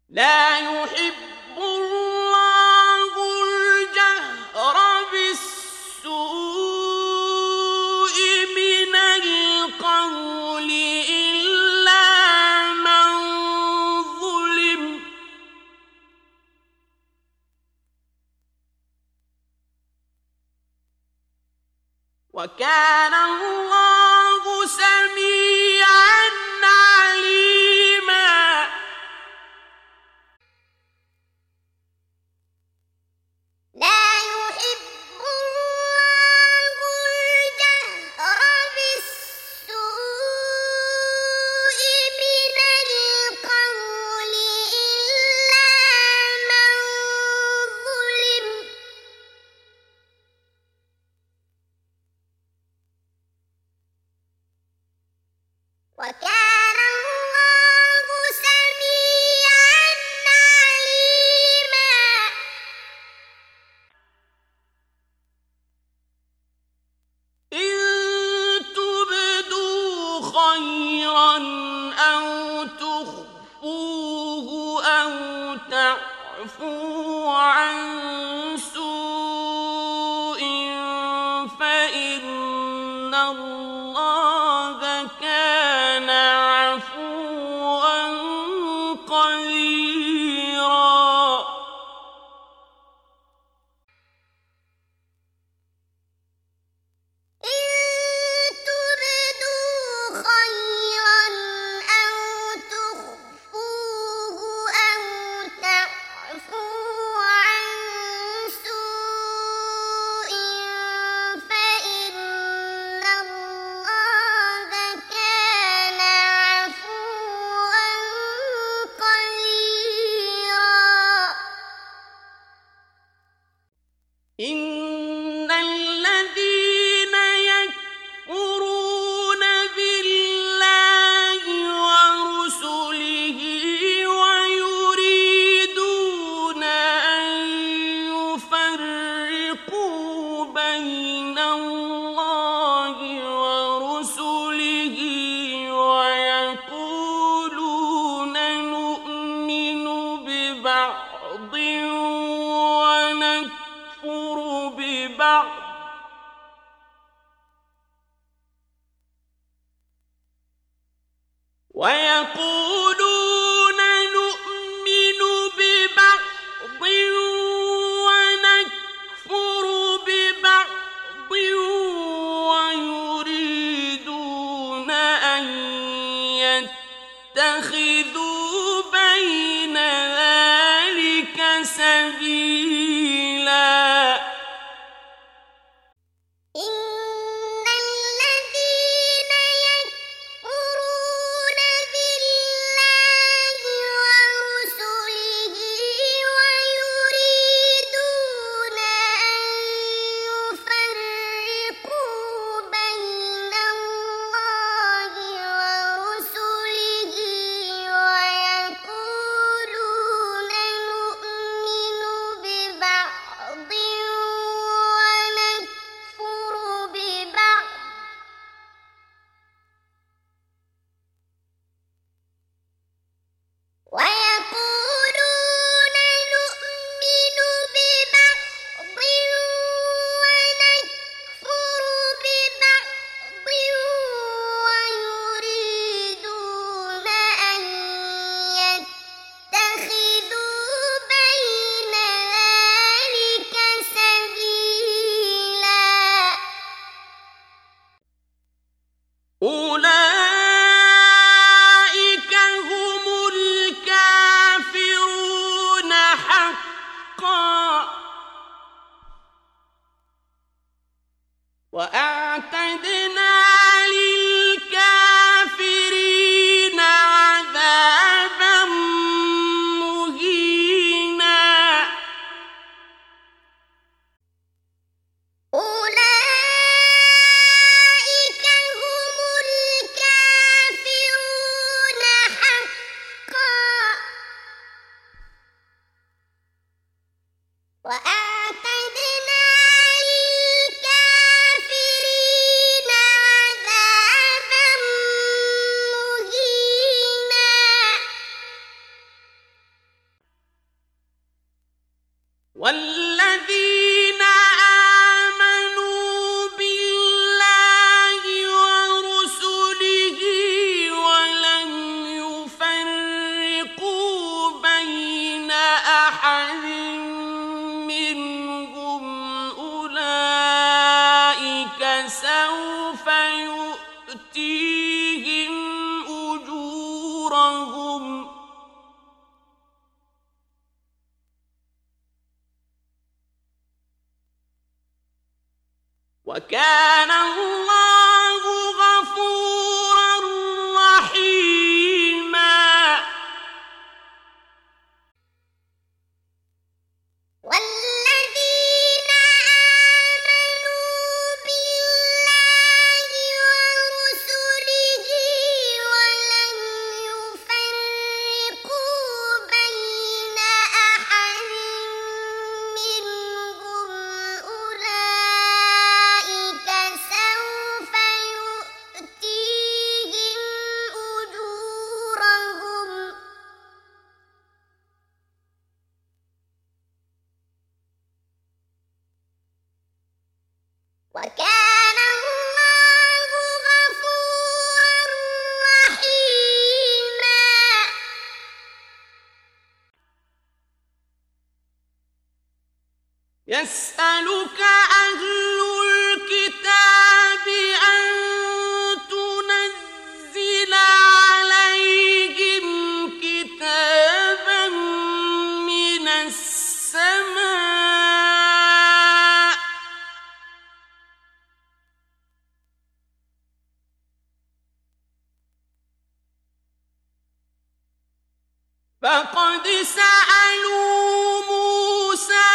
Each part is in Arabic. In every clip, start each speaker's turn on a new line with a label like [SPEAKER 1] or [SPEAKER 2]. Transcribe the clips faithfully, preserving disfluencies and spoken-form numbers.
[SPEAKER 1] لا يحب الله الجهر بالسوء من القول إلا من ظلم وكان الله سميعا عليما. لا يحب الله الجهر بالسوء من القول إلا من ظلم وكان الله سميعا عليما. إن تبدوا خيرا أو تخفوه أو تعفوا عن سوء فإن الله كان عفوا قديرا. إن تبدوا خيرا أو تخفوه أو تعفوا عن سوء فإن الله كان عفوا قديرا. إن الذين يكفرون بالله ورسله ويريدون أن يفرقوا بين الله ورسله ويقولون نؤمن ببعض ونكفر ببعض ويقولون نؤمن ببعض ونكفر ببعض ويريدون أن يتخذوا بين ذلك سبيلا. إن الذين يكفرون بالله ورسله ويريدون أن يفرقوا بين الله ورسله ويقولون
[SPEAKER 2] أجورهم وكان الله غفورا رحيما
[SPEAKER 1] والذين آمنوا بالله ورسله ولم يفرقوا بين أحد منهم أولئك سوف يؤتيهم أجورهم وكان الله غفورا رحيما
[SPEAKER 2] يسألك أهل الكتاب أن تنزل عليهم كتابا من السماء فقد سألوا موسى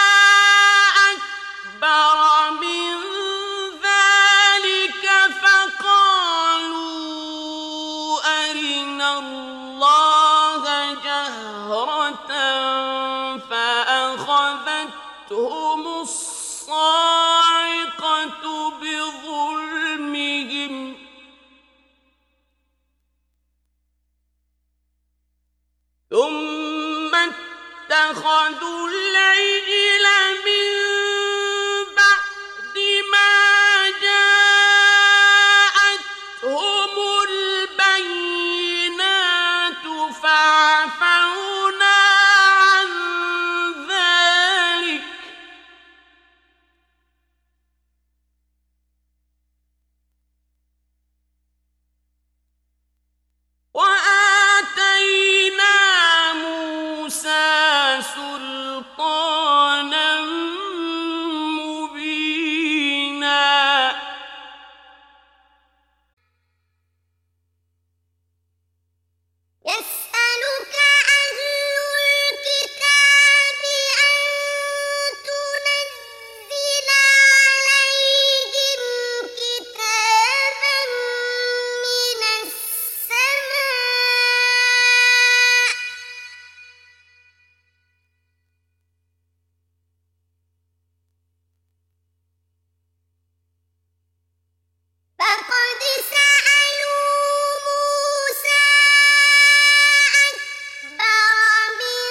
[SPEAKER 2] أكبر من ذلك فقالوا أرنا الله جهرة فأخذتهم الصاعقة بظلمهم ثم اتخذوا العجل من بعد ما جاءتهم البينات فعفونا عن ذلك وآتينا موسى سلطانا مبينا
[SPEAKER 1] يسألك أهل الكتاب أن تنزل عليهم كتابا من السماء فقد سألوا موسى أكبر من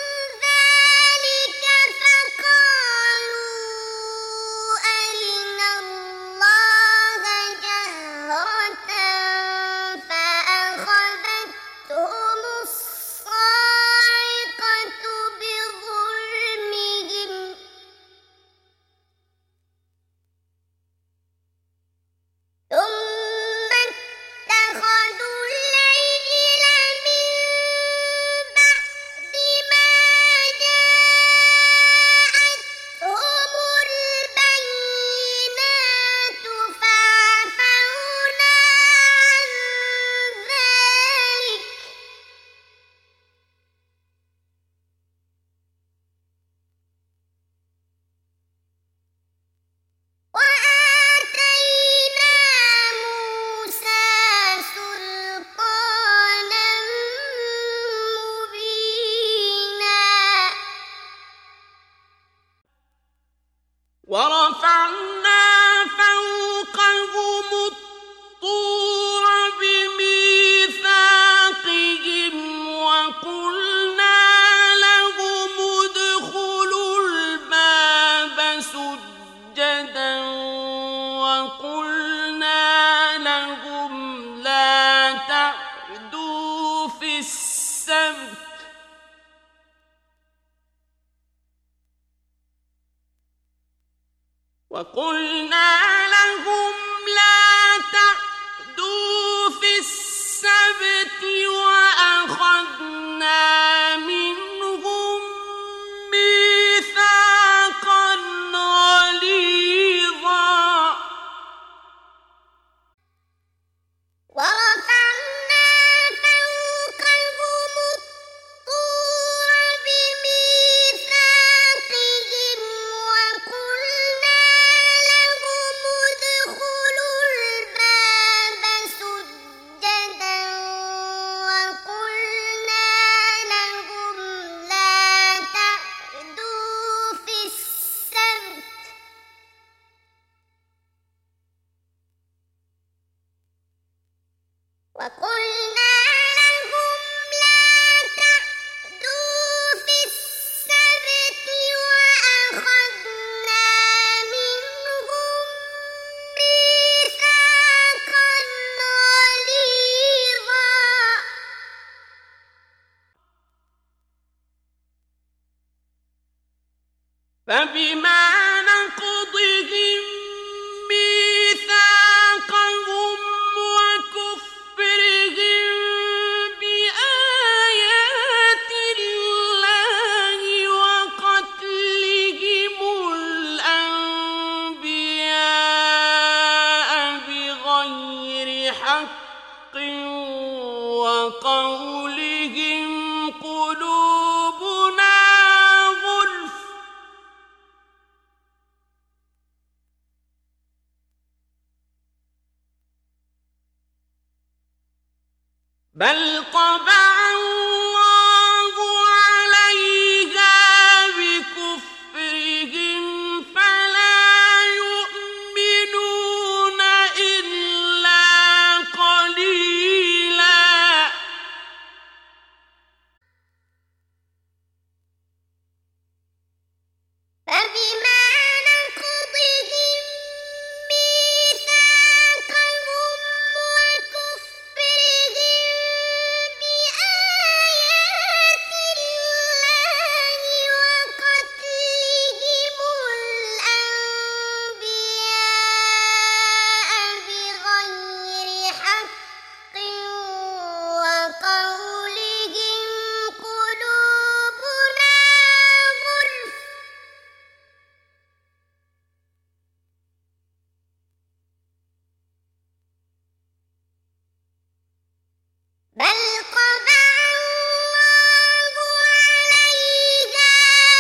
[SPEAKER 1] ذلك فقالوا أرنا الله جهرة فأخذتهم الصاعقة بظلمهم ثم اتخذوا العجل من بعد ما جاءتهم البينات فعفونا عن ذلك وآتينا موسى سلطانا مبينا
[SPEAKER 2] ورفعنا فوقهم الطور بميثاقهم وقلنا لهم ادخلوا الباب سجدا وقلنا لهم لا تعدوا في السبت وقلنا لهم لا تعدوا في السبت فبما نقضهم ميثاقهم وكفرهم بآيات الله وقتلهم الأنبياء بغير حق وقولهم قلوبنا غلف بل طبع الله عليها بكفرهم فلا يؤمنون إلا قليلا
[SPEAKER 1] فبما نقضهم ميثاقهم وكفرهم بآيات الله وقتلهم الأنبياء بغير حق وقولهم قلوبنا غلف بل طبع الله عليها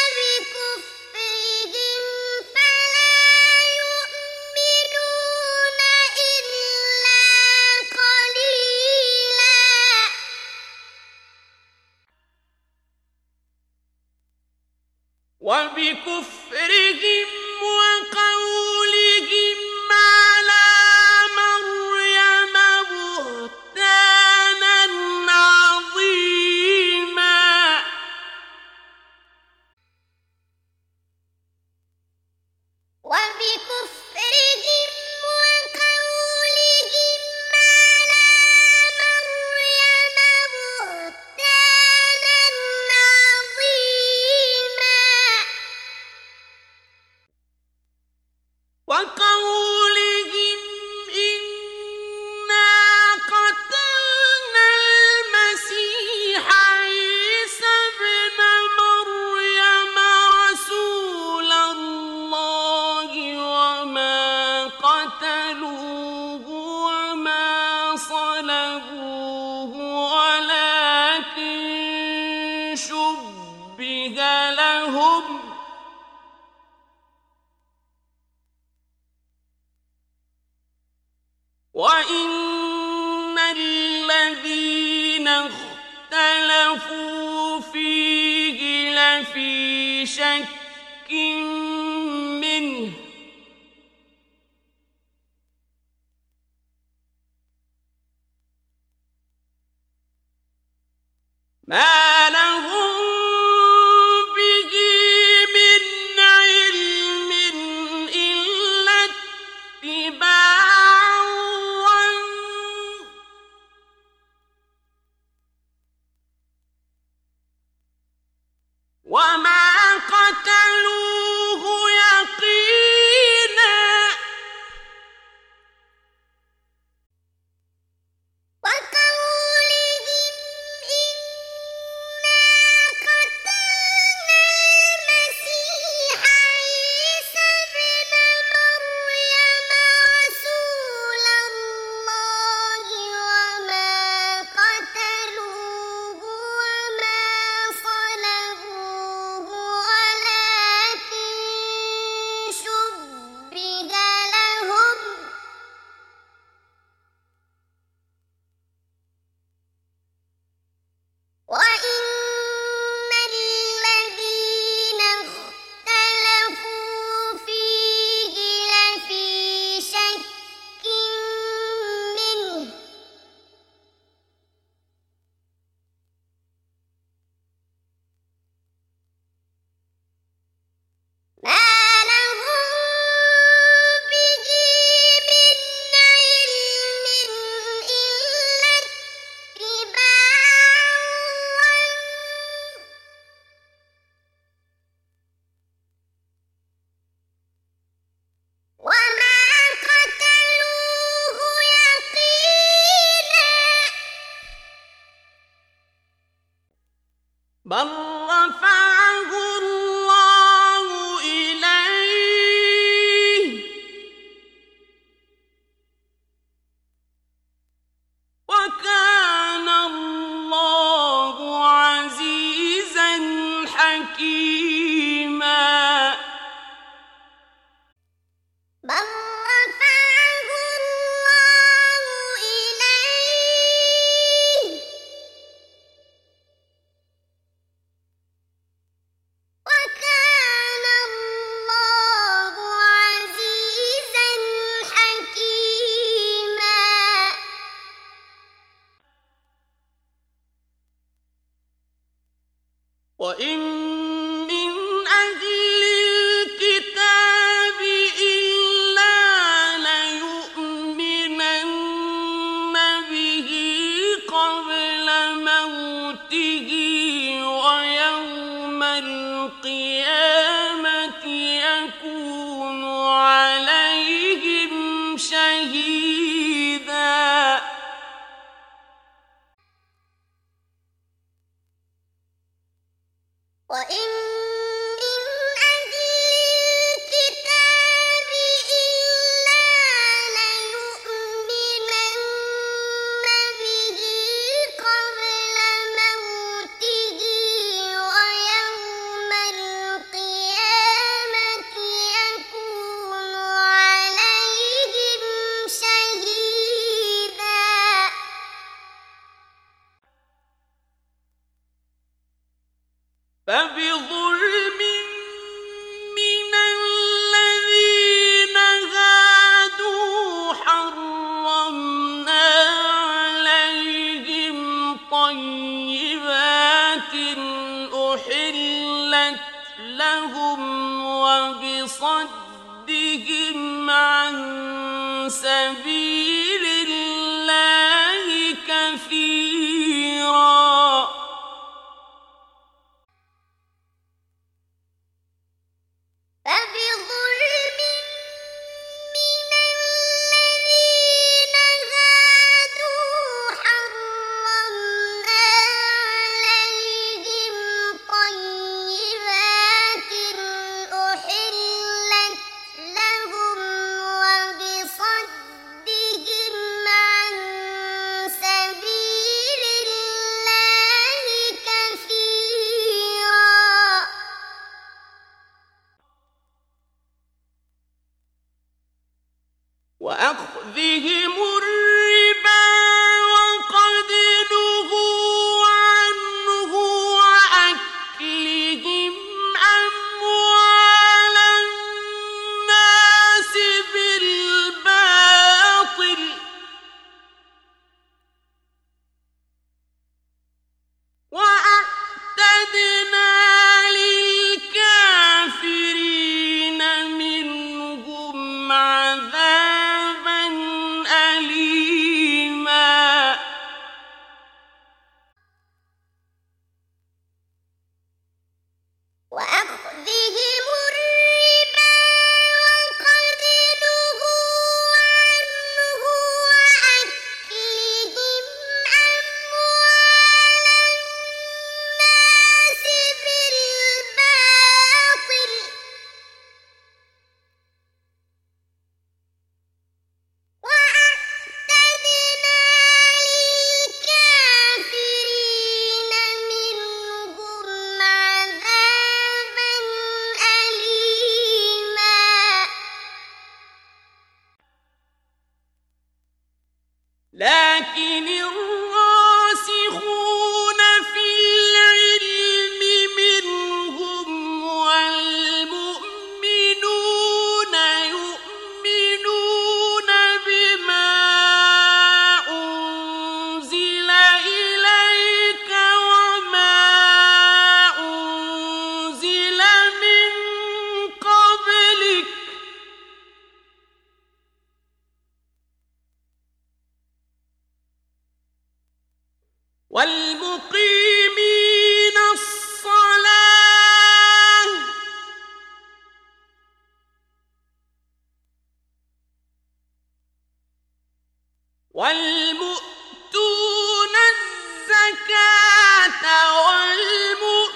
[SPEAKER 1] بكفرهم فلا يؤمنون إلا قليلا
[SPEAKER 2] وبكفرهم وقولهم على مريم بهتانا عظيما
[SPEAKER 1] وبكفرهم وقولهم على مريم بهتانا عظيما
[SPEAKER 2] وقولهم إنا قتلنا المسيح عيسى ابن مريم رسول الله وما قتلوه وما صلبوه ولكن شبه لهم وإن الذين اختلفوا فيه لفي شك منه ما لهم به من علم إلا اتباع الظن وما قتلوه يقينا
[SPEAKER 1] وقولهم إنا
[SPEAKER 2] بل رفعه الله إليه وكان الله عزيزا حكيما
[SPEAKER 1] بل رفعه الله إليه وكان الله عزيزا حكيما
[SPEAKER 2] وإن من أهل الكتاب إلا ليؤمنن به قبل موته ويوم القيامة يكون عليهم شهيدا
[SPEAKER 1] وإن من أهل الكتاب إلا ليؤمنن به قبل موته ويوم القيامة يكون عليهم شهيدا
[SPEAKER 2] فبظلم من الذين هادوا حرمنا عليهم طيبات أحلت لهم وبصدهم عن سبيل الله كثيرا
[SPEAKER 1] فبظلم من الذين هادوا حرمنا عليهم طيبات أحلت لهم وبصدهم عن سبيل الله كثيرا
[SPEAKER 2] وأخذهم الربا وقد نهوا عنه وأكلهم أموال الناس بالباطل وأعتدنا للكافرين منهم عذابا أليما
[SPEAKER 1] وأخذهم الربا وقد نهوا عنه وأكلهم أموال الناس بالباطل وأعتدنا للكافرين منهم عذابا أليما
[SPEAKER 2] لكن الراسخون في العلم منهم والمؤمنون يؤمنون بما أنزل إليك وما أنزل من قبلك والمقيمين الصلاة والمؤتون الزكاة والمؤمنون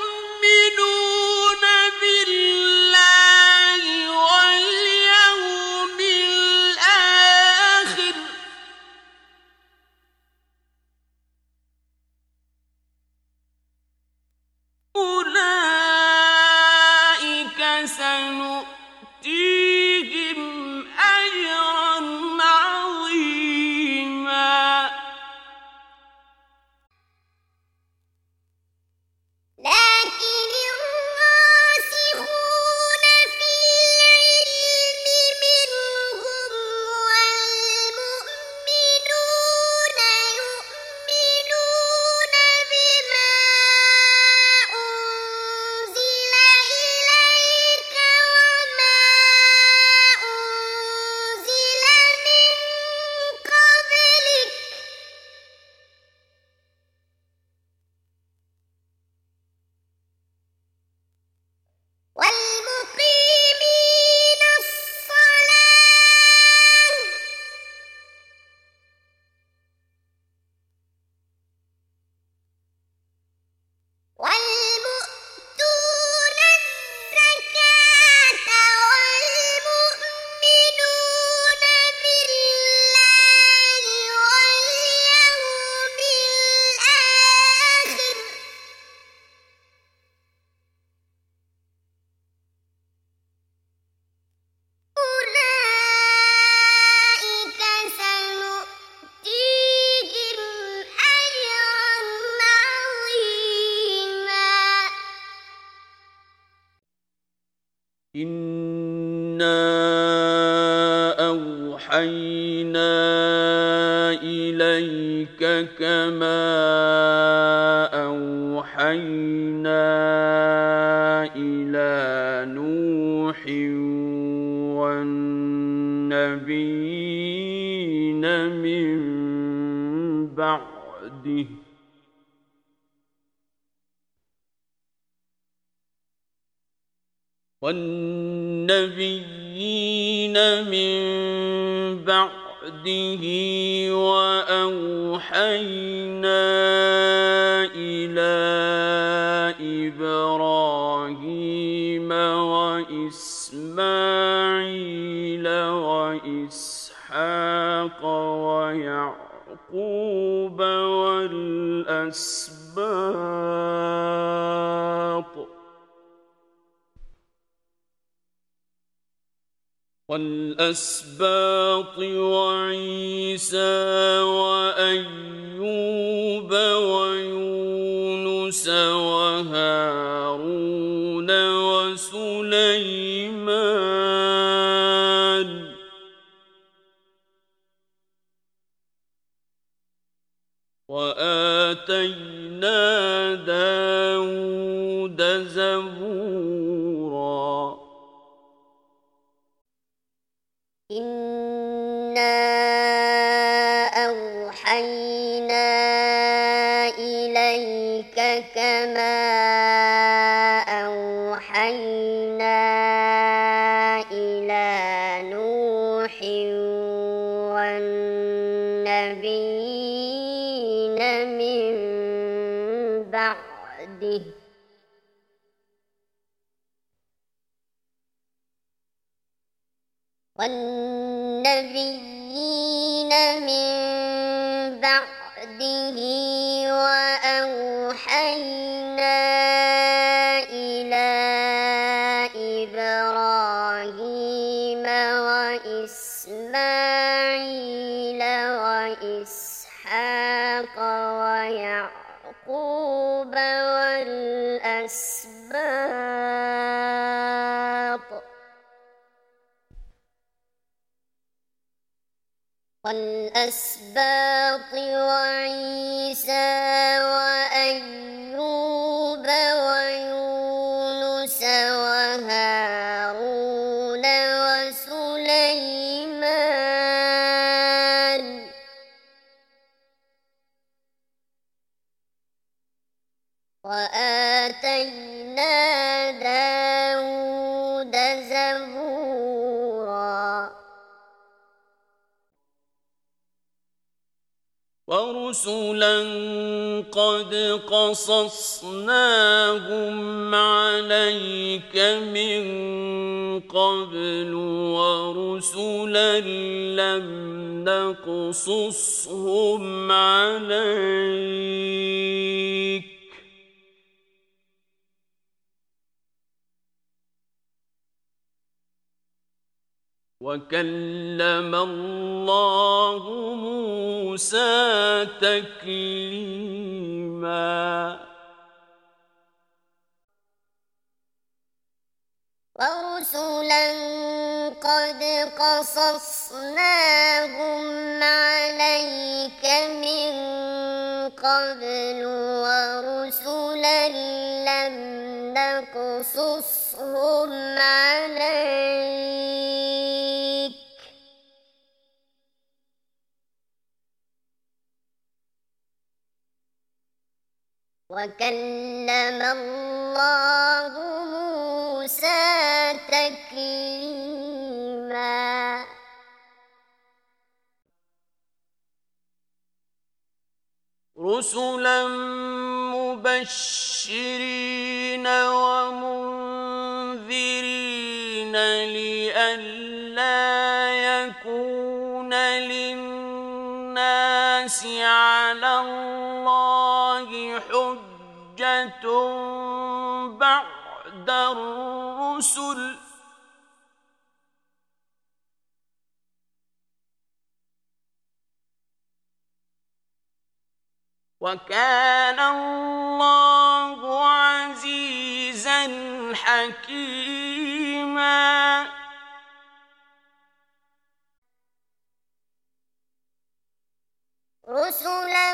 [SPEAKER 2] إِنَّا أَوْحَيْنَا إِلَيْكَ كَمَا أَوْحَيْنَا إِلَى نُوحٍ وَالنَّبِيِّينَ مِن بَعْدِهِ وَالنَّبِيِّينَ مِن بَعْدِهِ وَأَوْحَيْنَا إِلَى إِبْرَاهِيمَ وَإِسْمَاعِيلَ وَإِسْحَاقَ وَيَعْقُوبَ وَالْأَسْبَاطِ وَالْأَسْبَاطِ وَعِيسَى وَأَيُّوبَ وَيُونُسَ وَهَارُونَ وَسُلَيْمَانَ وَآتَيْنَا دَاوُودَ زَبُورًا
[SPEAKER 1] إِنَّا أَوْحَيْنَا إِلَيْكَ كَمَا أَوْحَيْنَا إِلَى نُوحٍ وَالنَّبِيِّينَ مِن بَعْدِهِ والنبيين من بعده وأوحينا إلى إبراهيم وإسماعيل وإسحاق ويعقوب والأسباط والأسباط وعيسى وأيوب ويونس وهارون وسليمان وآتينا داود زبورا
[SPEAKER 2] وَرُسُلًا قَدْ قَصَصْنَاهُمْ عَلَيْكَ مِن قَبْلُ وَرُسُلًا لَّمْ نَقْصُصْهُمْ عَلَيْكَ ۚ وَكَلَّمَ اللَّهُ مُوسَىٰ تَكْلِيمًا
[SPEAKER 1] وَرُسُلًا قَدْ قَصَصْنَاهُمْ عَلَيْكَ مِن قَبْلُ وَرُسُلًا لَّمْ نَقْصُصْهُمْ عَلَيْكَ ۚ وَكَلَّمَ اللَّهُ مُوسَىٰ تَكْلِيمًا
[SPEAKER 2] رُسُلًا مُبَشِّرِينَ وَمُنذِرِينَ لِئَلَّا يَكُونَ لِلنَّاسِ عَلَى اللَّهِ حُجَّةٌ بَعْدَ الرُّسُلِ ۚ وَكَانَ اللَّهُ عَزِيزًا حَكِيمًا
[SPEAKER 1] رسلا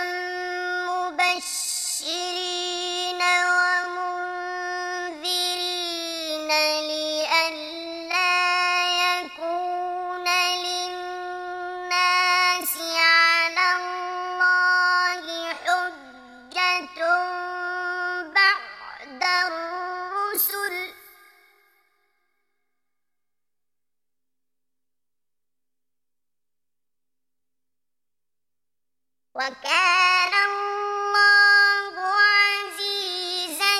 [SPEAKER 1] مبشرين ومنذرين لئلا يكون للناس على الله حجة بعد الرسل وكان الله عزيزا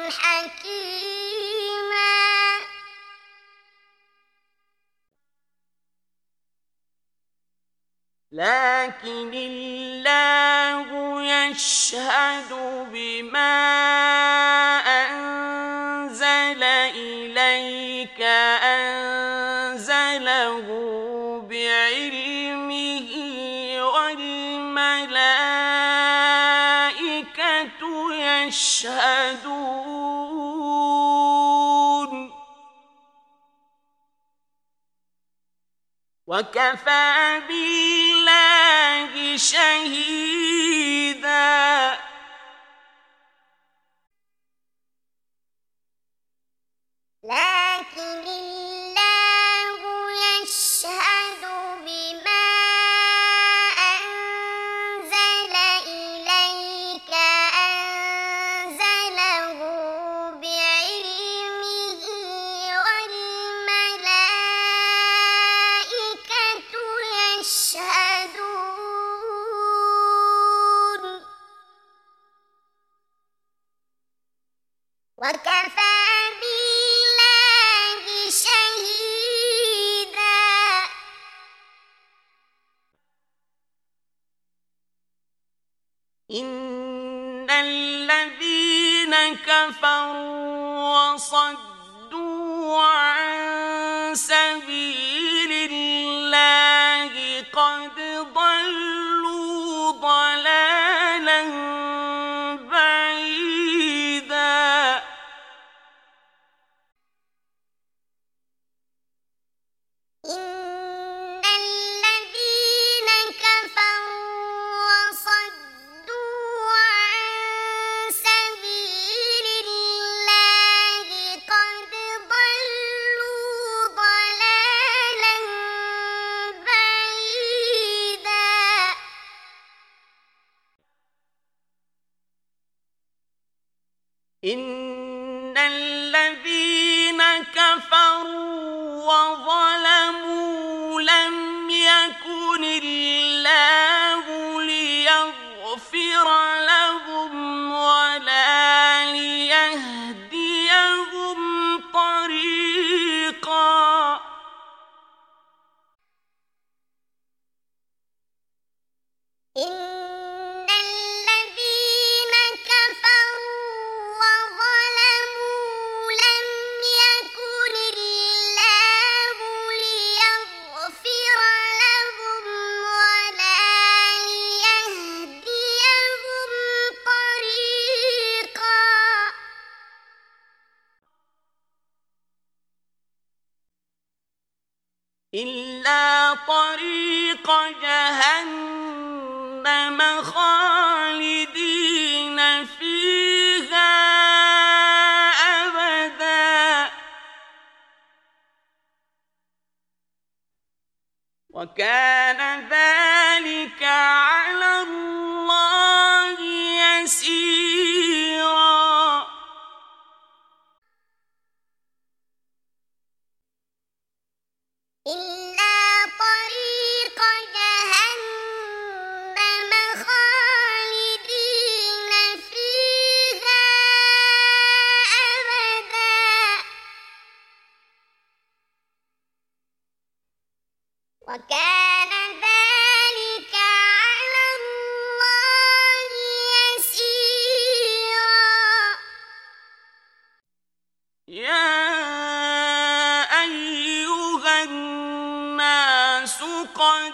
[SPEAKER 1] حكيما.
[SPEAKER 2] لكن الله يشهد بما أنزل إليك أنزله بعلمه والملائكة يشهدون وكفى بالله شهيدا.
[SPEAKER 1] لكن الله يشهد بما أنزل إليك أنزله بعلمه والملائكة يشهدون وكفى بالله شهيدا.
[SPEAKER 2] إن الذين كفروا وصدوا عن سبيل الله قد ضلوا ضلالا بعيدا.
[SPEAKER 1] إن الذين كفروا وصدوا عن سبيل الله قد ضلوا ضلالا بعيدا.
[SPEAKER 2] إن الذين كفروا وظلموا لم يكن الله ليغفر لهم ولا ليهديهم طريقا.
[SPEAKER 1] إن الذين كفروا وظلموا لم يكن الله ليغفر لهم ولا ليهديهم طريقا.
[SPEAKER 2] إلا طريق جهنم خالدين فيها أبدا وكان ذلك على الله يسيرا.
[SPEAKER 1] إلا طريق جهنم خالدين فيها أبدا وكان ذلك على الله يسيرا.
[SPEAKER 2] يا أيها الناس قد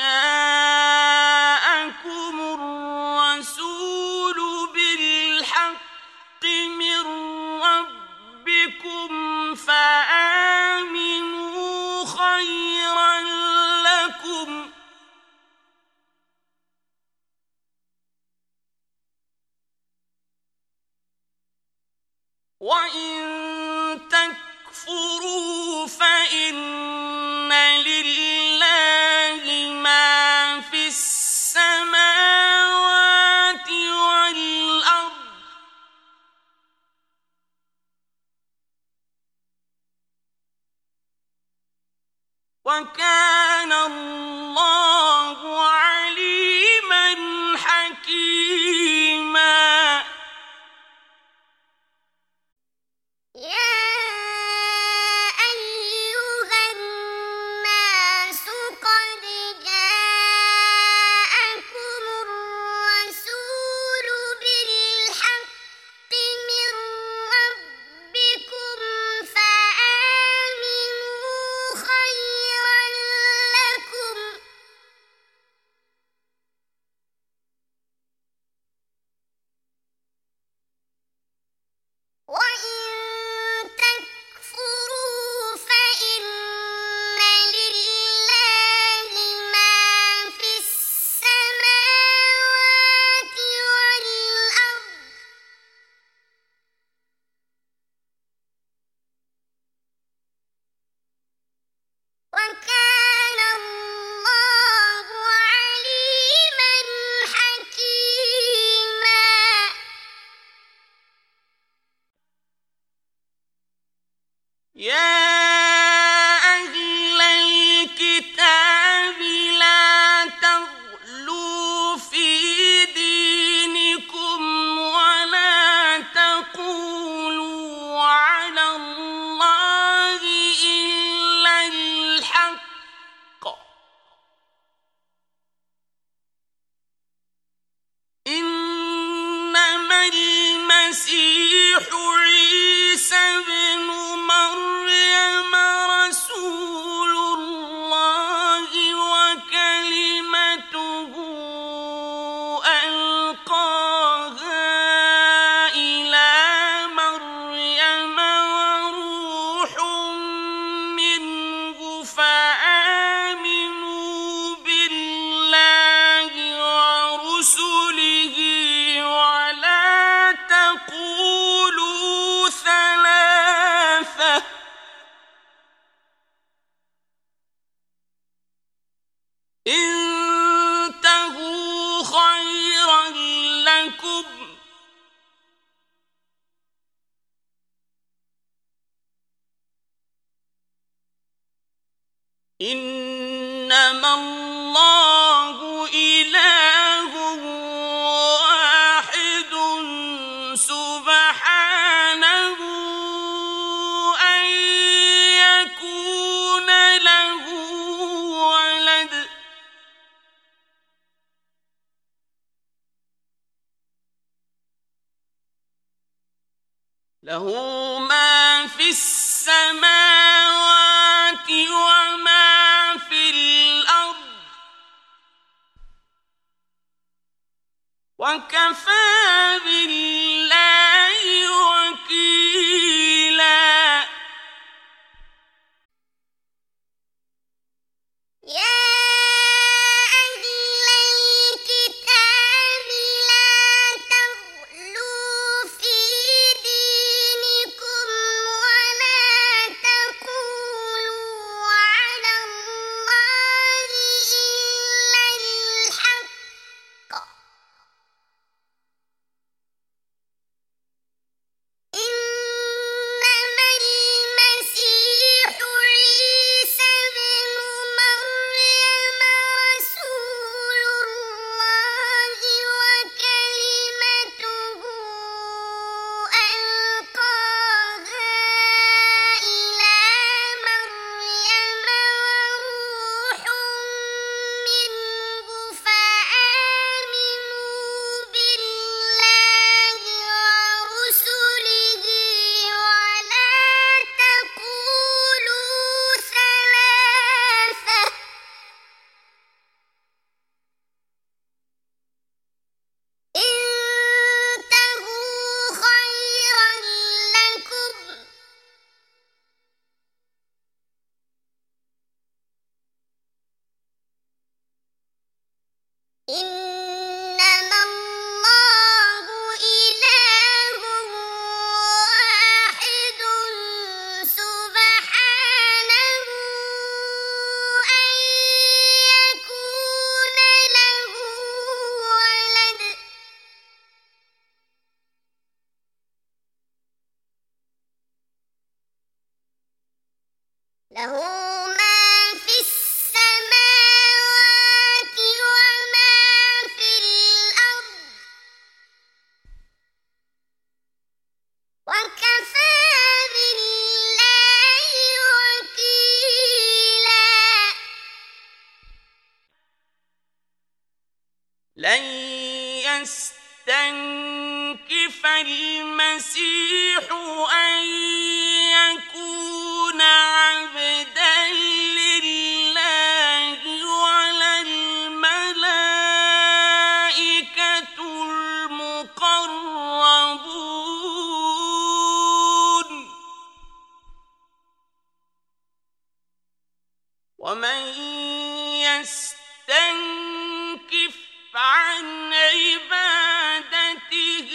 [SPEAKER 2] جاءكم الرسول بالحق من ربكم فآمنوا خيرا لكم وإن تكفروا فإن لله ما في السماوات والأرض وكان الله عليما حكيما.
[SPEAKER 1] يا أيها الناس قد جاءكم الرسول بالحق من ربكم فآمنوا خيرا لكم وإن تكفروا فإن لله ما في السماوات والأرض وكان الله عليما حكيما.
[SPEAKER 2] يا أهل الكتاب لا تغلوا في دينكم ولا تقولوا على الله إلا الحق إنما المسيح عيسى ابن مريم رسول الله وكلمته ألقاها إلى مريم وروح منه فآمنوا بالله ورسله ولا تقولوا ثلاثة انتهوا خيرا لكم إنما الله إله واحد سبحانه أن يكون له ولد له ما في السماوات وما في الأرض وكفى بالله وكيلا.
[SPEAKER 1] يا أهل الكتاب لا تغلوا في دينكم ولا تقولوا على الله إلا الحق له ما في السماوات وما في الأرض وكفى بالله وكيلا
[SPEAKER 2] لن يستنكف المسيح أن يكون عبدا لله ولا الملائكة المقربون ومن يستنكف عن عبادته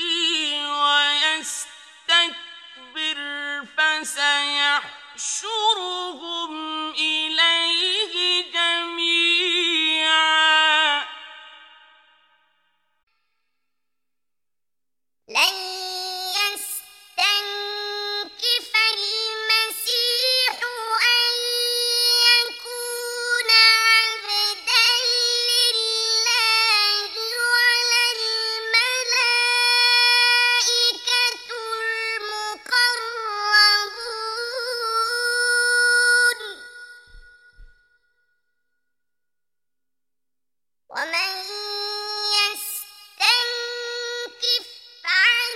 [SPEAKER 2] ويستكبر فسيحشرهم إليه جميعا
[SPEAKER 1] لن يستنكف المسيح أن يكون عبدا لله ولا الملائكة المقربون ومن يستنكف عن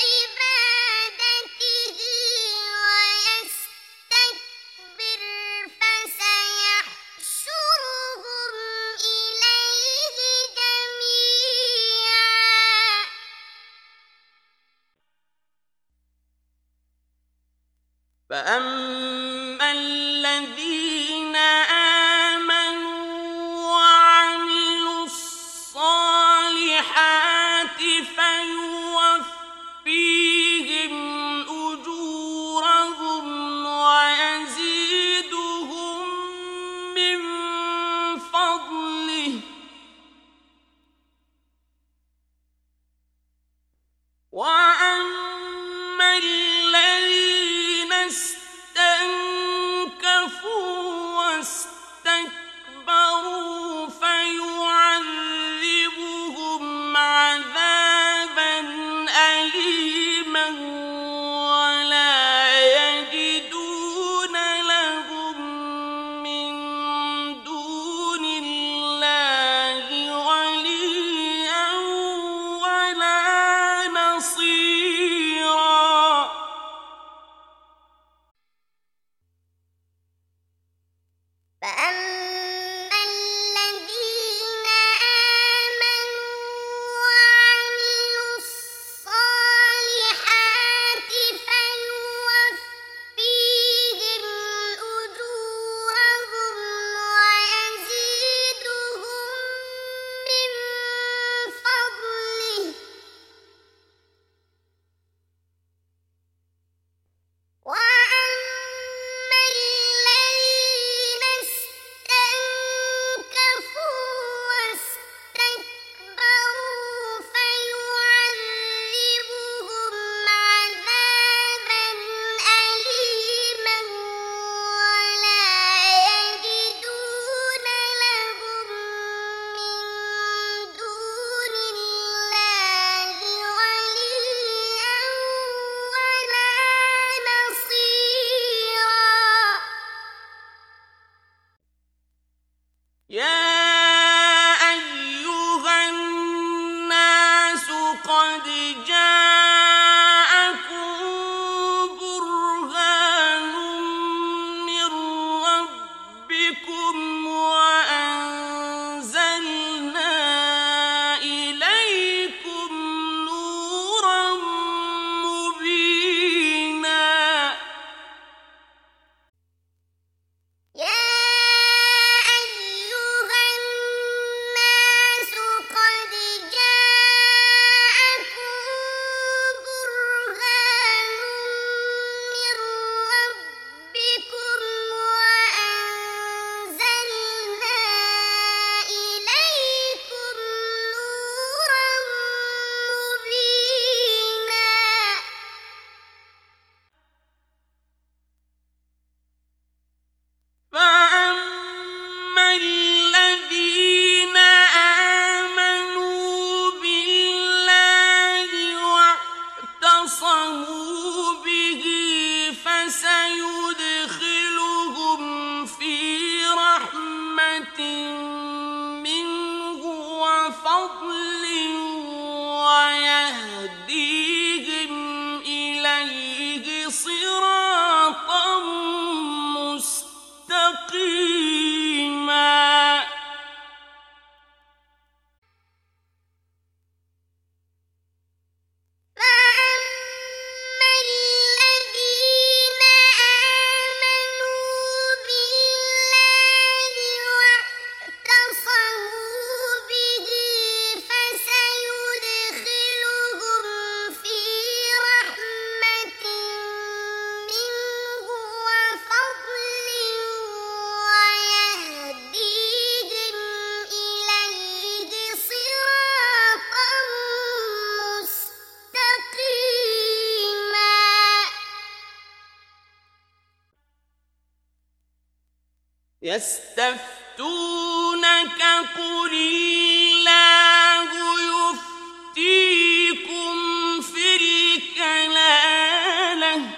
[SPEAKER 1] عبادته ويستكبر فسيحشرهم إليه جميعا
[SPEAKER 2] فأما الذين آمنوا وعملوا الصالحات فيوفيهم أجورهم ويزيدهم من فضله وأما الذين استنكفوا واستكبروا فيعذبهم عذابا أليما ولا يجدون لهم من دون الله وليا ولا نصيرا
[SPEAKER 1] فأما الذين آمنوا وعملوا الصالحات فيوفيهم أجورهم ويزيدهم من فضله وأما الذين استنكفوا واستكبروا فيعذبهم عذابا أليما ولا يجدون لهم من دون الله وليا ولا نصيرا
[SPEAKER 2] يا أيها الناس قد جاءكم برهان من ربكم وأنزلنا إليكم نورا مبينا
[SPEAKER 1] يا أيها الناس قد جاءكم
[SPEAKER 2] يستفتونك قل الله يفتيكم في الكلالة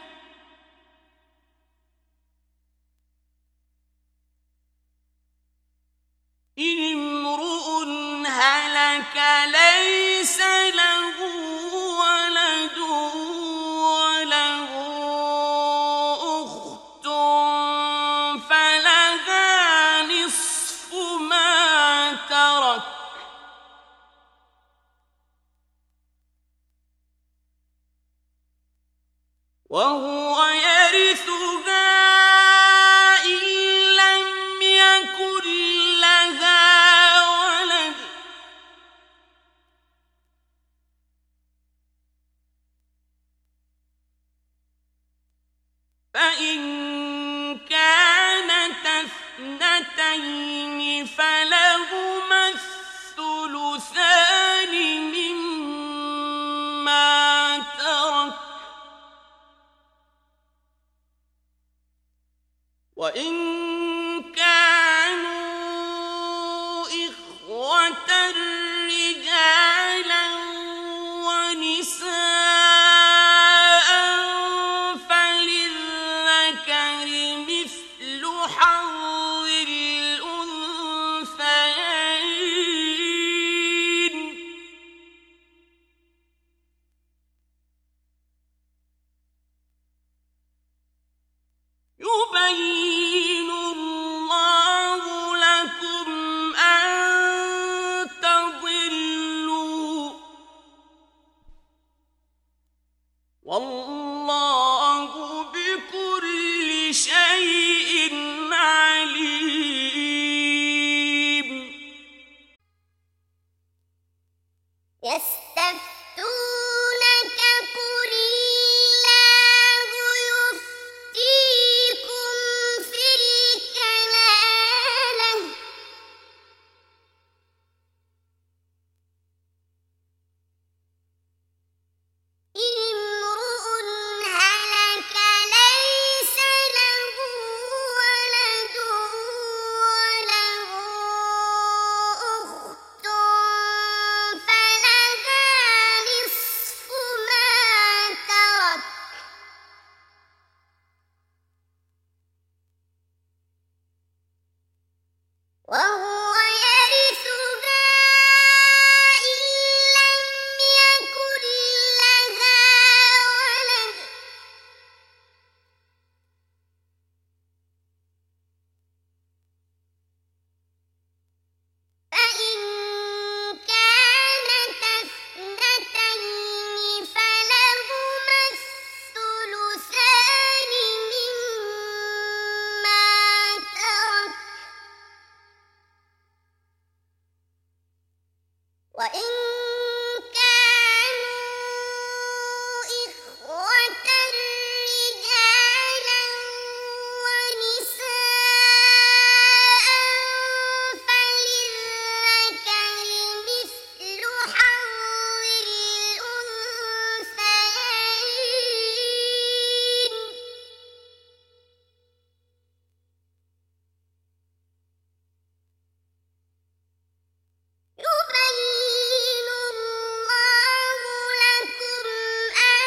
[SPEAKER 2] إن امرؤ هلك ليس له ولد وله أخت فلها نصف ما ترك وهو يرثها إن لم يكن لها ولد فإن كانت اثنتين فلهما الثلثان مما ترك وإن كانوا إخوة رجالا ونساء فللذكر مثل حظ الأنثيين يبين الله لكم أن تضلوا والله بكل شيء عليم
[SPEAKER 1] يستفتونك قل الله يفتيكم في الكلالة إن امرؤ هلك ليس له ولد وله أخت فلها نصف ما ترك وهو يرثها إن لم يكن لها ولد فإن كانت اثنتين فلهما الثلثان مما ترك وإن كانوا إخوة رجالا ونساء فللذكر مثل حظ الأنثيين يبين الله لكم أن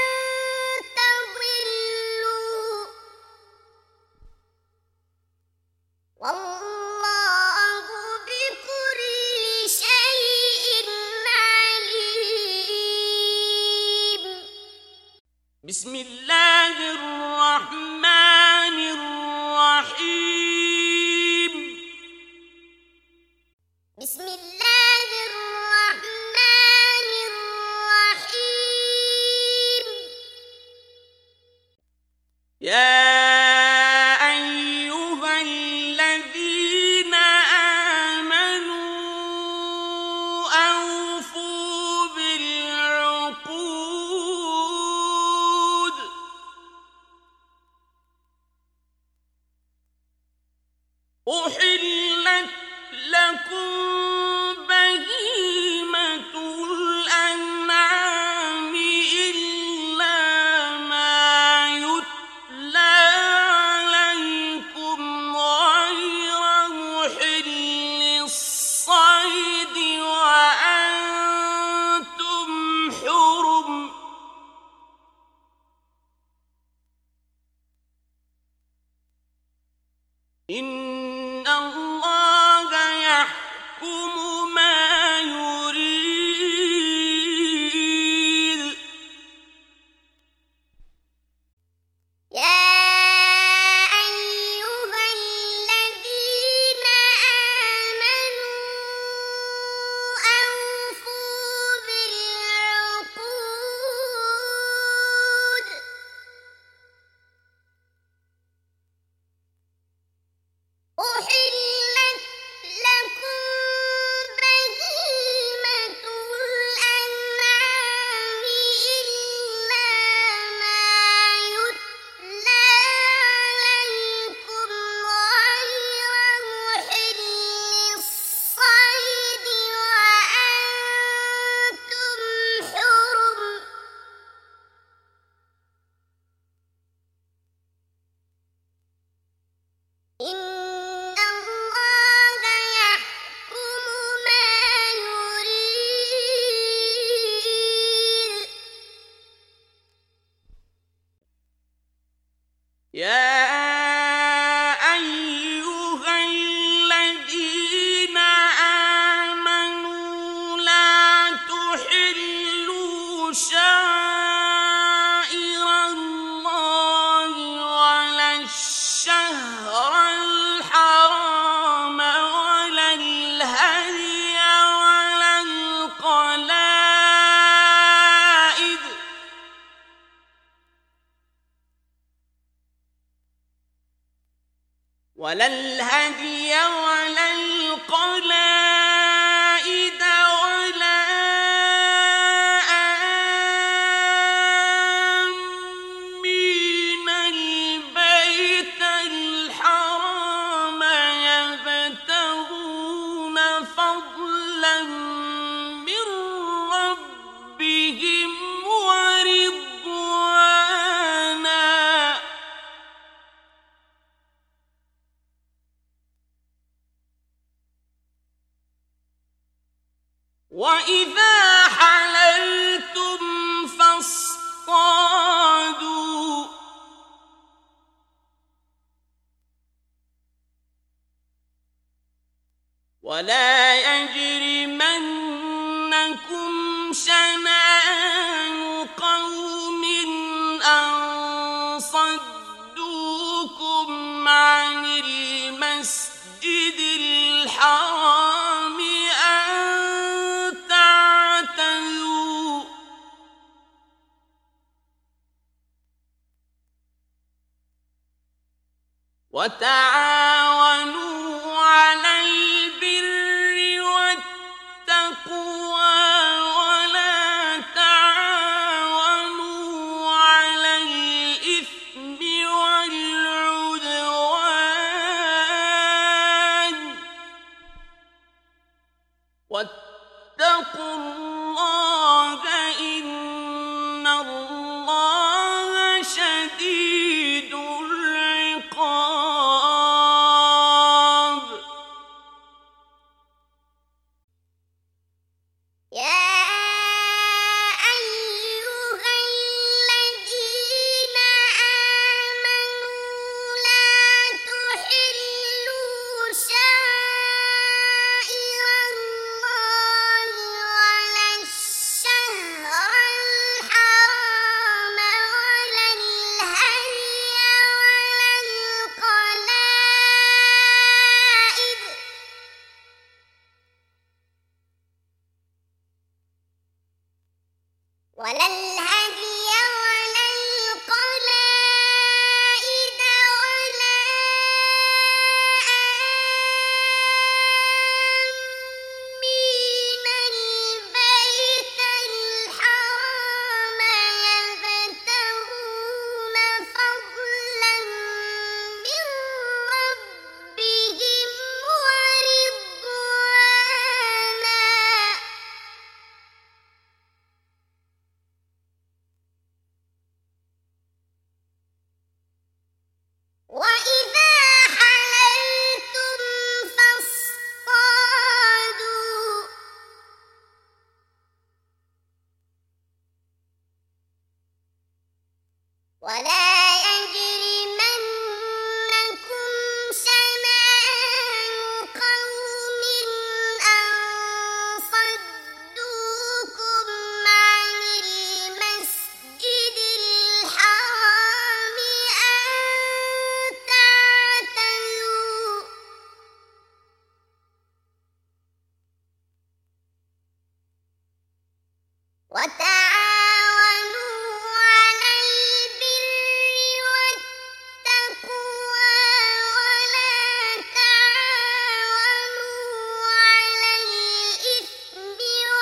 [SPEAKER 1] تضلوا والله بكل شيء عليم
[SPEAKER 2] بسم الله الرحمن الرحيم
[SPEAKER 1] بسم الله الرحمن الرحيم
[SPEAKER 2] يا أيها الذين آمنوا أوفوا بالعقود ولا الهدي ولا القلائد ولا آمين البيت الحرام يبتغون فضلا من ربهم ورضوانا وإذا حللتم فاصطادوا ولا يجرمنكم شنآن قوم أن صدوكم عن المسجد الحرام أن تعتدوا وتعاونوا على البر والتقوى ولا تعاونوا على الإثم والعدوان واتقوا الله إن الله شديد العقاب
[SPEAKER 1] يا أيها الذين آمنوا لا تحلوا شعائر الله ولا الشهر الحرام ولا الهدي ولا القلائد ولا الهدي ولا القلائد ولا آمين البيت الحرام يبتغون فضلا من ربهم ورضوانا وإذا حللتم فاصطادوا ولا يجرمنكم شنآن قوم أن صدوكم عن المسجد الحرام أن تعتدوا وتعاونوا على البر والتقوى ولا تعاونوا على الإثم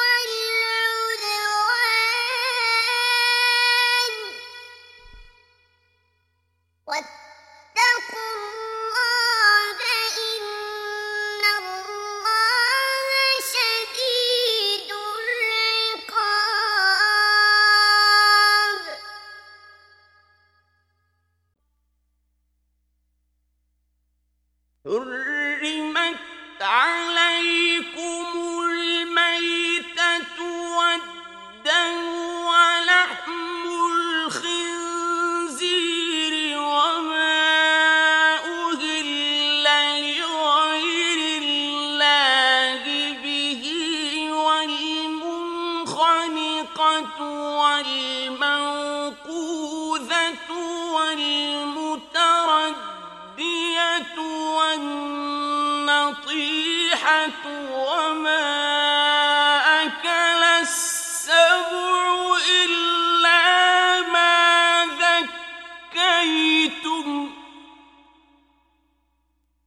[SPEAKER 1] والعدوان واتقوا الله إن الله شديد العقاب
[SPEAKER 2] حرمت عليكم الميتة والدم ولحم الخنزير وما أهل لغير الله به والمنخنقة والموقوذة والمتردية والنطيحة وما أكل السبع إلا ما ذكيتم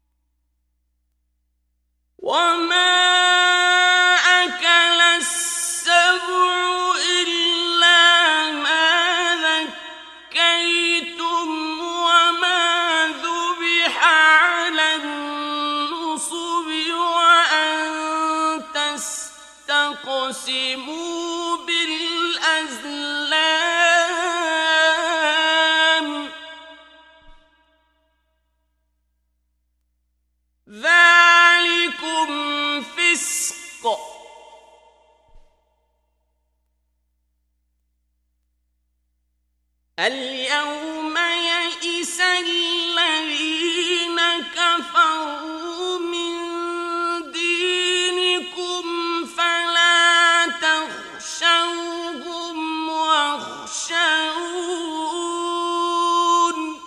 [SPEAKER 2] اليوم يئس الذين كفروا من دينكم فلا تخشوهم واخشون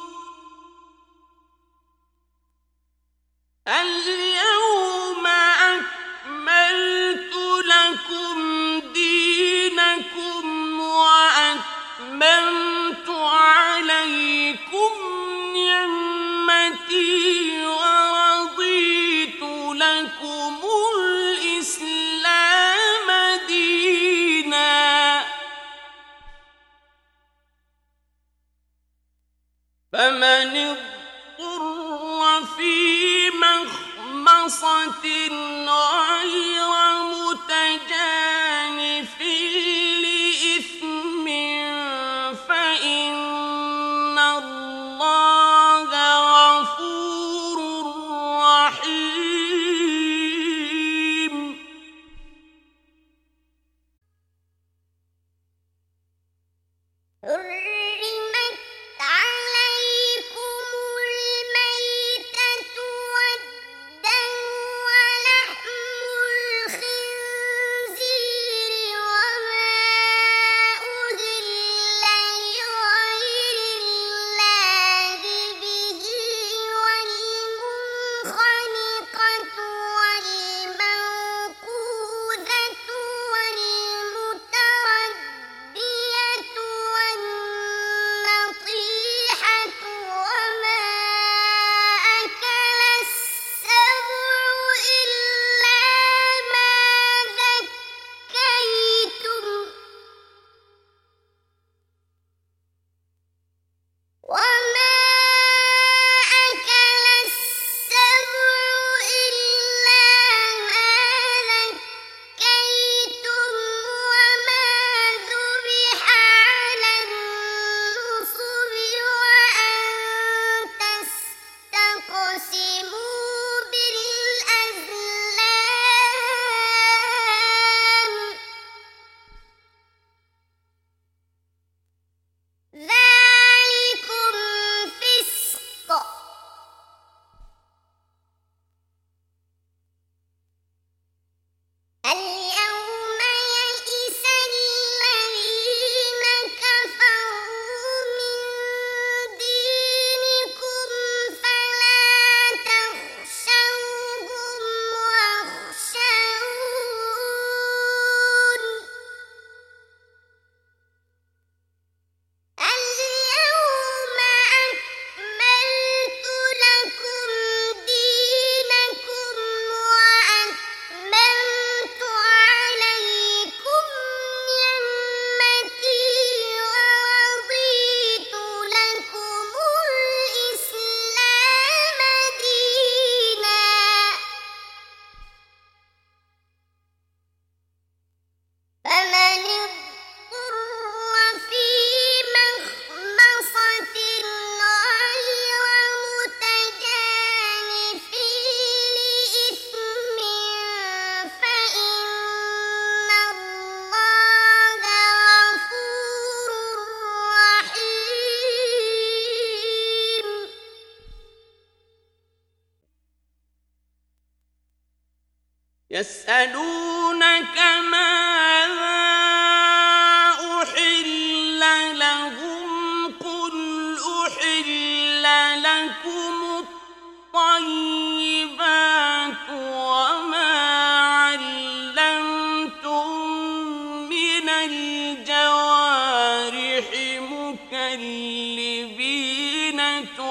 [SPEAKER 2] اليوم أكملت لكم دينكم وأتممت عليكم نعمتي ورضيت لكم الإسلام دينا فمن اضطر في مخمصة غير متجانف لإثم فإن الله غفور رحيم.
[SPEAKER 1] حرمت عليكم الميتة والدم ولحم الخنزير وما أهل لغير الله به والمنخنقة والموقوذة والمتردية والنطيحة وما أكل السبع إلا ما ذكيتم وما أكل السبع إلا ما ذكيتم وما ذبح على النصب وأن تستقسموا بالأزلام ذلكم فسق. اليوم يئس الذين كفروا من دينكم فلا تخشوهم واخشون اليوم أكملت لكم دينكم وأتممت عليكم نعمتي ورضيت لكم الإسلام دينا فمن اضطر في مخمصة غير متجانف لإثم فإن الله غفور رحيم.
[SPEAKER 2] يسألونك ماذا أحل لهم قل أحل لكم الطيبات وما علمتم من الجوارح مكلبين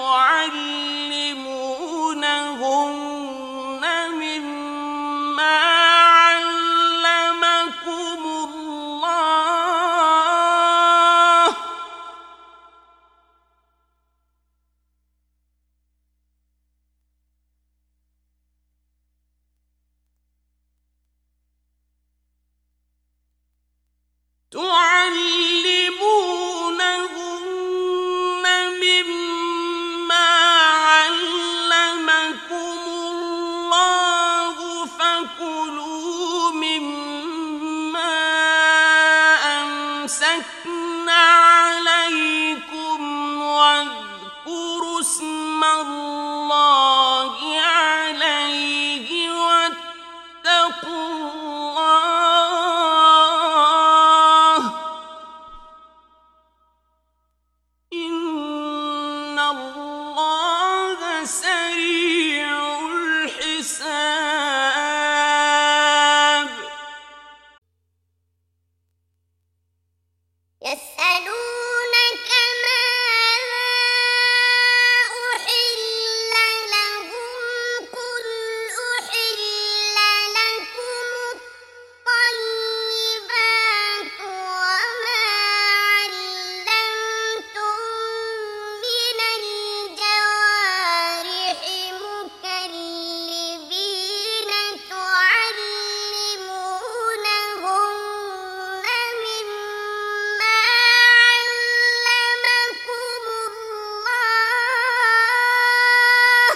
[SPEAKER 2] تعلمونهن مما علمكم الله الله سريع الحساب
[SPEAKER 1] يسألونك ماذا أحل لهم قل أحل لكم الطيبات وما علمتم من الجوارح مكلبين تعلمونهن مما علمكم الله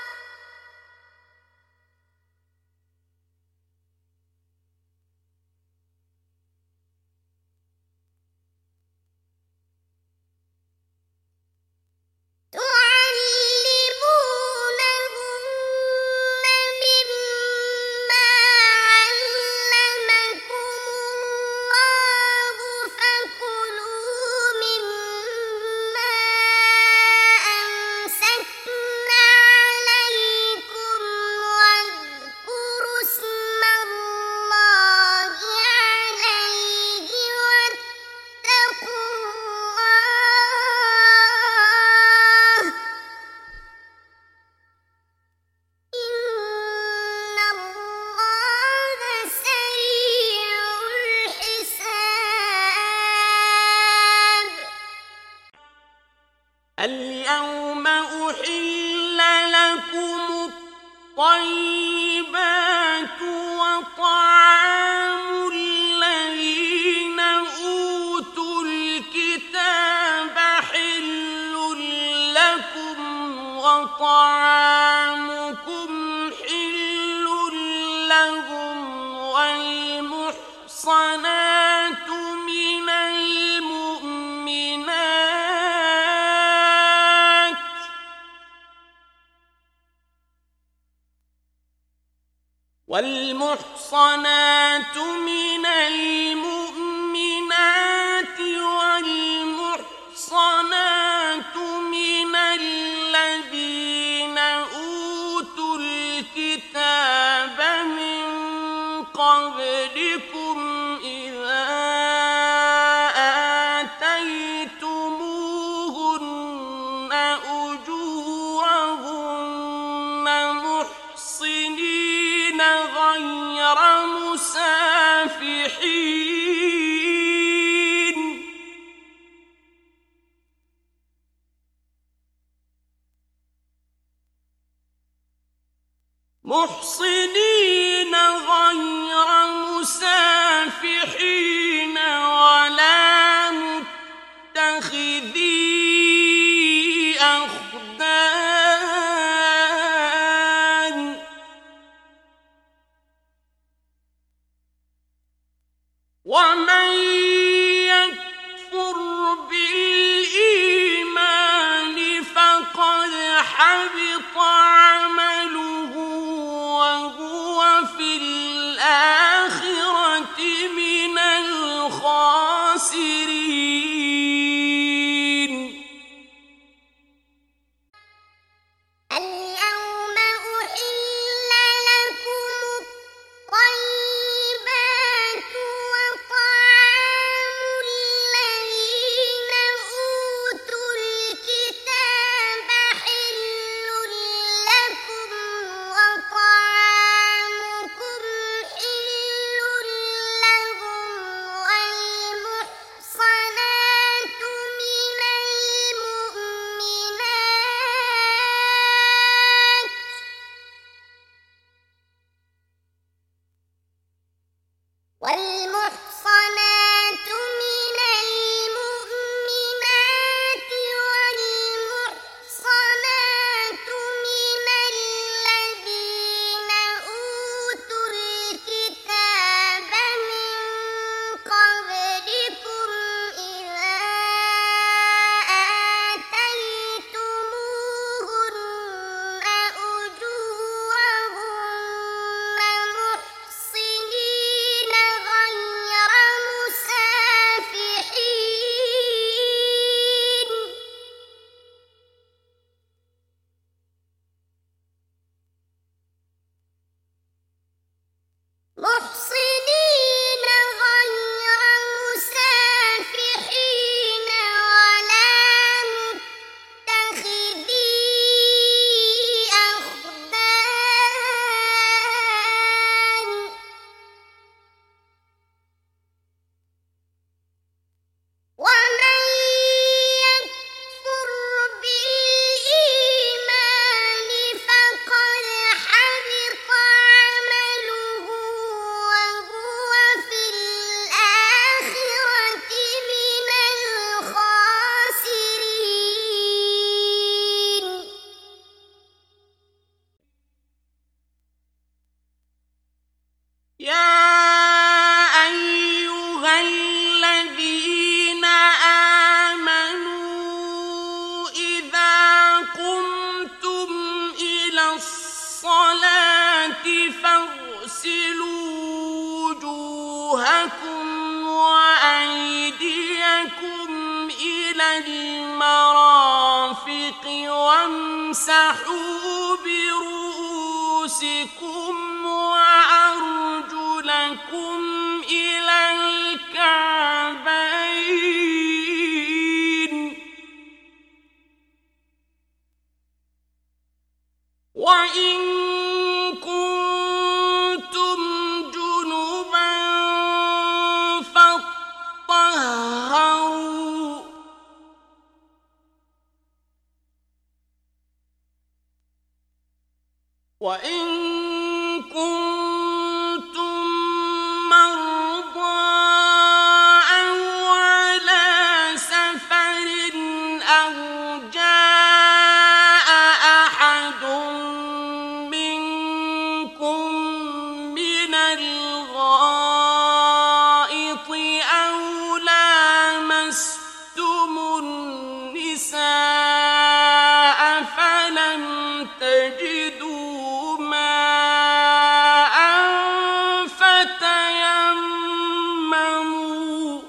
[SPEAKER 1] تعلمونهن مما علمكم الله فكلوا مما أمسكن عليكم واذكروا اسم الله عليه واتقوا الله إن الله سريع الحساب
[SPEAKER 2] اليوم أحل لكم الطيبات وطعام الذين أوتوا الكتاب حل لكم وطعامكم حل لهم والمحصنات من المؤمنات والمحصنات من المؤمنات والمحصنات من الذين أوتوا الكتاب من قبلكم إذا آتيتموهن أجورهن محصنين غير مسافحين محصنين غير مسافحين ولا متخذي أخدان ومن يكفر بالإيمان فقد حبط عمله وهو في الآخرة من الخاسرين
[SPEAKER 1] اليوم أحل لكم الطيبات وطعام الذين
[SPEAKER 2] إلى المرافق وامسحوا برؤوسكم وأرجلكم إلى الكعبين وإن كنتم جنبا فاطهروا وإن كنتم مرضى أو على سفر أو جاء أحد منكم من الغائط أو لامستم النساء فلم تجدوا ماء فتيمموا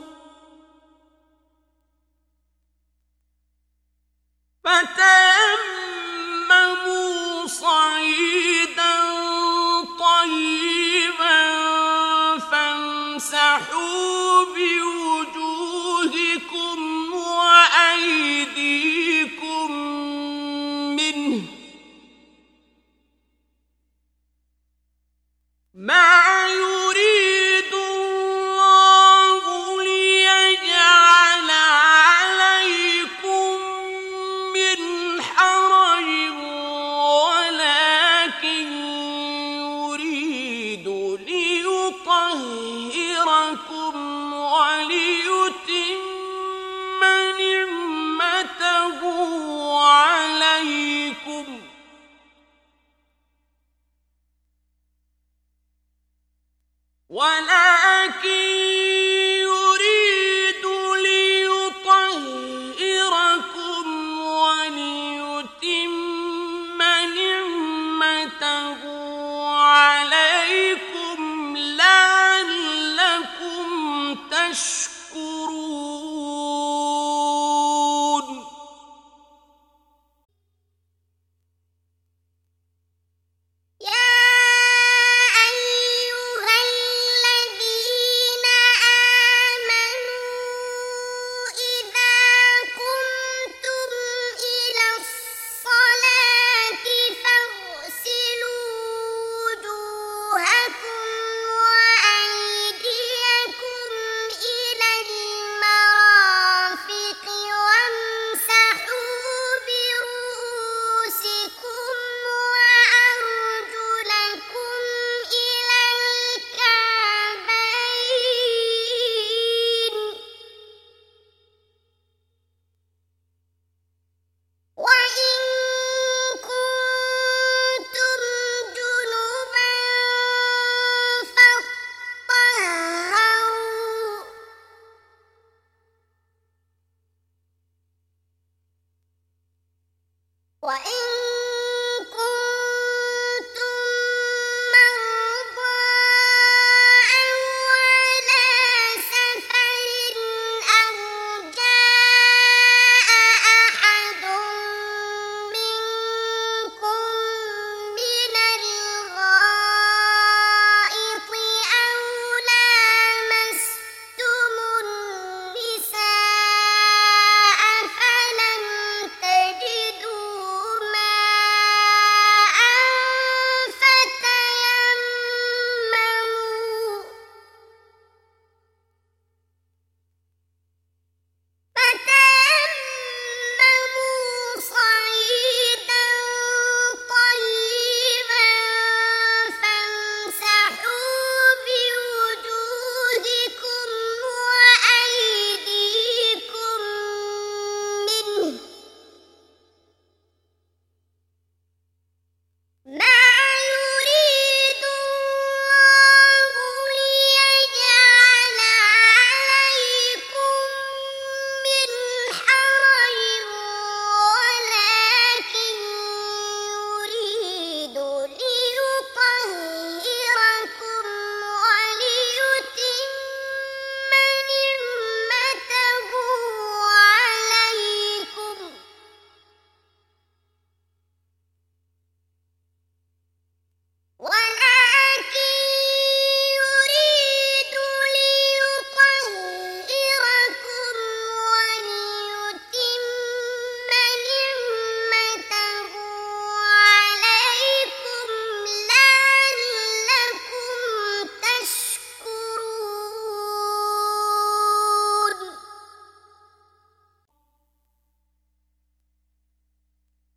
[SPEAKER 2] فتيمموا صعيدا طيبا فامسحوا بوجوهكم وأيديكم منه ما يريد الله ليجعل عليكم من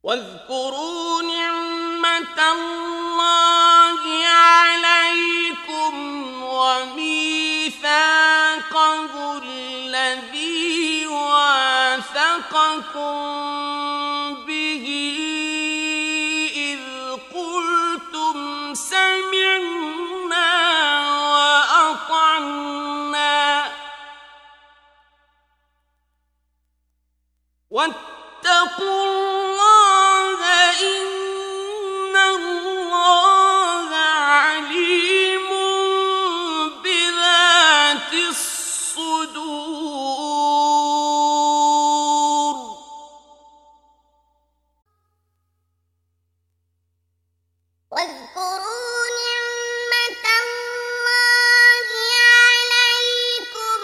[SPEAKER 2] واذكروا نعمة الله عليكم وميثاقه الذي واثقكم به إذ قلتم سمعنا وأطعنا واتقوا الله إن الله عليم بذات الصدور
[SPEAKER 1] واذكروا نعمة الله عليكم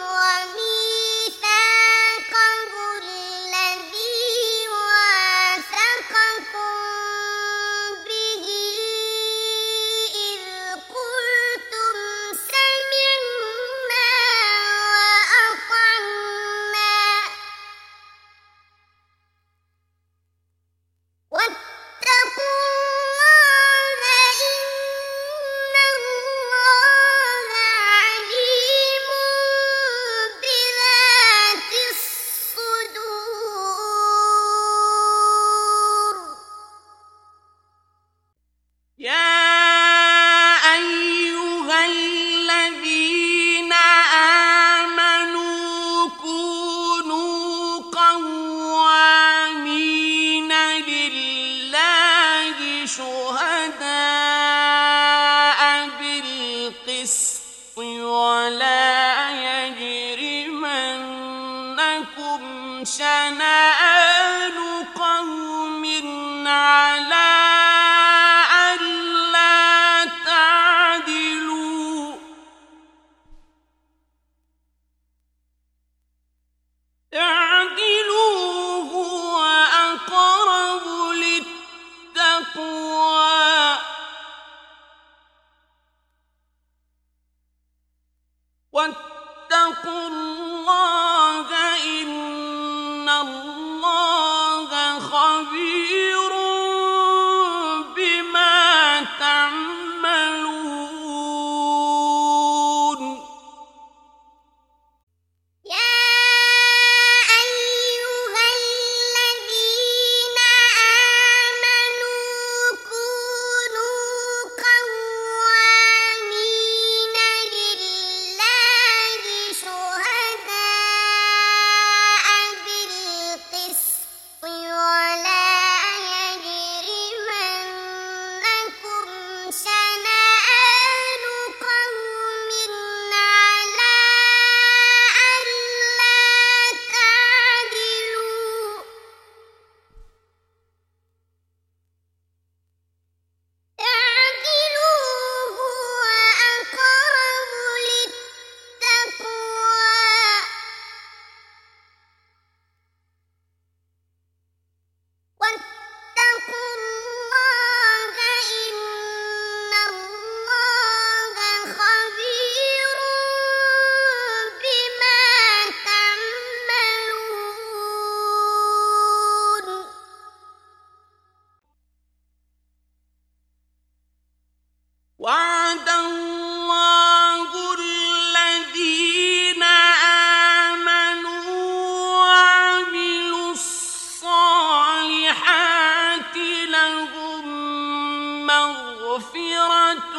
[SPEAKER 1] وميثاقه الذي واثقكم به إذ قلتم سمعنا وأطعنا واتقوا الله إن الله عليم بذات الصدور
[SPEAKER 2] يا أيها الذين آمنوا كونوا قوامين لله شهداء بالقسط ولا يجرمنكم شنآن قوم على ألا تعدلوا اعدلوا هو أقرب للتقوى واتقوا الله إن الله خبير بما تعملون
[SPEAKER 1] يا أيها الذين آمنوا كونوا قوامين لله شهداء بالقسط ولا يجرمنكم شنآن قوم على ألا تعدلوا اعدلوا هو أقرب للتقوى واتقوا الله إن الله خبير بما تعملون
[SPEAKER 2] وعد الله الذين آمنوا وعملوا الصالحات لهم مغفرة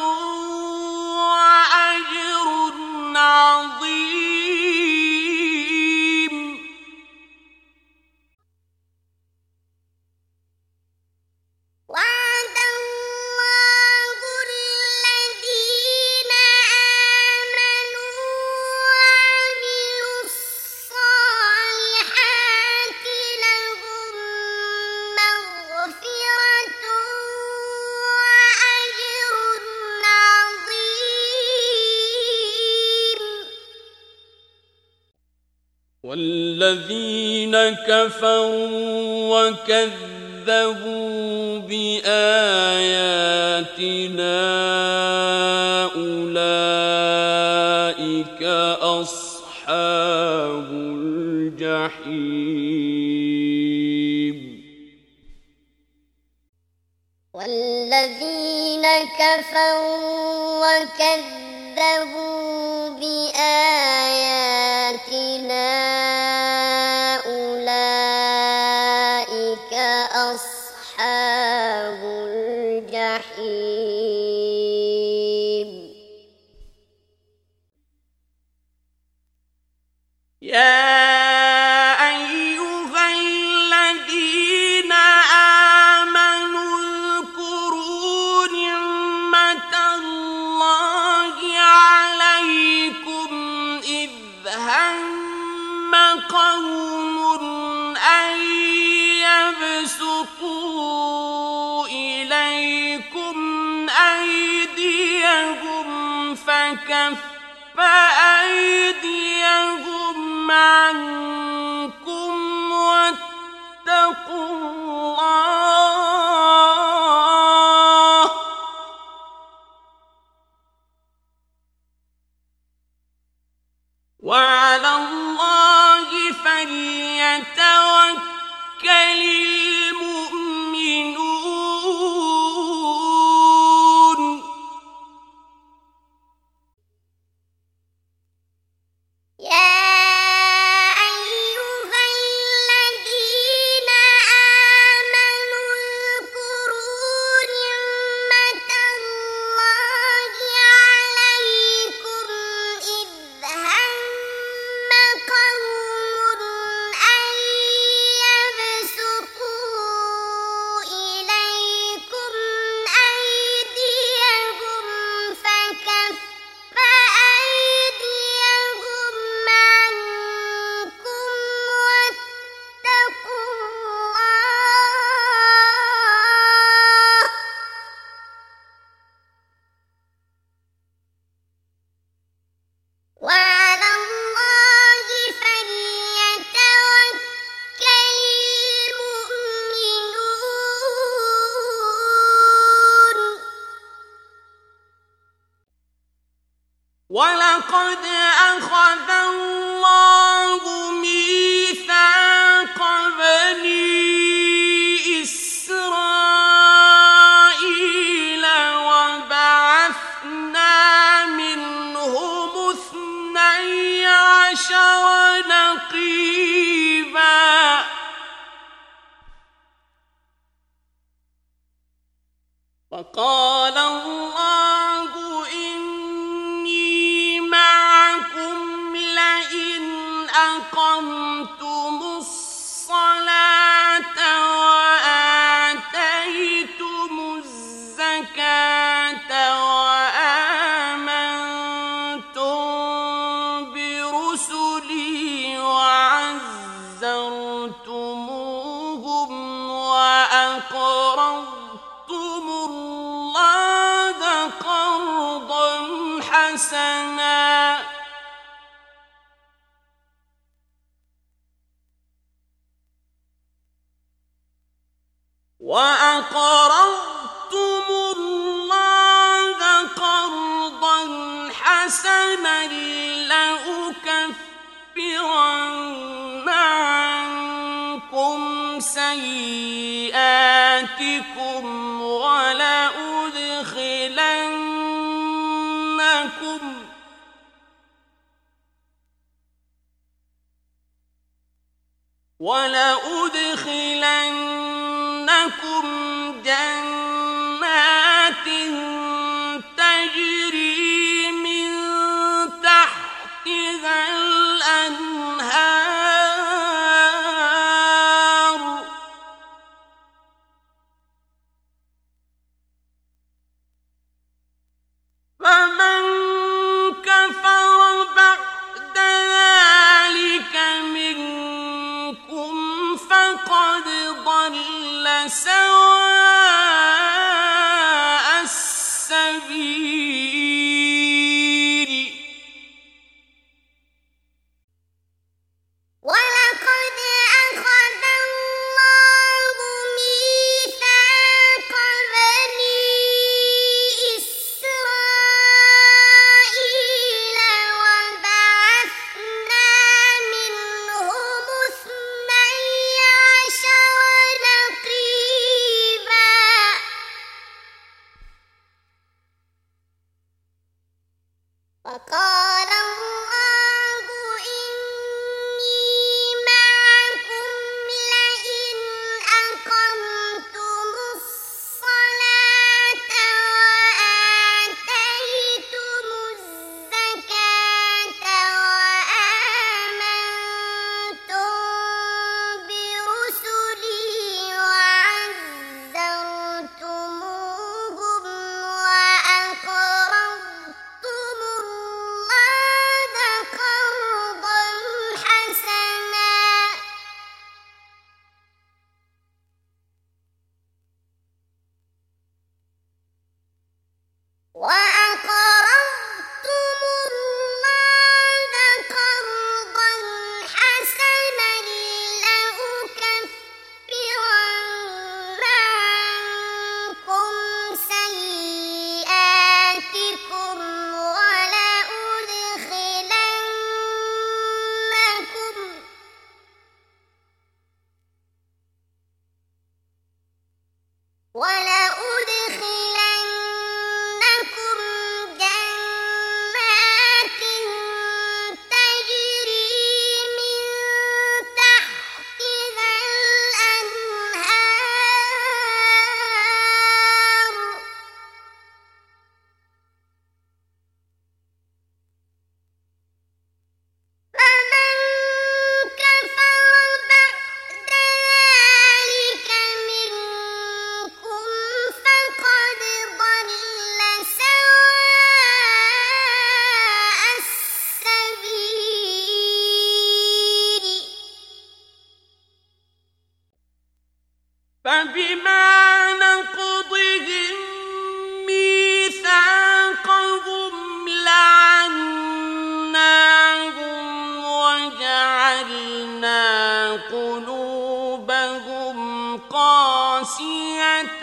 [SPEAKER 2] وأجر عظيم
[SPEAKER 1] وعد الله الذين آمنوا وعملوا الصالحات لهم مغفرة وأجر عظيم
[SPEAKER 2] والذين كفروا وكذبوا بآياتنا أولئك أصحاب الجحيم
[SPEAKER 1] الذين كفروا وكذبوا بآياتنا أولئك أصحاب الجحيم.
[SPEAKER 3] يا أيها الذين آمنوا اذكروا نعمة الله عليكم إذ هم قوم أن يبسطوا إليكم أيديهم فكف فأيديهم عنكم واتقوا الله وعلى الله فليتوكل المؤمنون.
[SPEAKER 1] يا أيها الذين آمنوا اذكروا نعمة الله عليكم إذ هم قوم أن يبسطوا إليكم أيديهم فكف أيديهم عنكم واتقوا الله وعلى الله فليتوكل المؤمنون.
[SPEAKER 3] ولقد أخذ الله ميثاق بني إسرائيل وبعثنا منهم اثني عشر نقيبا وقال الله إني معكم لئن أقمتم الصلاة وآتيتم الزكاة وآمنتم برسلي وعزرتموهم وأقرضتم الله قرضا حسنا وأقرضتم الله قرضا حسنا لأكفرن عنكم سيئاتكم ولأدخلنكم ولأدخلنكم جنات تجري من تحتها الأنهار فمن كفر بعد ذلك منكم فقد ضل سواء السبيل.
[SPEAKER 1] ولقد أخذ الله ميثاق بني إسرائيل وبعثنا منهم اثني عشر نقيبا
[SPEAKER 3] فبما نقضهم ميثاقهم لعناهم وجعلنا قلوبهم قاسية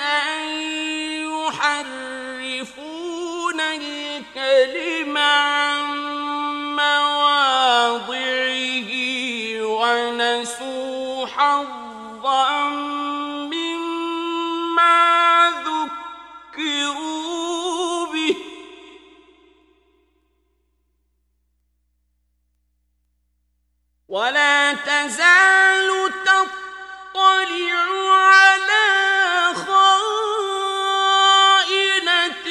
[SPEAKER 3] يحرفون الكلم عن مواضعه ونسوا حظا مما ذكروا به ولا تزال تطلع على خائنة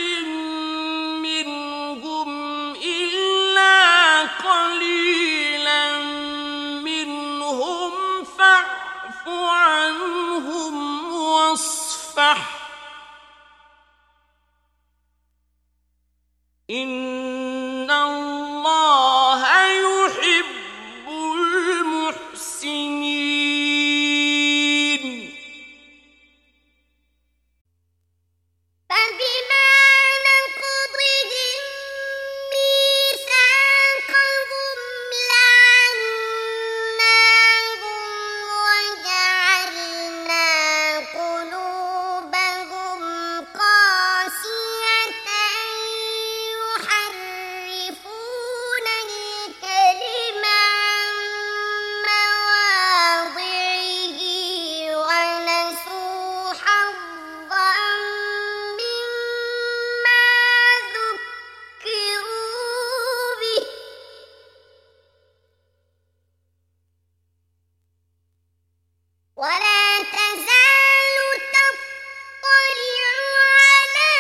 [SPEAKER 3] منهم إلا قليلا منهم فاعف عنهم واصفح إن الله يحب المحسنين
[SPEAKER 1] فبما نقضهم ميثاقهم لعناهم وجعلنا قلوبهم قاسية يحرفون الكلم عن مواضعه ونسوا حظا مما ذكروا به ولا تزال تطلع على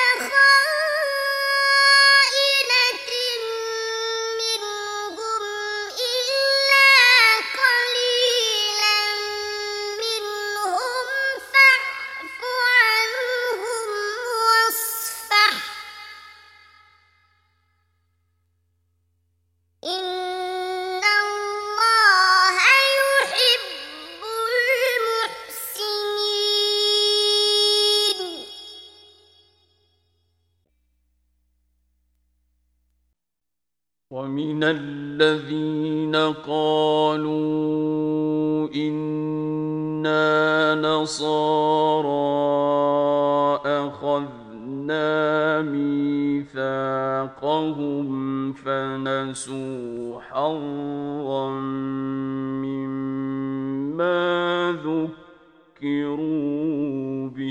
[SPEAKER 1] خائنة منهم إلا قليلا منهم فاعف عنهم واصفح إن الله يحب المحسنين
[SPEAKER 2] ومن الذين قالوا إنا نصارى أخذنا ميثاقهم فنسوا حظا مما ذكروا به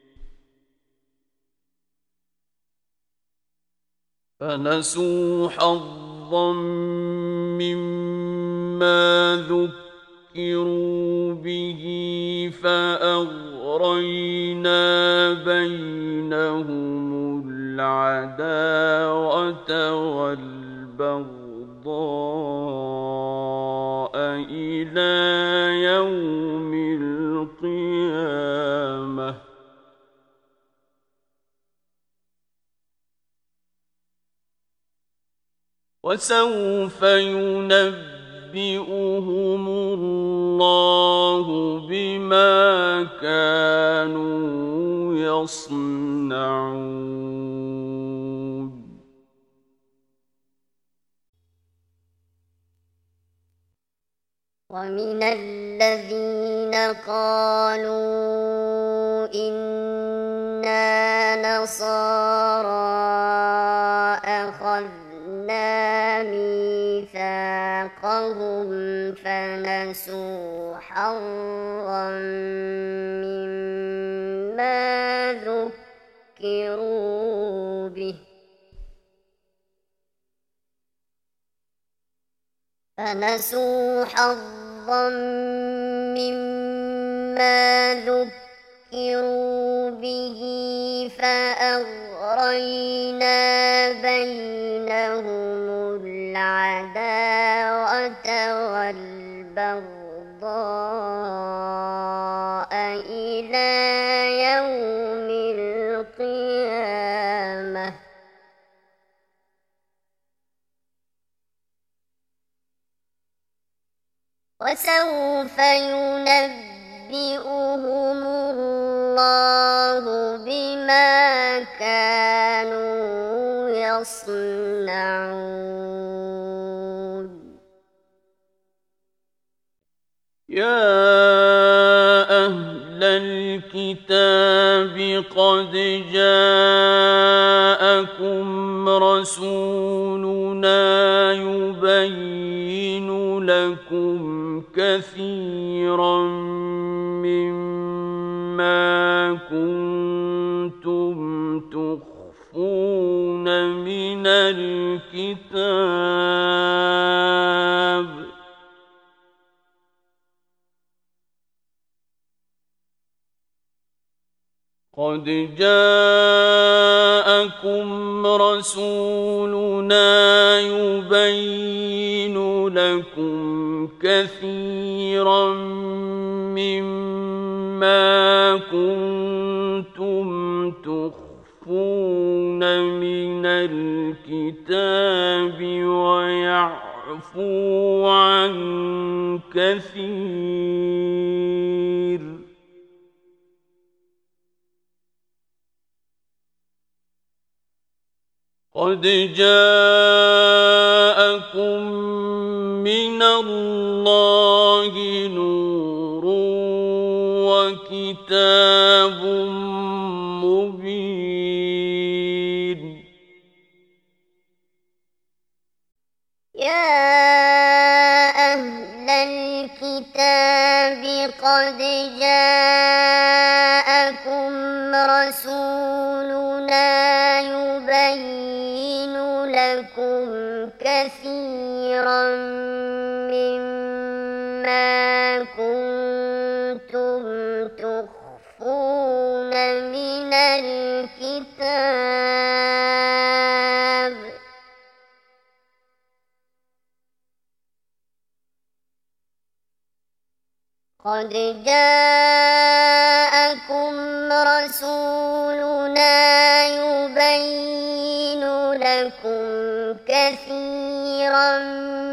[SPEAKER 2] فنسوا حظا مما ذكروا به فأغرينا بينهم العداوة والبغضاء إلى يوم القيامة وسوف ينبئهم الله بما كانوا يصنعون
[SPEAKER 1] ومن الذين قالوا إنا نصارى أخذنا ميثاقهم فنسوا حظا مما ذكروا به فنسوا حظا مما ذكروا به فأغرينا بينهم العداوة والبغضاء إلى يوم القيامة وسوف ينبئهم ينبئهم الله بما كانوا يصنعون
[SPEAKER 2] يا أهل الكتاب قد جاءكم رسولنا يبين لكم كثيرا مما كنتم تخفون من الكتاب قد جاءكم رسولنا يبين لكم كثيرا مما كنتم تخفون من الكتاب ويعفو عن كثير قد جاءكم من الله نور وكتاب مبين
[SPEAKER 1] يا أهل الكتاب قد جاءكم رسولنا يبين لكم كثيرا مما كنتم تخفون من الكتاب قد جاءكم رسولنا يبين لكم كثيرا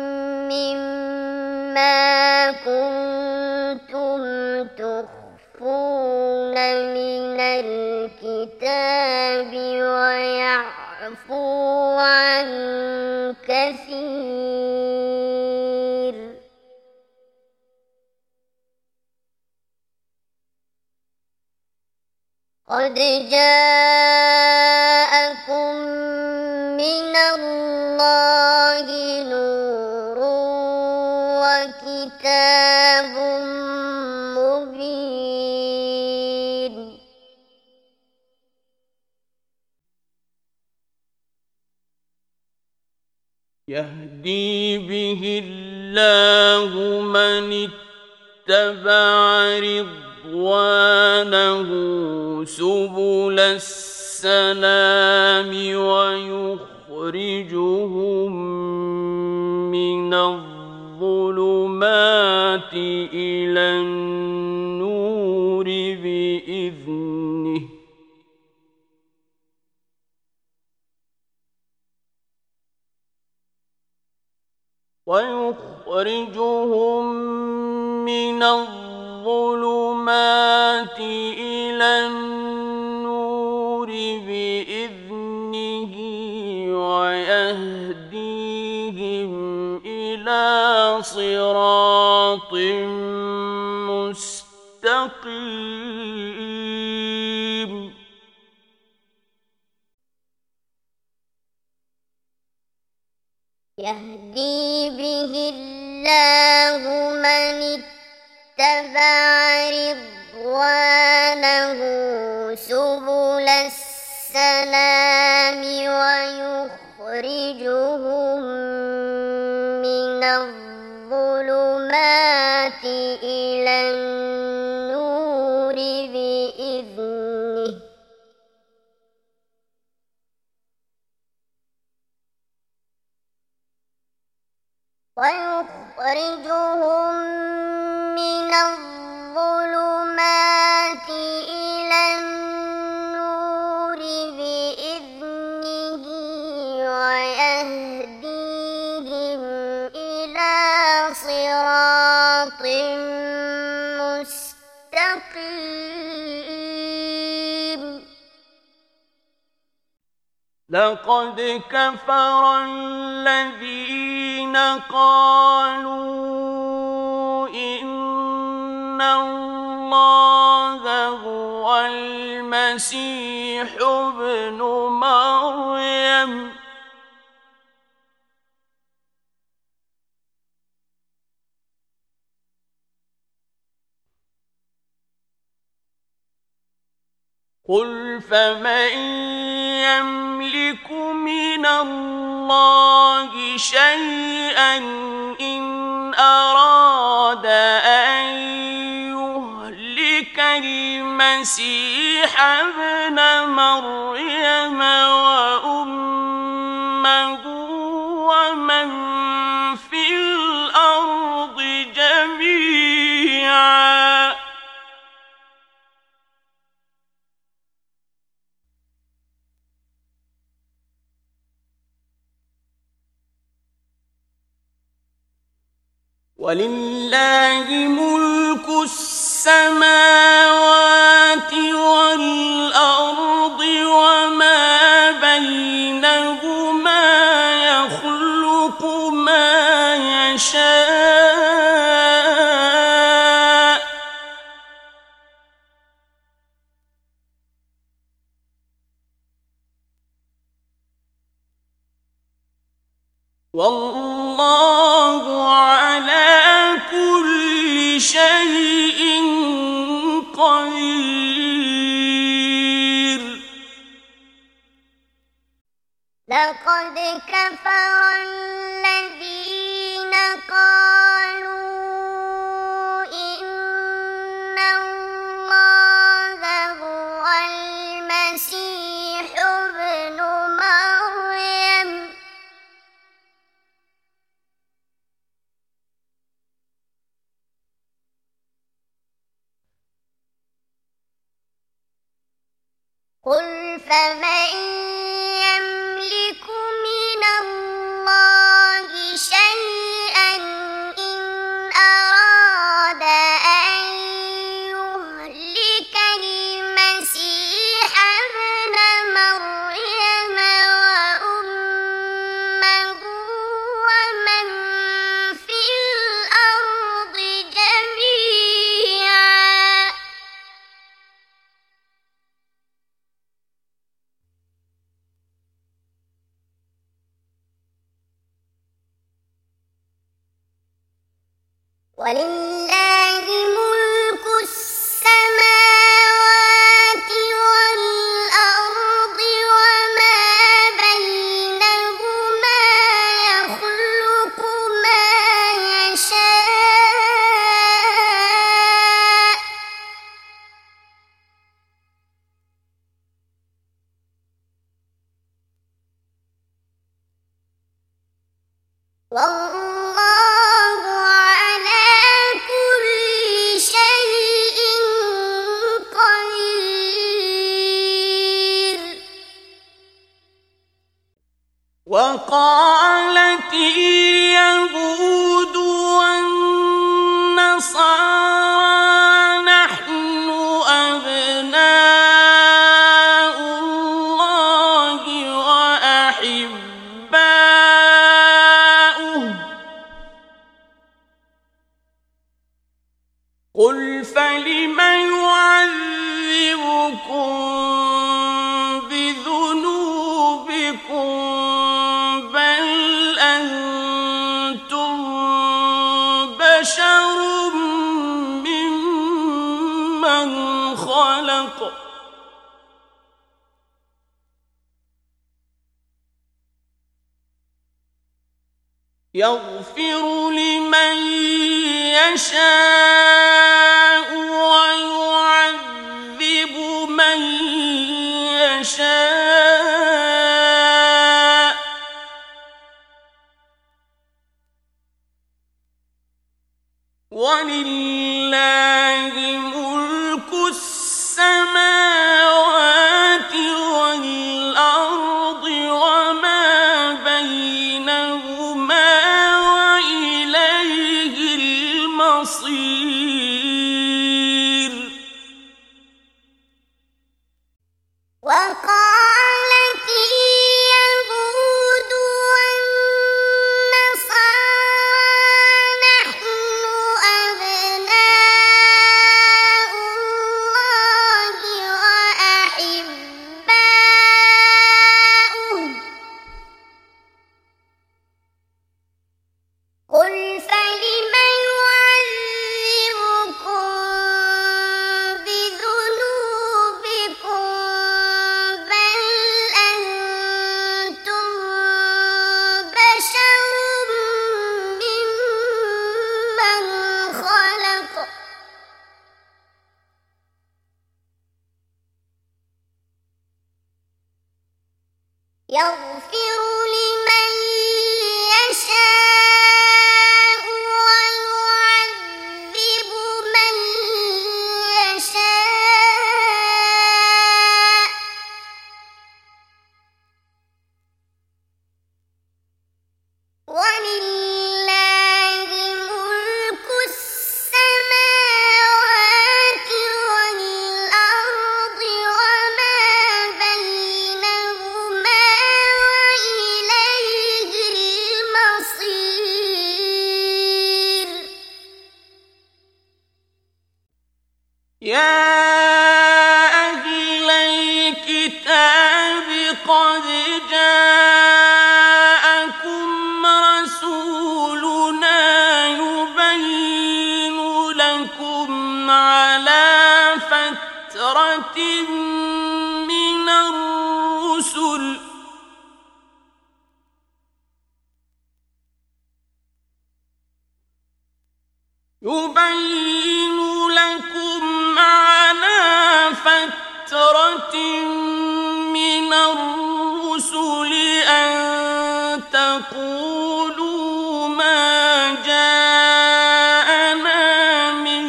[SPEAKER 1] مما كنتم تخفون من الكتاب ويعفو عن كثير قد جاءكم من الله نور وكتاب مبين
[SPEAKER 2] يهدي به الله من اتبع رضوانه سبل السلام ويخرجهم من الظلمات إلى النور بإذنه ويخرجهم من الظلمات إلى النور بإذنه ويهديهم إلى صراط مستقيم
[SPEAKER 1] يهدي به الله من اتبع رضوانه سبل السلام ويخرجهم من الظلمات إلى النور بإذنه ويخرجهم من الظلمات إلى النور بإذنه ويهديهم إلى صراط مستقيم مستقيم
[SPEAKER 2] لقد كفر الذين قالوا إن الله هو المسيح ابن مريم قل فمن يملك من الله شيئا إن أراد أن يهلك المسيح ابن مريم وأمه ومن في الأرض جميعا ولله ملك السماوات والأرض وما بينهما يخلق ما يشاء والله على كل شيء قدير
[SPEAKER 1] لقد كفر الذين قالوا إن الله هو المسيح ابن مريم قل فمن يملك من الله شيئا إن أراد أن يهلك المسيح ابن مريم وأمه ومن في الأرض جميعا ولله ملك السماوات والأرض وما بينهما يخلق ما يشاء والله على كل شيء قدير
[SPEAKER 2] وقالت اليهود والنصارى نحن أبناء الله وأحباؤه قل فلم يعذبكم بذنوبكم بل أنتم بشر ممن خلق يغفر لمن يشاء ويعذب من يشاء ولله ملك السماوات والأرض وما بينهما وإليه المصير
[SPEAKER 1] يغفر لمن يشاء ويعذب من يشاء ولله ملك السماوات والأرض وما بينهما وإليه المصير.
[SPEAKER 3] يا أهل الكتاب قد جاءكم رسولنا يبين لكم على فترة من الرسل يبين لكم على فترة من الرسل أن تقولوا ما جاءنا من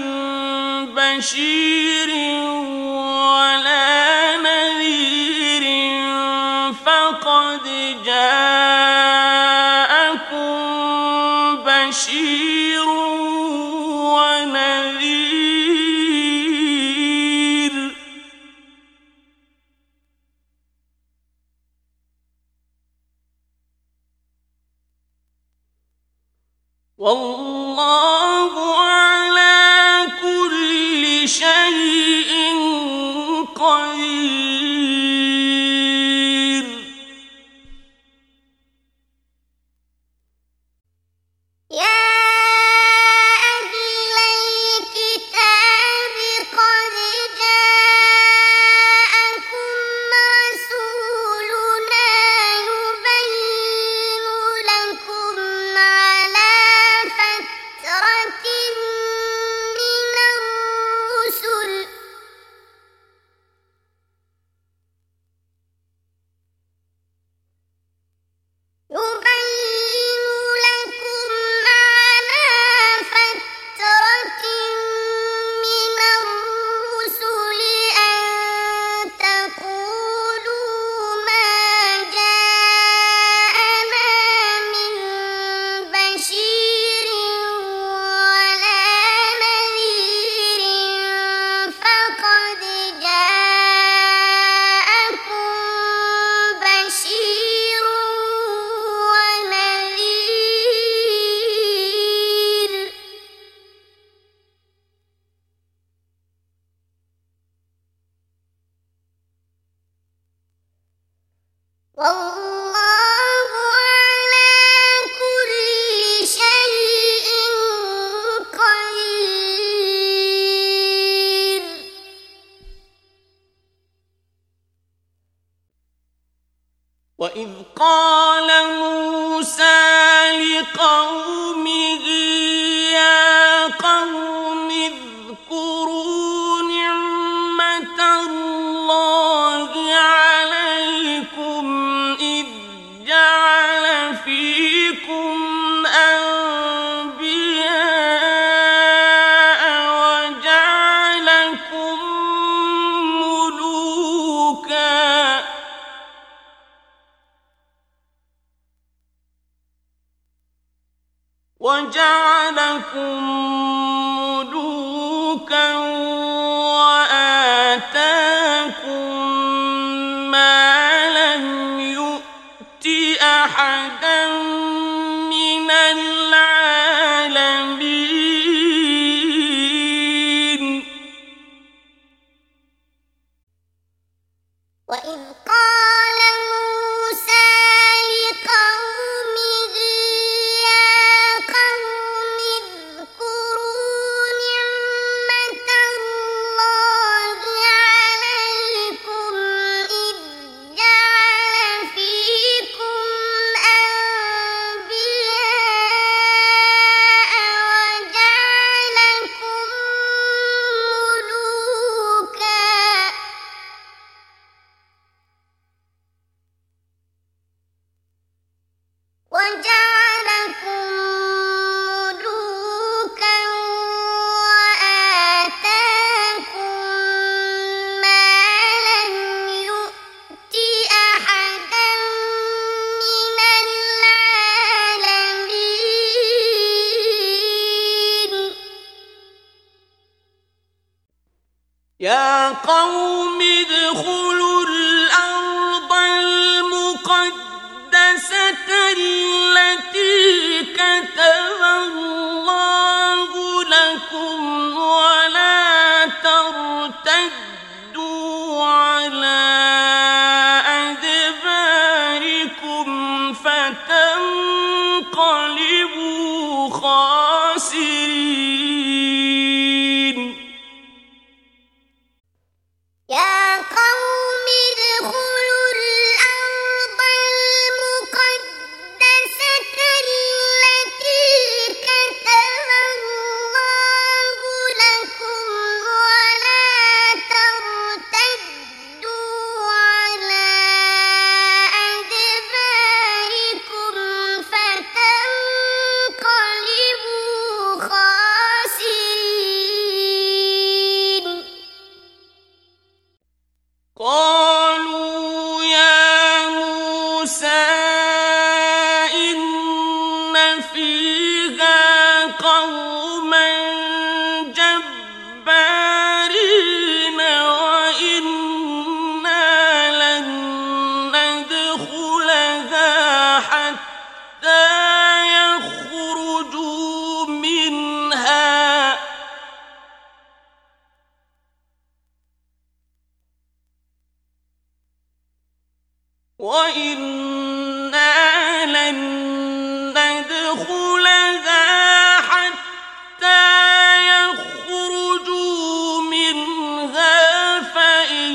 [SPEAKER 3] بشير ولا نذير فقد جاءكم بشير ونذير والله على كل شيء قدير.
[SPEAKER 1] يا أهل الكتاب قد جاءكم رسولنا يبين لكم على فترة من الرسل يبين لكم على فترة من الرسل أن تقولوا ما جاءنا من بشير ولا نذير فقد جاءكم بشير ونذير والله على كل شيء قدير.
[SPEAKER 3] وإذ قال موسى لقومه يا قوم اذكروا نعمة الله عليكم إذ جعل فيكم أنبياء وجعلكم ملوكا وجعلكم ملوكا وآتاكم ما لم يؤت أحدا من العالمين.
[SPEAKER 1] وإذ قال موسى لقومه يا قوم اذكروا نعمة الله
[SPEAKER 3] يا قوم ادخلوا الأرض المقدسة التي كتب الله لكم ولا ترتدوا على أدباركم فتنقلبوا خاسرين
[SPEAKER 1] يا قوم ادخلوا الأرض المقدسة التي كتب الله لكم ولا ترتدوا على أدباركم فتنقلبوا خاسرين
[SPEAKER 3] قالوا يا موسى إن فيها قوما جبارين وإنا لن ندخلها حتى يخرجوا منها وَإِنَّا لَن نَّدْخُلَهَا حَتَّىٰ يَخْرُجُوا مِنْهَا فَإِن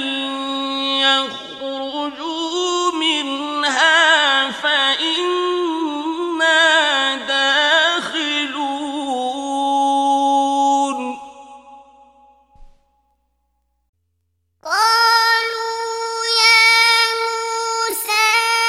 [SPEAKER 3] يَخْرُجُوا مِنْهَا فَإِنَّا دَاخِلُونَ
[SPEAKER 1] قالوا يا موسى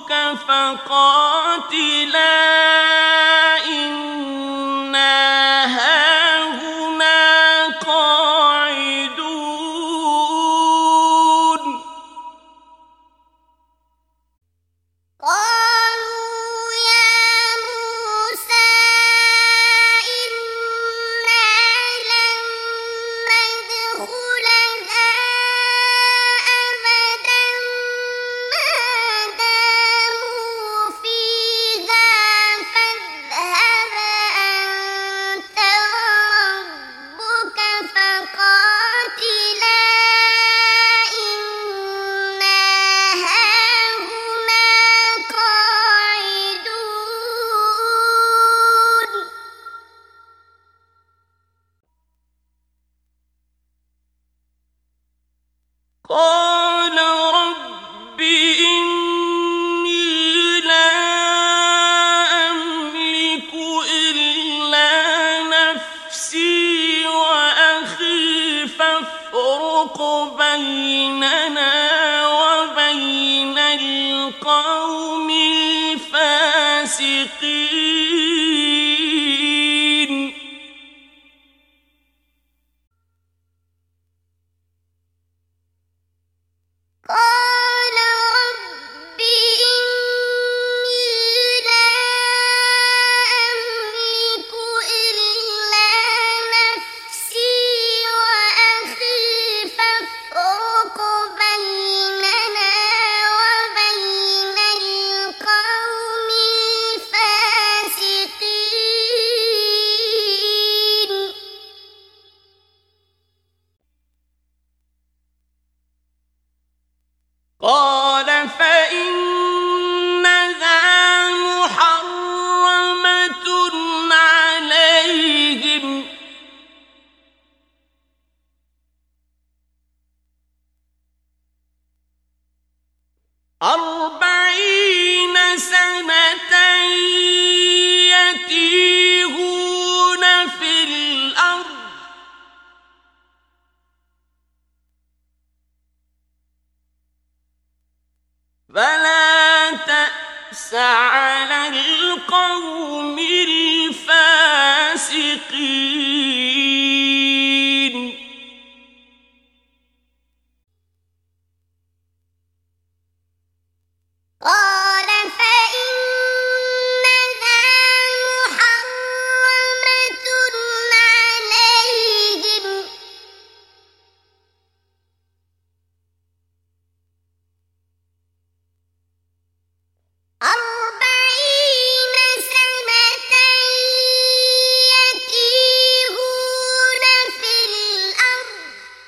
[SPEAKER 2] ربك فقاتلا إنا هاهنا قاعدون
[SPEAKER 1] قالوا يا موسى إنا لن ندخلها أبدا ما داموا فيها فاذهب أنت وربك فقاتلا إنا هاهنا قاعدون
[SPEAKER 2] قال رب إني لا أملك إلا نفسي وأخي فافرق بيننا وبين القوم الفاسقين
[SPEAKER 1] قال رب إني لا أملك إلا نفسي وأخي فافرق بيننا وبين القوم الفاسقين
[SPEAKER 2] قال فإنها محرمة عليهم أربعين سنة يتيهون في الأرض فلا تأس على القوم الفاسقين
[SPEAKER 1] قال فإنها محرمة عليهم أربعين سنة يتيهون في الأرض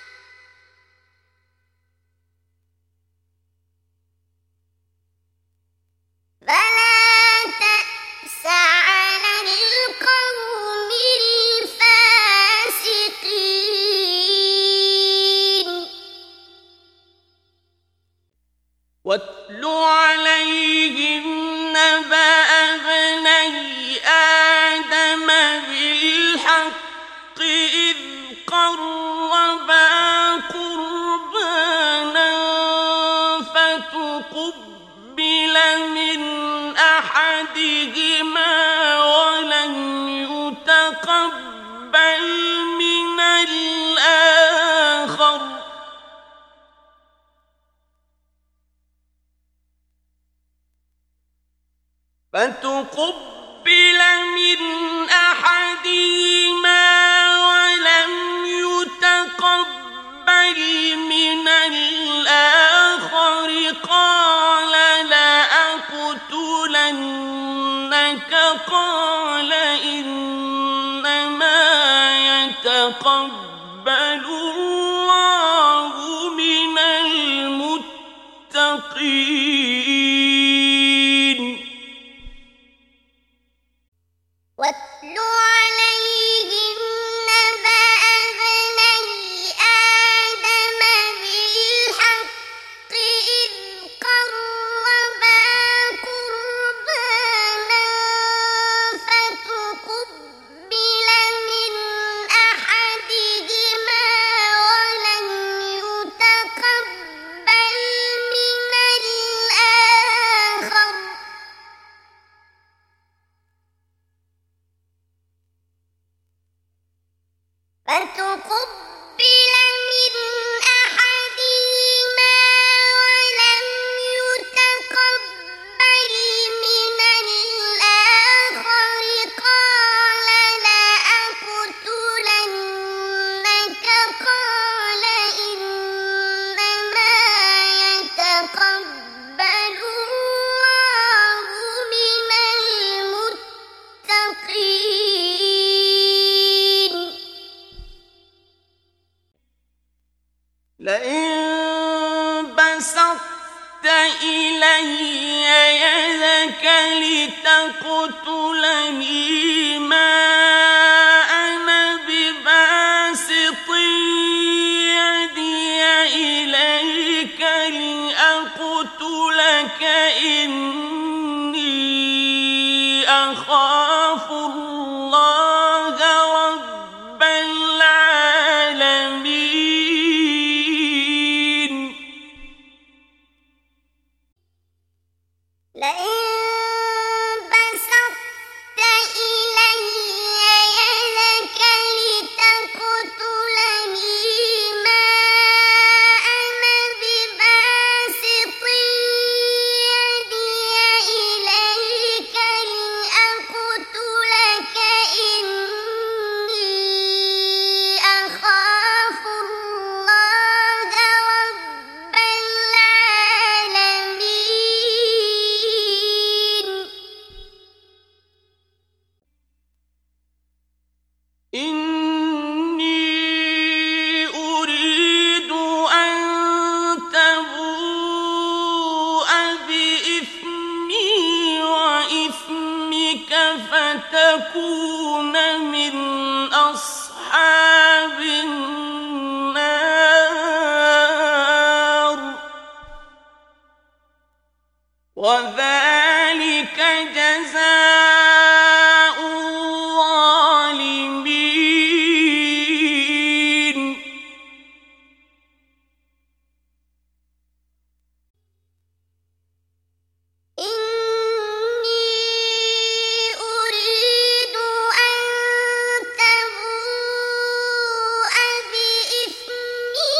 [SPEAKER 1] فلا تأس على القوم الفاسقين
[SPEAKER 2] واتل عليهم نبأ ابني آدم بالحق إذ قربا قربانا فتقبل من أحدهما ولم يتقبل من الآخر فتقبل من أحدهما ولم يتقبل من الآخر قال لأقتلنك قال إنما يتقبل الله من المتقين
[SPEAKER 1] واتل عليهم نبأ ابني آدم بالحق إذ قربا قربانا فتقبل من أحدهما
[SPEAKER 2] لتقتلني ما أنا بباسط يدي إليك لأقتلك إني أخاف الله رب العالمين.
[SPEAKER 1] لئن بسطت إلي يدك لتقتلني ما أنا بباسط يدي إليك لأقتلك إني أخاف الله رب العالمين.
[SPEAKER 2] إني أريد أن تبوء بإثمي وإثمك فتكون من أصحاب النار، وذلك جزاء الظالمين.
[SPEAKER 1] إني أريد أن تبوء بإثمي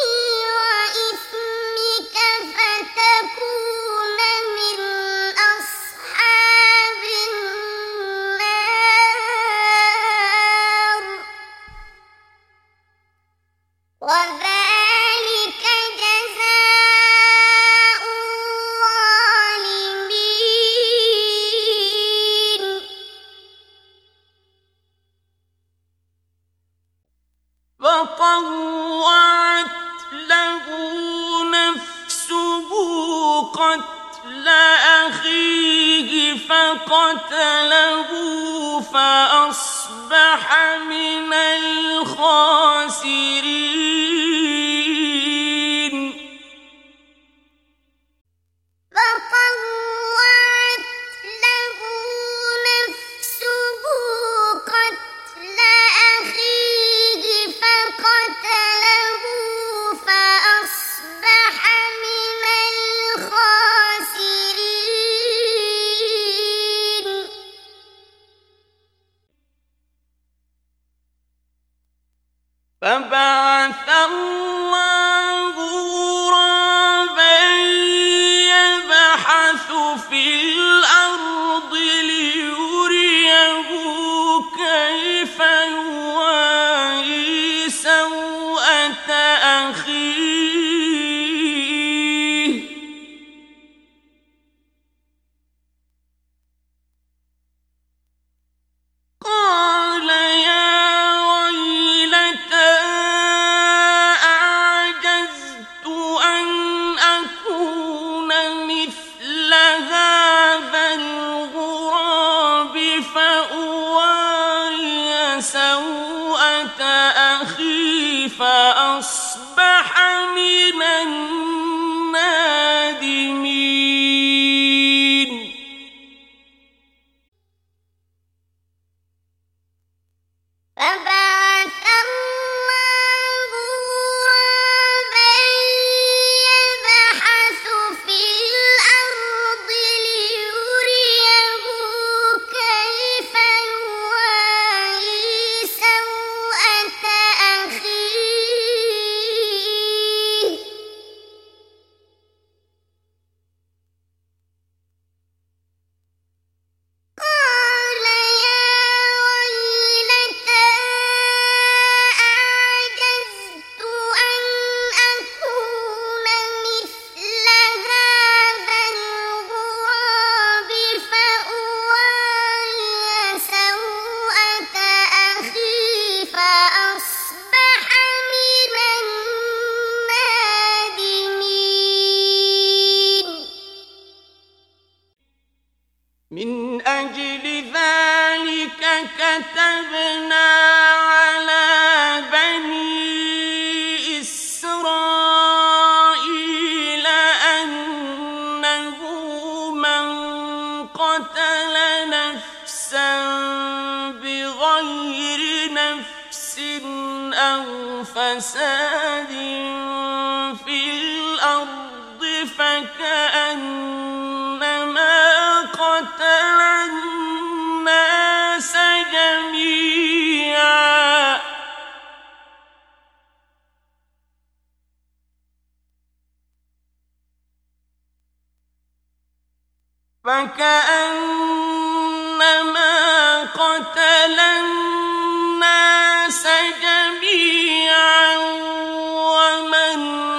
[SPEAKER 1] وإثمك فتكون من أصحاب النار، وذلك جزاء الظالمين.
[SPEAKER 2] فطوعت له نفسه قتل أخيه فقتله فأصبح من الخاسرين.
[SPEAKER 1] فطوعت له نفسه قتل أخيه فقتله فأصبح من الخاسرين.
[SPEAKER 2] فبعث الله غرابا يبحث في الأرض ليريه كيف يواري سوءة أخيه، قال يا ويلتى أعجزت أن أكون مثل هذا من أجل ذلك كتبنا على بني إسرائيل أنه من قتل نفسا بغير نفس أو فساد في الأرض فكأنما قتل الناس جميعا فكأنما قتل الناس جميعا ومن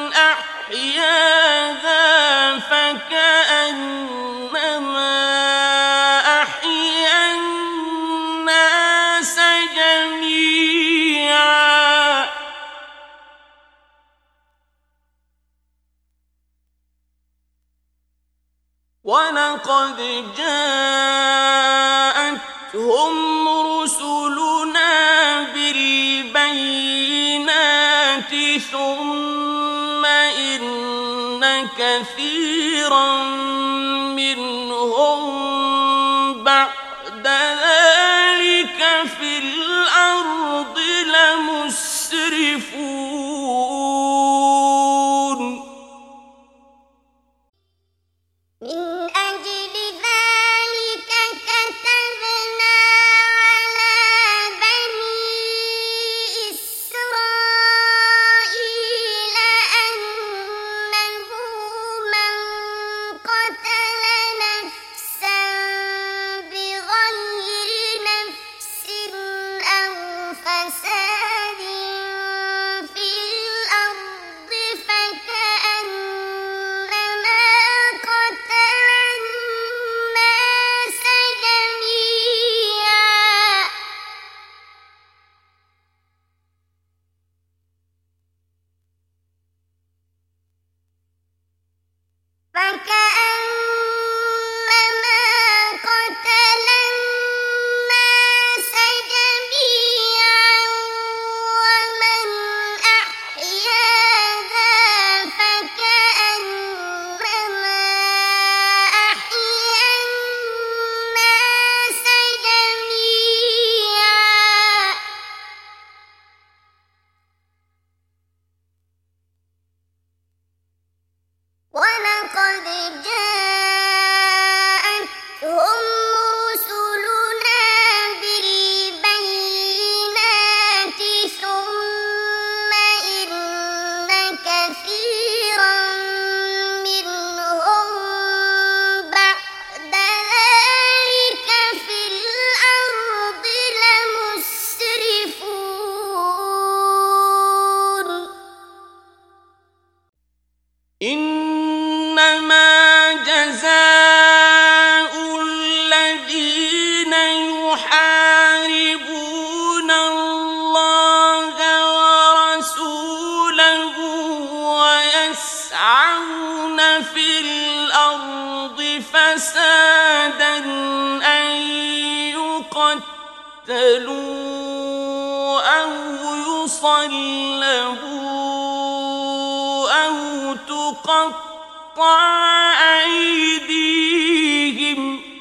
[SPEAKER 2] أحياها فكأنما أحيا الناس جميعا ولقد جاءتهم رسلنا بالبينات ثم إن كثيرا منهم بعد ذلك في الأرض لمسرفون
[SPEAKER 1] من أجل ذلك كتبنا على بني إسرائيل أنه من قتل نفسا بغير نفس أو فساد في الأرض فكأنما قتل الناس جميعا فكأنما قتل الناس جميعا ومن أحياها فكأنما أحيا الناس جميعا ولقد جاءتهم رسلنا بالبينات ثم إن كثيرا منهم بعد ذلك في الأرض لمسرفون
[SPEAKER 2] إنما جزاء الذين يحاربون الله ورسوله ويسعون في الأرض فسادا أن يقتلوا أو يصلبوا أو تقطع أيديهم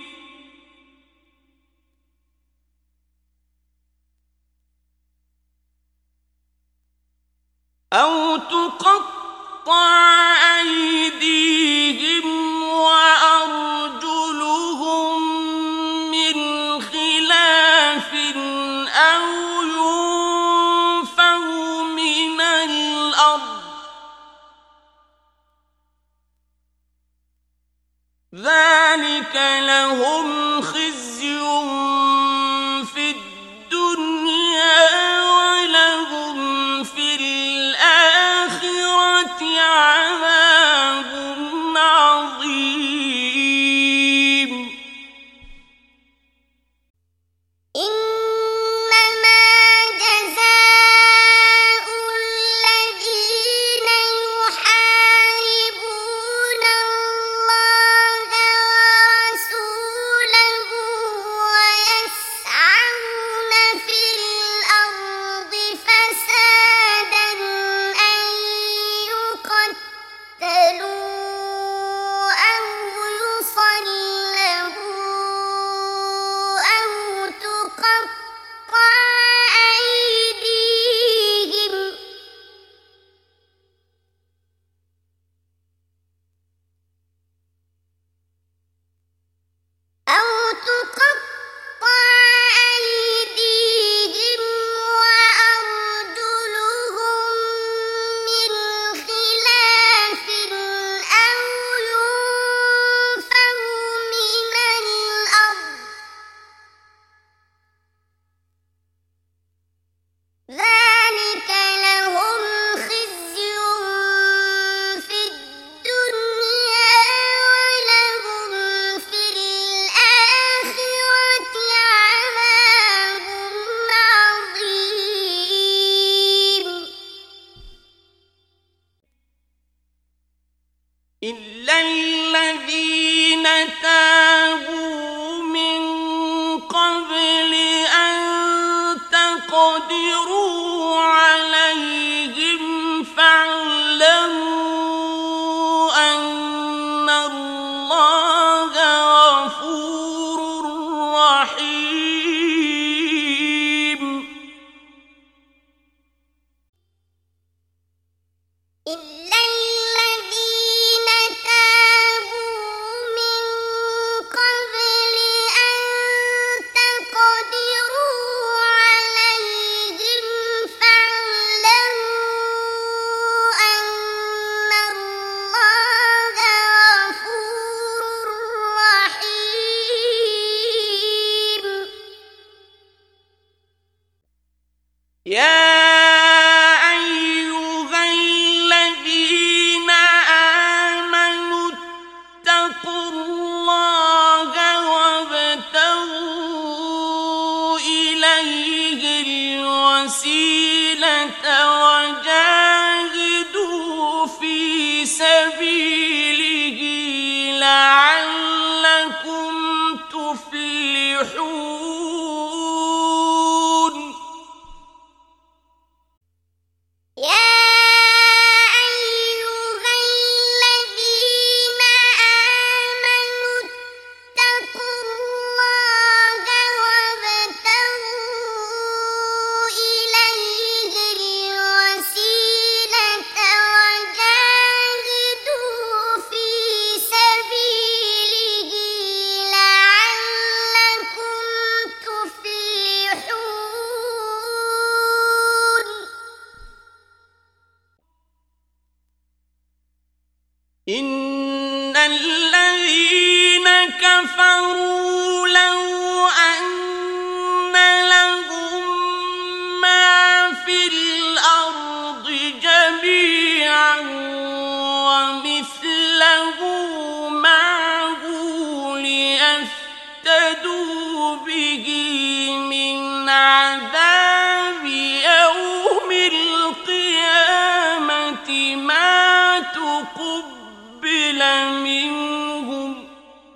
[SPEAKER 2] أو تقطع أيديهم وأرجلهم من خلاف أو ينفوا من الأرض ذلك لهم خزي في الدنيا ولهم في الآخرة عذاب عظيم
[SPEAKER 1] إنما جزاء الذين يحاربون الله ورسوله
[SPEAKER 2] الذين تابوا من قبل أن تقدروا عليهم فاعلموا أن الله غفور رحيم.
[SPEAKER 1] إلا الذين تابوا من قبل أن تقدروا عليهم فاعلموا أن الله غفور رحيم.
[SPEAKER 2] يا أيها الذين آمنوا اتقوا الله وابتغوا إليه الوسيلة وجاهدوا في سبيله لعلكم تفلحون.
[SPEAKER 1] يا أيها الذين آمنوا اتقوا الله وابتغوا إليه الوسيلة وجاهدوا في سبيله لعلكم تفلحون.
[SPEAKER 2] إن الذين كفروا لو أن لهم ما في الأرض جميعا ومثله معه ليفتدوا به من عذاب يوم القيامة ما تقبل منهم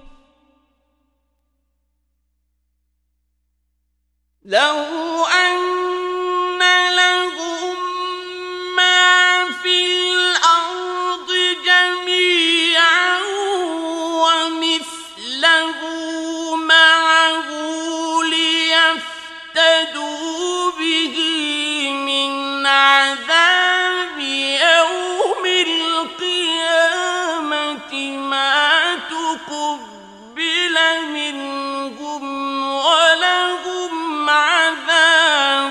[SPEAKER 2] لو أن لهم ما في الأرض جميعا ومثله معه ليفتدوا به من عذاب يوم القيامة ما تقبل منهم ولهم عذاب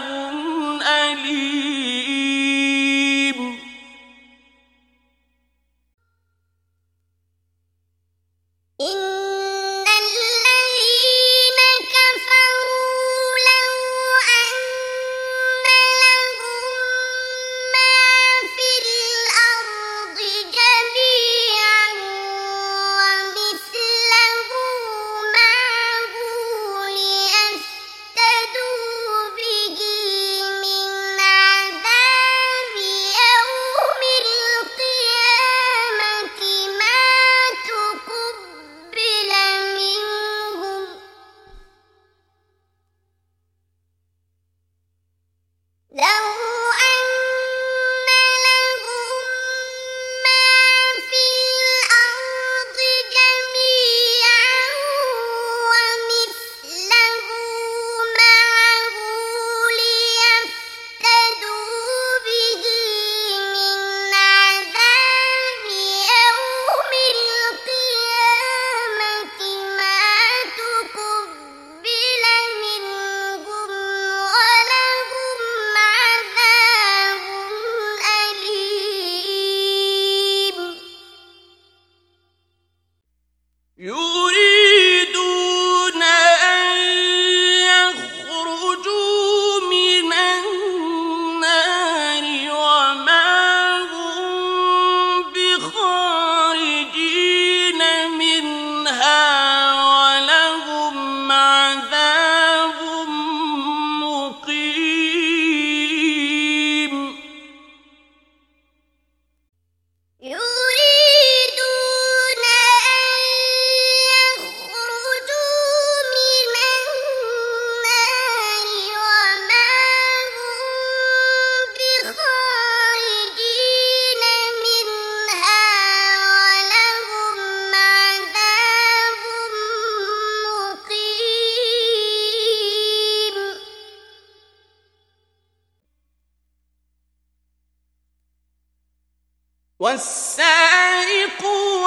[SPEAKER 2] والسارق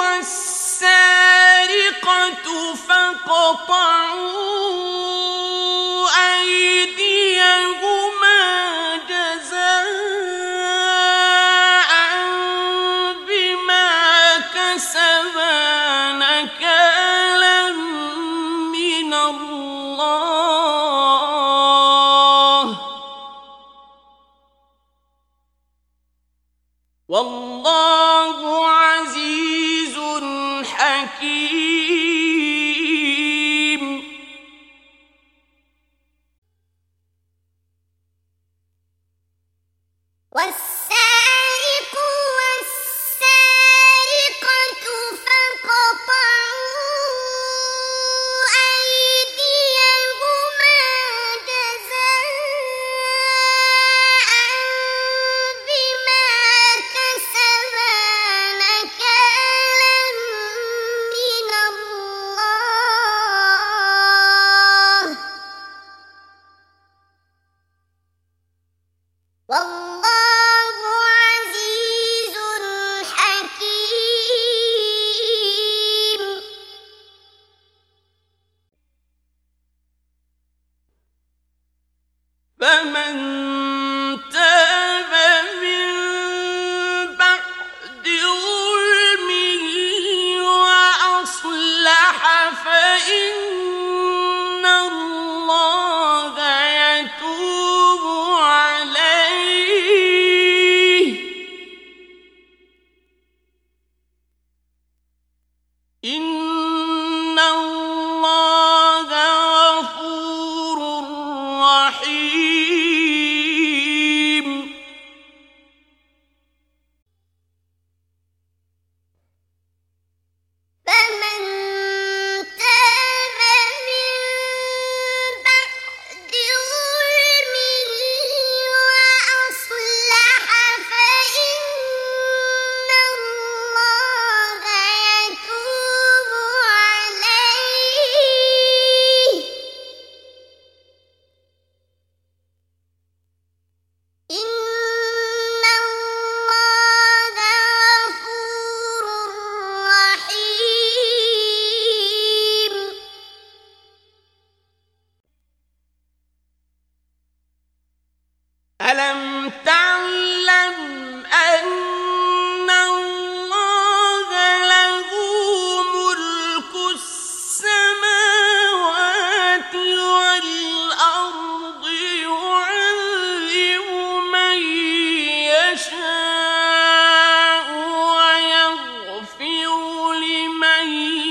[SPEAKER 2] والسارقة فاقطعوا أيديهما جزاء بما كسبا نكالا من الله والله عزيز حكيم.
[SPEAKER 1] والسارق والسارقة فاقطعوا أيديهما جزاء بما كسبا نكالا من الله والله عزيز حكيم.
[SPEAKER 2] فمن تاب من بعد ظلمه وأصلح فإن الله يتوب عليه إن الله غفور رحيم.
[SPEAKER 1] فمن تاب من بعد ظلمه وأصلح فإن الله يتوب عليه إن الله غفور رحيم.
[SPEAKER 2] ألم تعلم أن الله له ملك السماوات والأرض يعذب من يشاء ويغفر لمن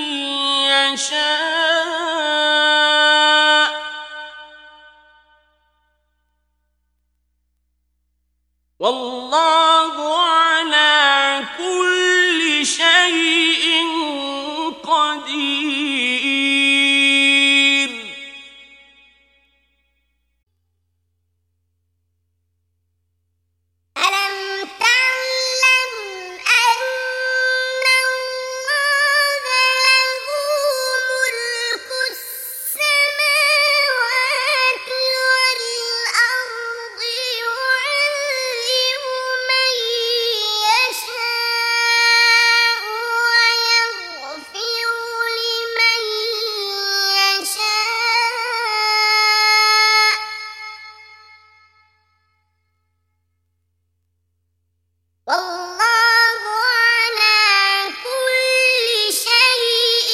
[SPEAKER 2] يشاء والله على كل شيء قدير.
[SPEAKER 1] ألم تعلم أن الله له ملك السماوات والأرض يعذب من يشاء ويغفر لمن يشاء والله على كل شيء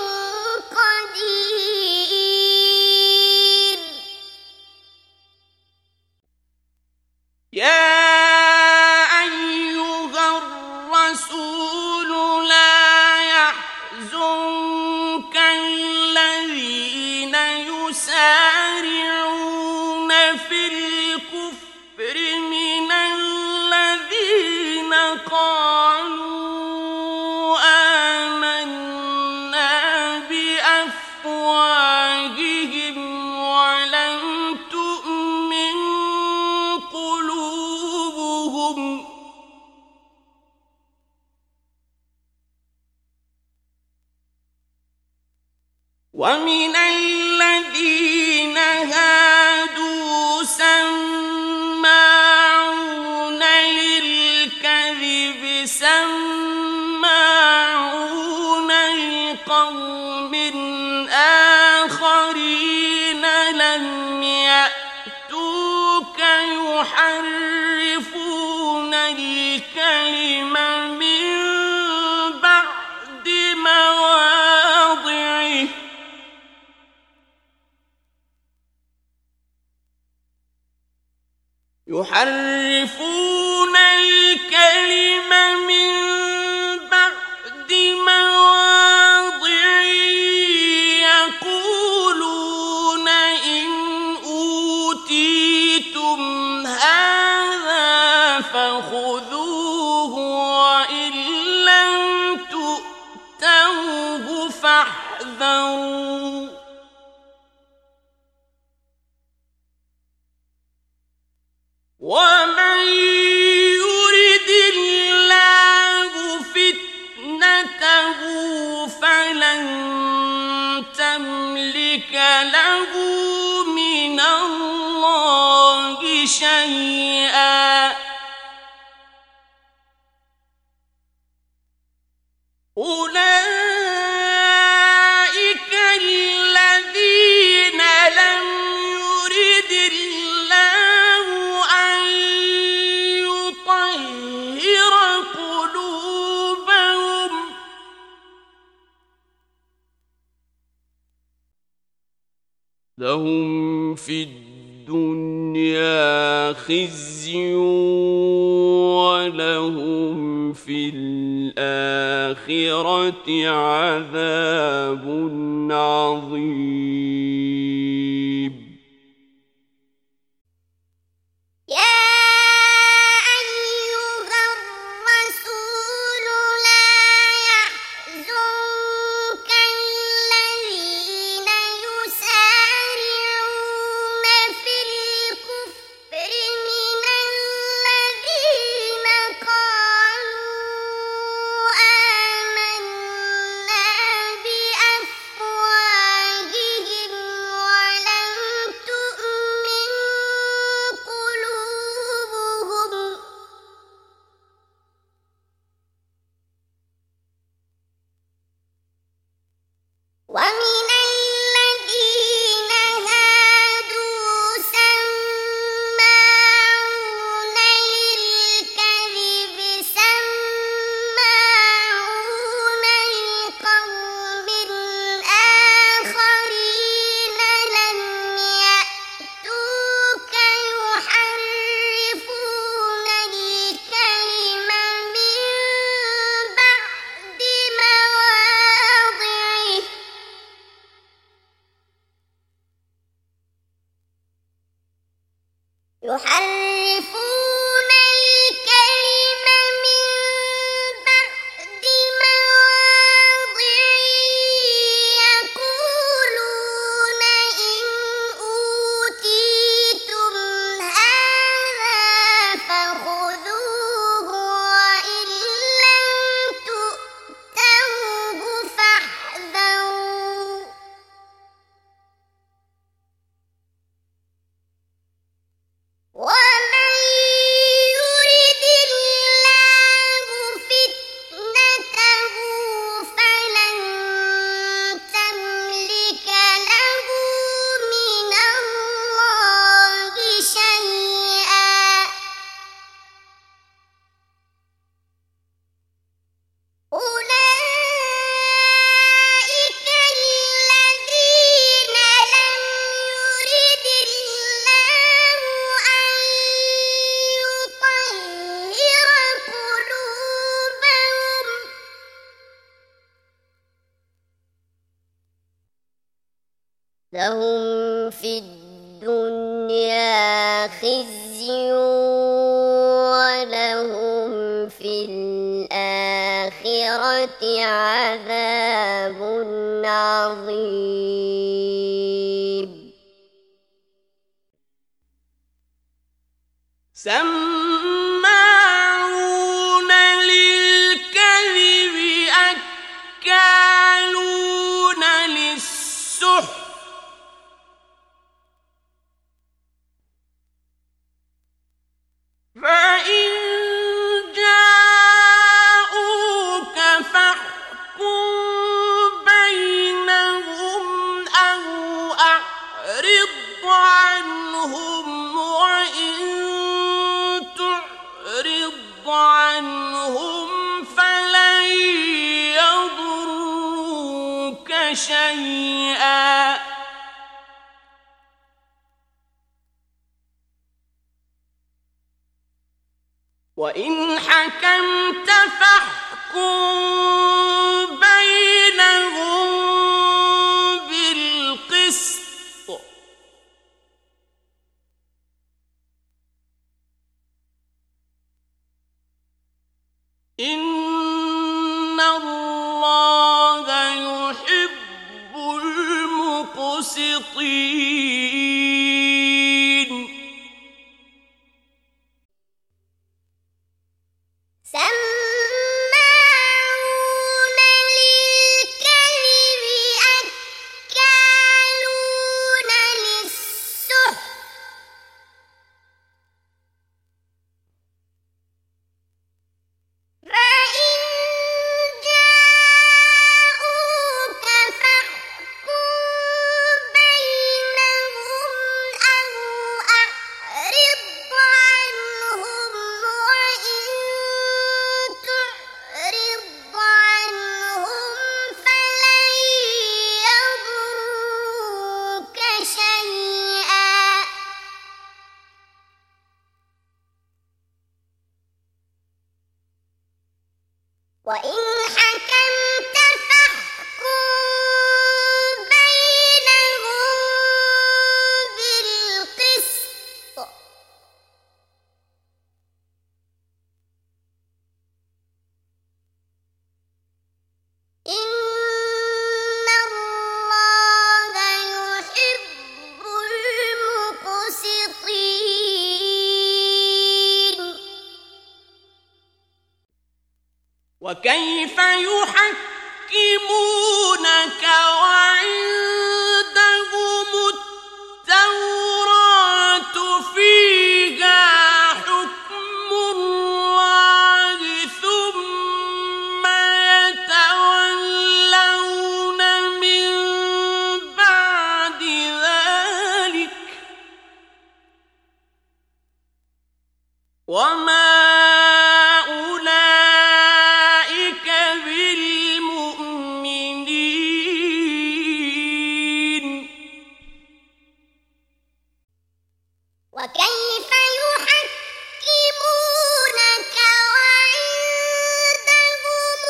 [SPEAKER 1] قدير.
[SPEAKER 2] يا أيها الرسول لا يحزنك الذين يسارعون في الكفر من الذين قالوا آمنا بأفواههم ولم تؤمن قلوبهم ومن الذين هادوا سماعون للكذب سماعون يحرفون الكلم من بعد مواضعه يحرفون الكلم من بعد مواضعه يقولون إن أوتيتم هذا فخذوه وإن لم تؤتوه فاحذروا ومن يرد الله فتنته فلن تملك له من الله شيئا أولئك الذين لم يرد الله أن يطهر قلوبهم لهم في الدنيا خزي ولهم في الآخرة عذاب عظيم يحرفون الكلم من بعد مواضعه يقولون إن أوتيتم هذا فخذوه وإن لم تؤتوه فاحذروا ومن يرد الله فتنته فلن تملك له من الله شيئا أولئك الذين لم يرد الله أن يطهر قلوبهم لهم في الدنيا خزي ولهم في الآخرة عذاب عظيم سماعون للكذب أكالون للسحت فإن جاءوك فاحكم بينهم أو أعرض عنهم وإن شيئا وإن حكمت فاحكم بينهم بالقسط إن الله يحب المقسطين
[SPEAKER 1] سماعون للكذب أكالون للسحت فإن جاءوك فاحكم بينهم أو أعرض عنهم وإن تعرض عنهم فلن يضروك شيئا وإن حكمت فاحكم بينهم بالقسط إن الله يحب المقسطين
[SPEAKER 2] وكيف يحكمونك وعندهم التوراة فيها حكم الله ثم يتولون من بعد ذلك وما أولئك بالمؤمنين
[SPEAKER 1] وكيف يحكمونك وعندهم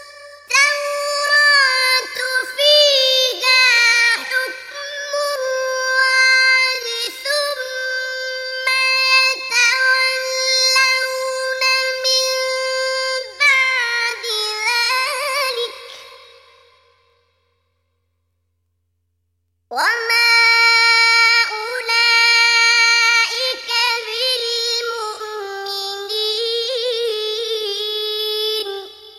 [SPEAKER 1] التوراة فيها حكم الله ثم يتولون من بعد ذلك وما أولئك بالمؤمنين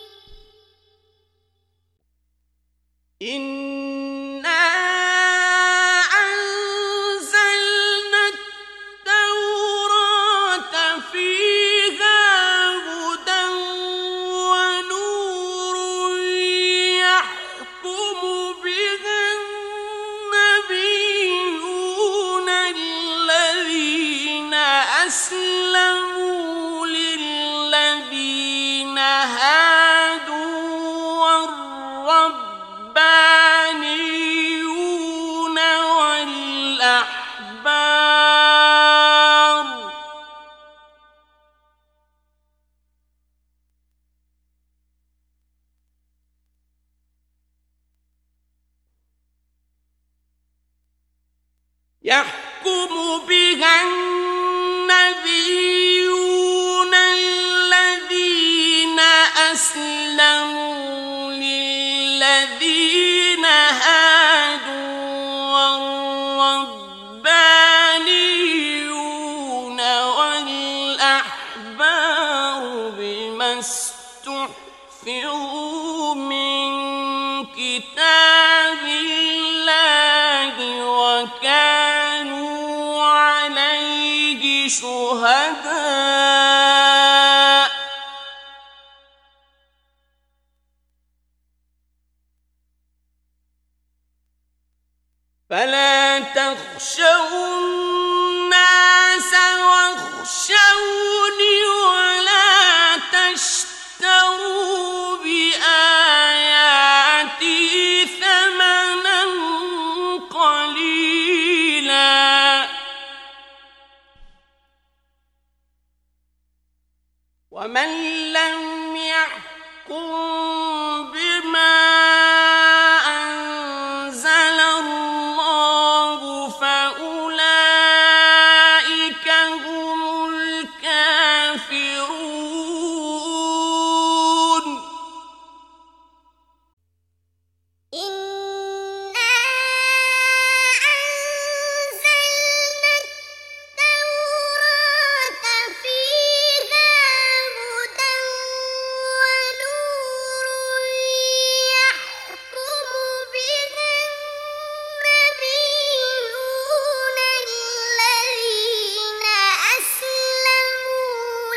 [SPEAKER 2] إنا أنزلنا التوراة فيها هدى ونور يحكم بها النبيون الذين أسلموا للذين هادوا والربانيون والأحبار يحكم بها النبيون الذين أسلموا للذين هادوا والربانيون والأحبار بما استحفظوا من كتاب الله وكانوا عليه شهداء فلا تخشوا الناس واخشوني ولا تشتروا بآياتي ثمنا ومن لم يحكم بما أنزل الله فأولئك هم الكافرون
[SPEAKER 1] إنا أنزلنا التوراة فيها هدى ونور يحكم بها النبيون الذين أسلموا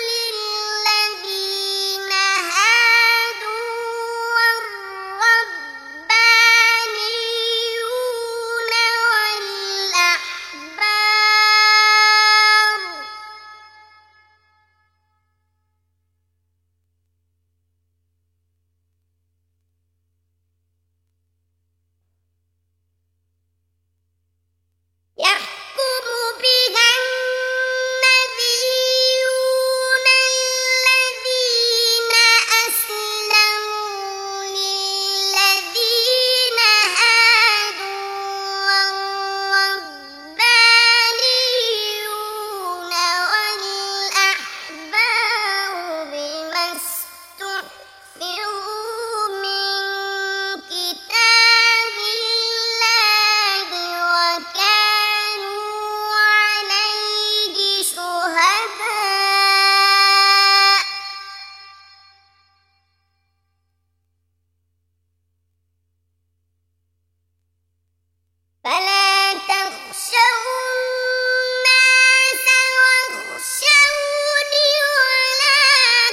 [SPEAKER 1] للذين هادوا والربانيون والأحبار يحكم بها النبيون الذين أسلموا للذين هادوا والربانيون والأحبار بما استحفظوا من كتاب الله وكانوا عليه شهداء فلا تخشوا الناس واخشوني ولا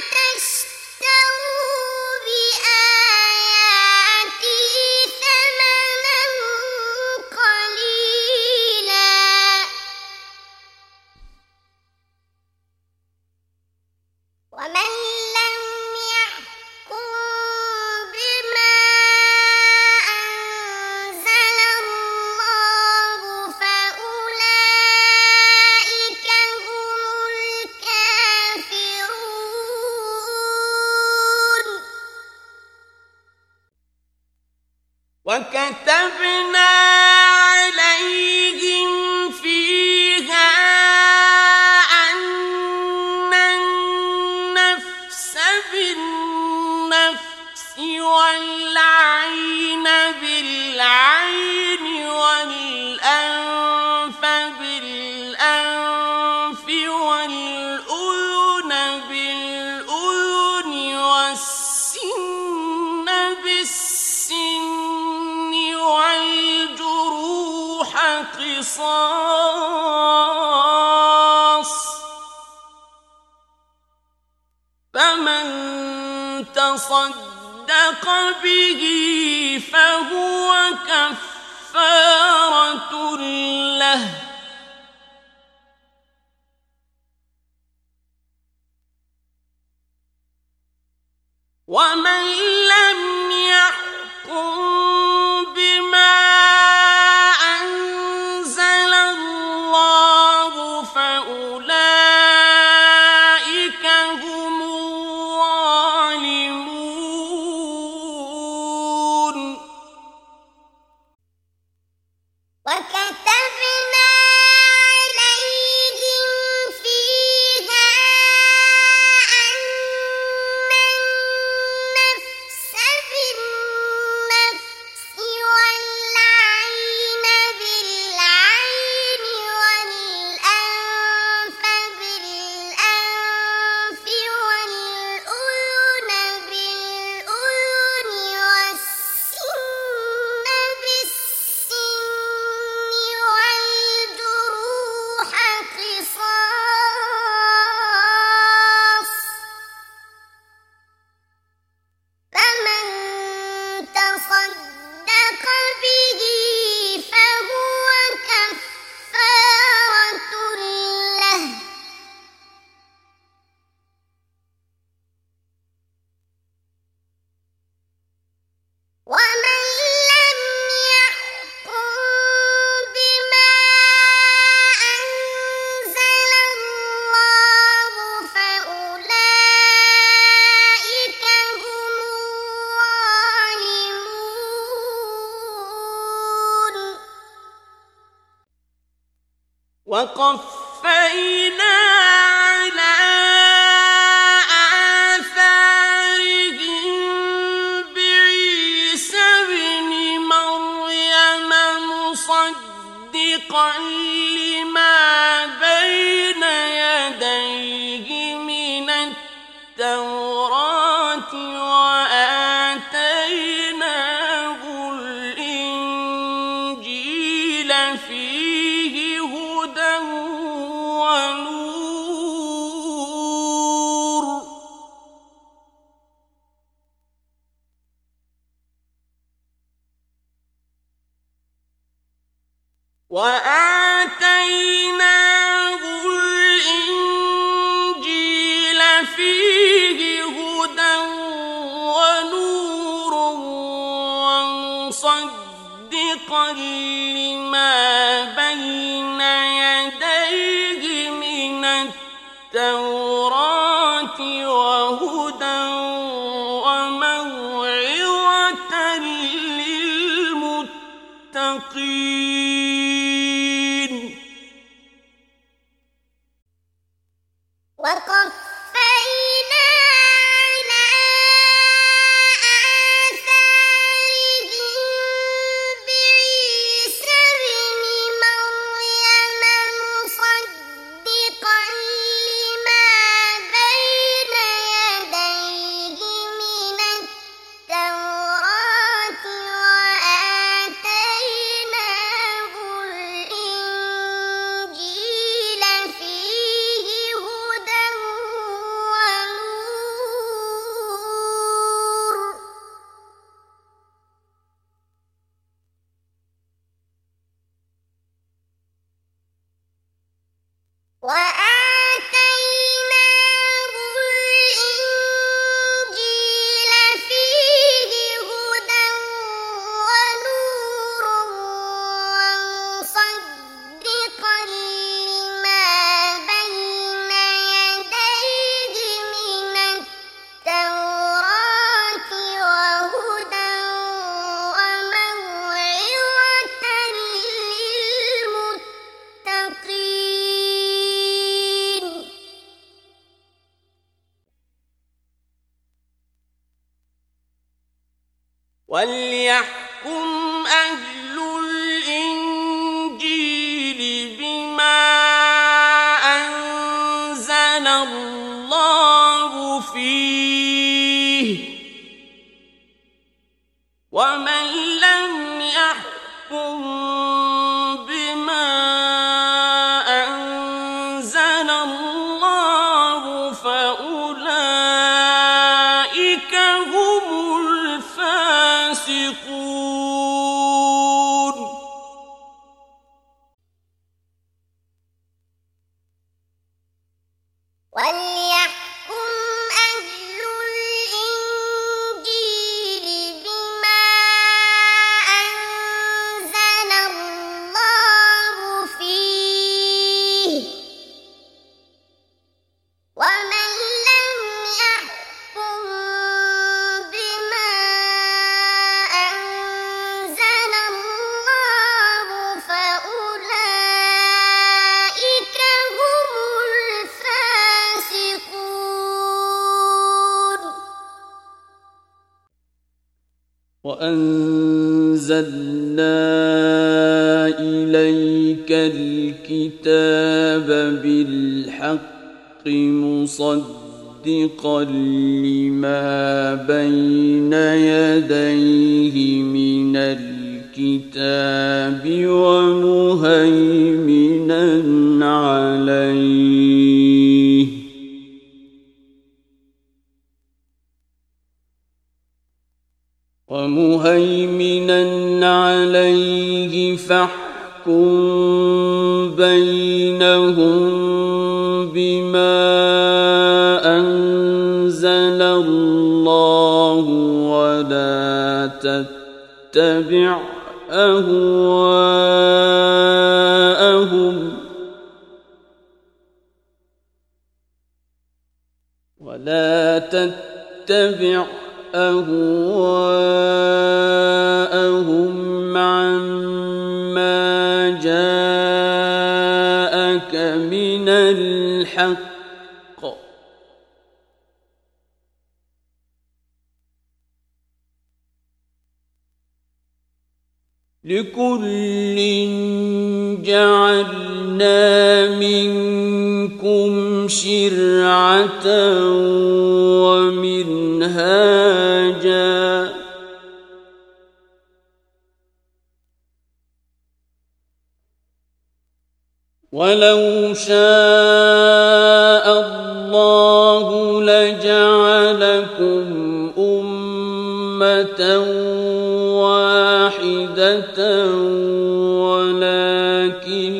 [SPEAKER 1] تشتروا بآياتي ثمنا قليلا ومن لم يحكم بما أنزل الله فأولئك هم الكافرون
[SPEAKER 2] وكتبنا عليهم فيها أن النفس بالنفس والعين بالعين والأنف بالأنف والأذن بالأذن والسن بالسن والجروح قصاص فمن تصدق به فهو كفارة له ومن لم يحكم بما أنزل الله فأولئك هم الظالمون
[SPEAKER 1] وكتبنا عليهم فيها أن النفس بالنفس والعين بالعين والأنف بالأنف والأذن بالأذن والسن بالسن
[SPEAKER 2] وقفينا على آثارهم بعيسى ابن مريم مصدقا لما بين يديه من التوراة وآتيناه الإنجيل فيه هدى ونور وآتيناه الإنجيل فيه هدى ونور ومصدقا لما بين يديه من التوراة وهدى وموعظة للمتقين
[SPEAKER 1] وقفينا على آثارهم بعيسى ابن مريم مصدقا لما بين يديه من التوراة وآتيناه الإنجيل فيه هدى ونور وآتيناه الإنجيل فيه هدى ونور ومصدقا لما بين يديه من التوراة وهدى وموعظة للمتقين
[SPEAKER 2] وليحكم أهل الإنجيل بما أنزل الله فيه ومن لم يحكم بما أنزل الله فأولئك هم الفاسقون
[SPEAKER 1] وليحكم أهل الإنجيل بما أنزل الله فيه ومن لم يحكم بما أنزل الله فأولئك هم الفاسقون
[SPEAKER 3] وأنزلنا إليك الكتاب بالحق مصدقا لما بين يديه من الكتاب ومهيمنا عليه ومهيمنا عليه فاحكم بينهم بما أنزل الله ولا تتبع أهواءهم ولا تتبع أهواءهم عما جاءك من الحق لكل جعلنا منكم شرعة ومنهاجا ولو شاء الله لجعلكم أمة واحدة ولكن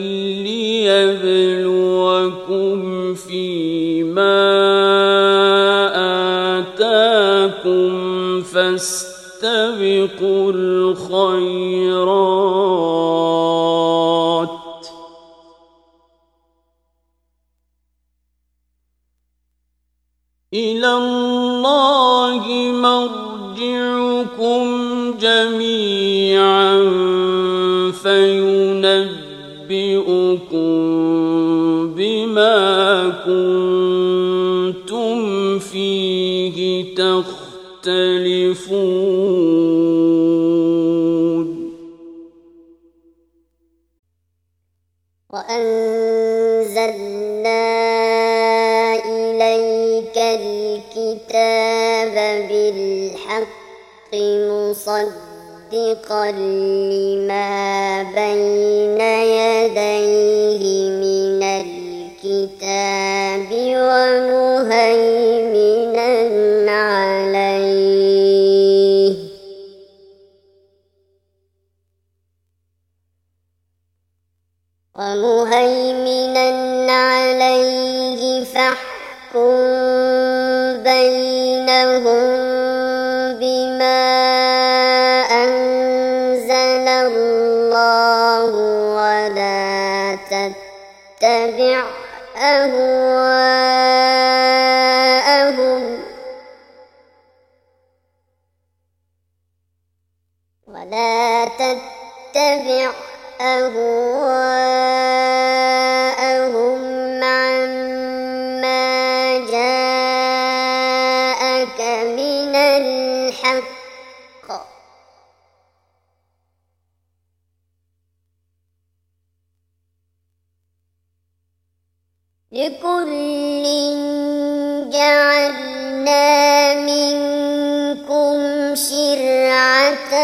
[SPEAKER 3] ليبلوكم فيما آتاكم فاستبقوا الخيرات إلى الله مرجعكم جميعا فينبئكم بما كنتم فيه تختلفون
[SPEAKER 1] وأنزلنا إليك الكتاب بالحق مصدقا لما بين يديه من الكتاب ومهيمنا عليه ومهيمنا عليه فاحكم بينهم بما أنزل الله ولا تتبع أهواءهم ولا تتبع أهواءهم عما جاءك من الحق لكل جعلنا منكم شرعة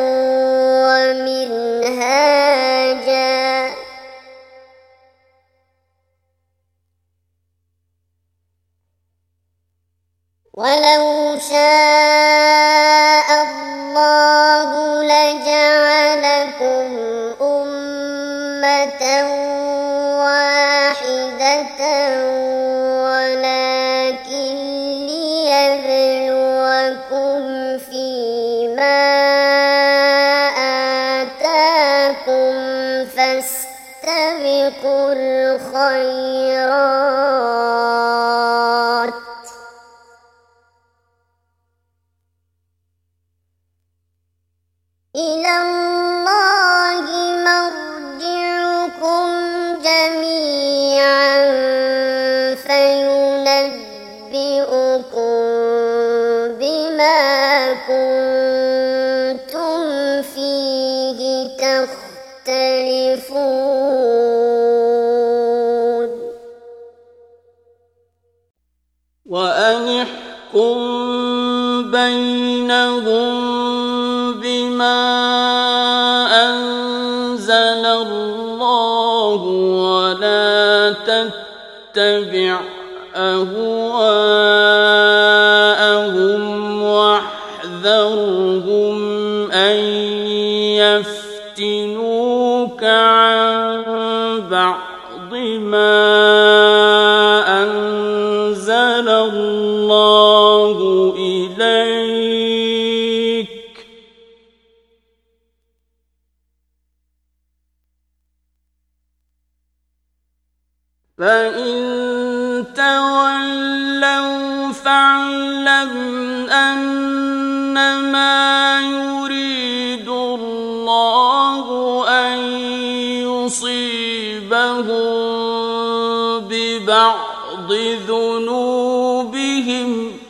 [SPEAKER 1] ومنهاجا ولو شاء الله لجعلكم أمة واحدة ولكن ليبلوكم فيما آتاكم فاستبقوا الخيرات إلى الله مرجعكم جميعا فينبئكم بما كنتم فيه تختلفون
[SPEAKER 3] وأن احكم بينهم بما أنزل الله ولا تتبع أهواءهم واحذرهم أن يفتنوك عن بعض ما أنزل الله إليك فإن تولوا فاعلم أنما يريد الله أن يصيبهم ببعض ذنوبهم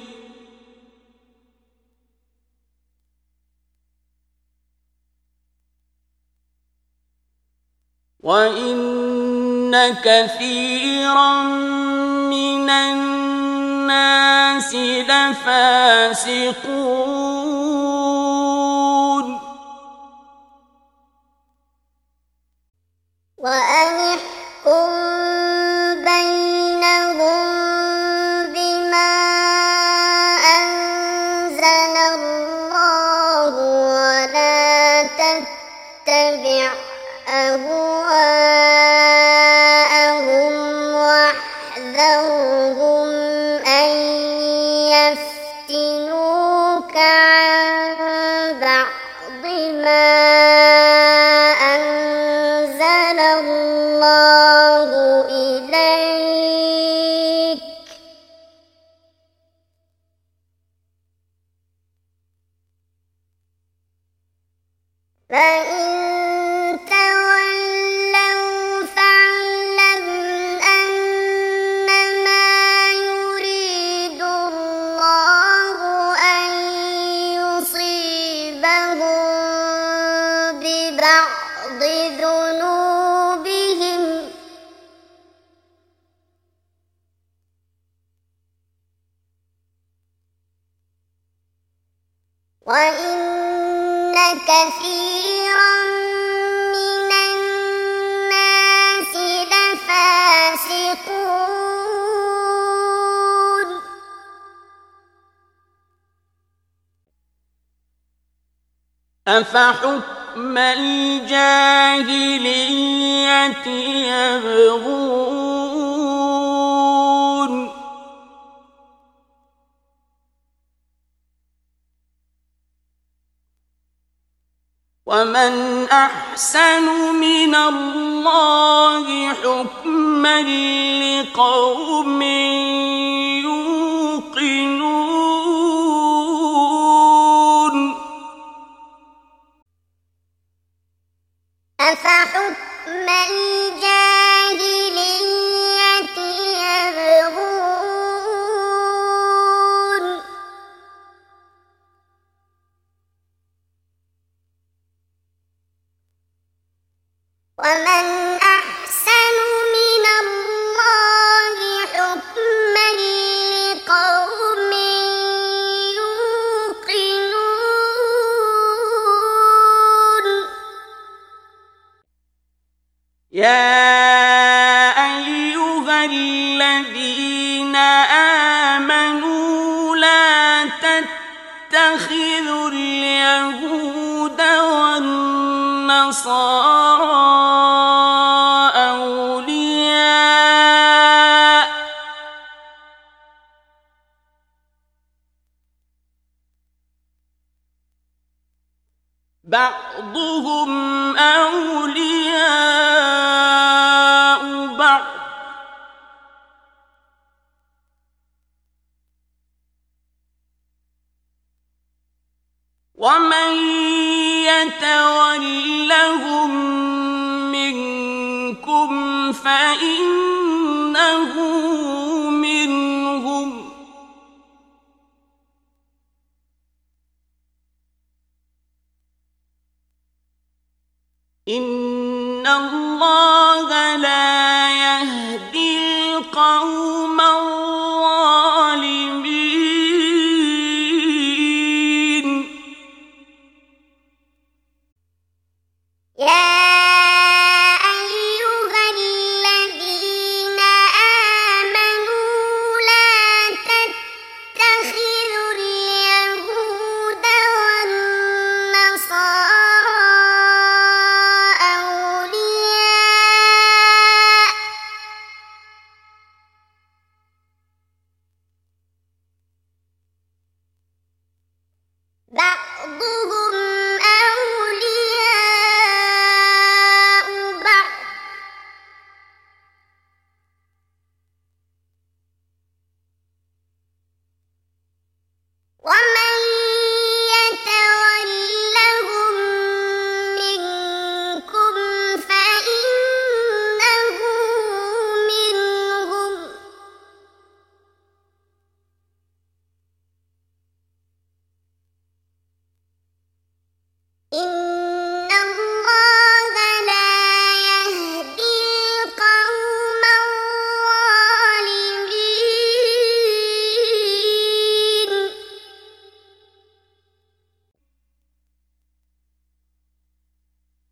[SPEAKER 3] وإن كثيرا من الناس لفاسقون
[SPEAKER 1] وأن احكم بينهم بما أنزل الله ولا تتبع أهواءهم واحذرهم أن يفتنوك عن بعض ما أنزل الله إليك فإن تولوا فاعلم أنما يريد الله أن يصيبهم ببعض ذنوبهم وإن كثيرا من الناس لفاسقون
[SPEAKER 3] أفحكم الجاهلية يبغون ومن أحسن من الله حكما لقوم يوقنون
[SPEAKER 1] أفحكم الجاهلية يبغون ومن أحسن من الله حكما لقوم يوقنون
[SPEAKER 3] يا أيها الذين آمنوا لا تتخذوا اليهود والنصارى أولياء بعضهم أولياء بعض ومن يتولهم منكم فإنه منهم إن الله لا يهدي القوم الظالمين
[SPEAKER 1] يا أيها الذين آمنوا لا تتخذوا اليهود والنصارى أولياء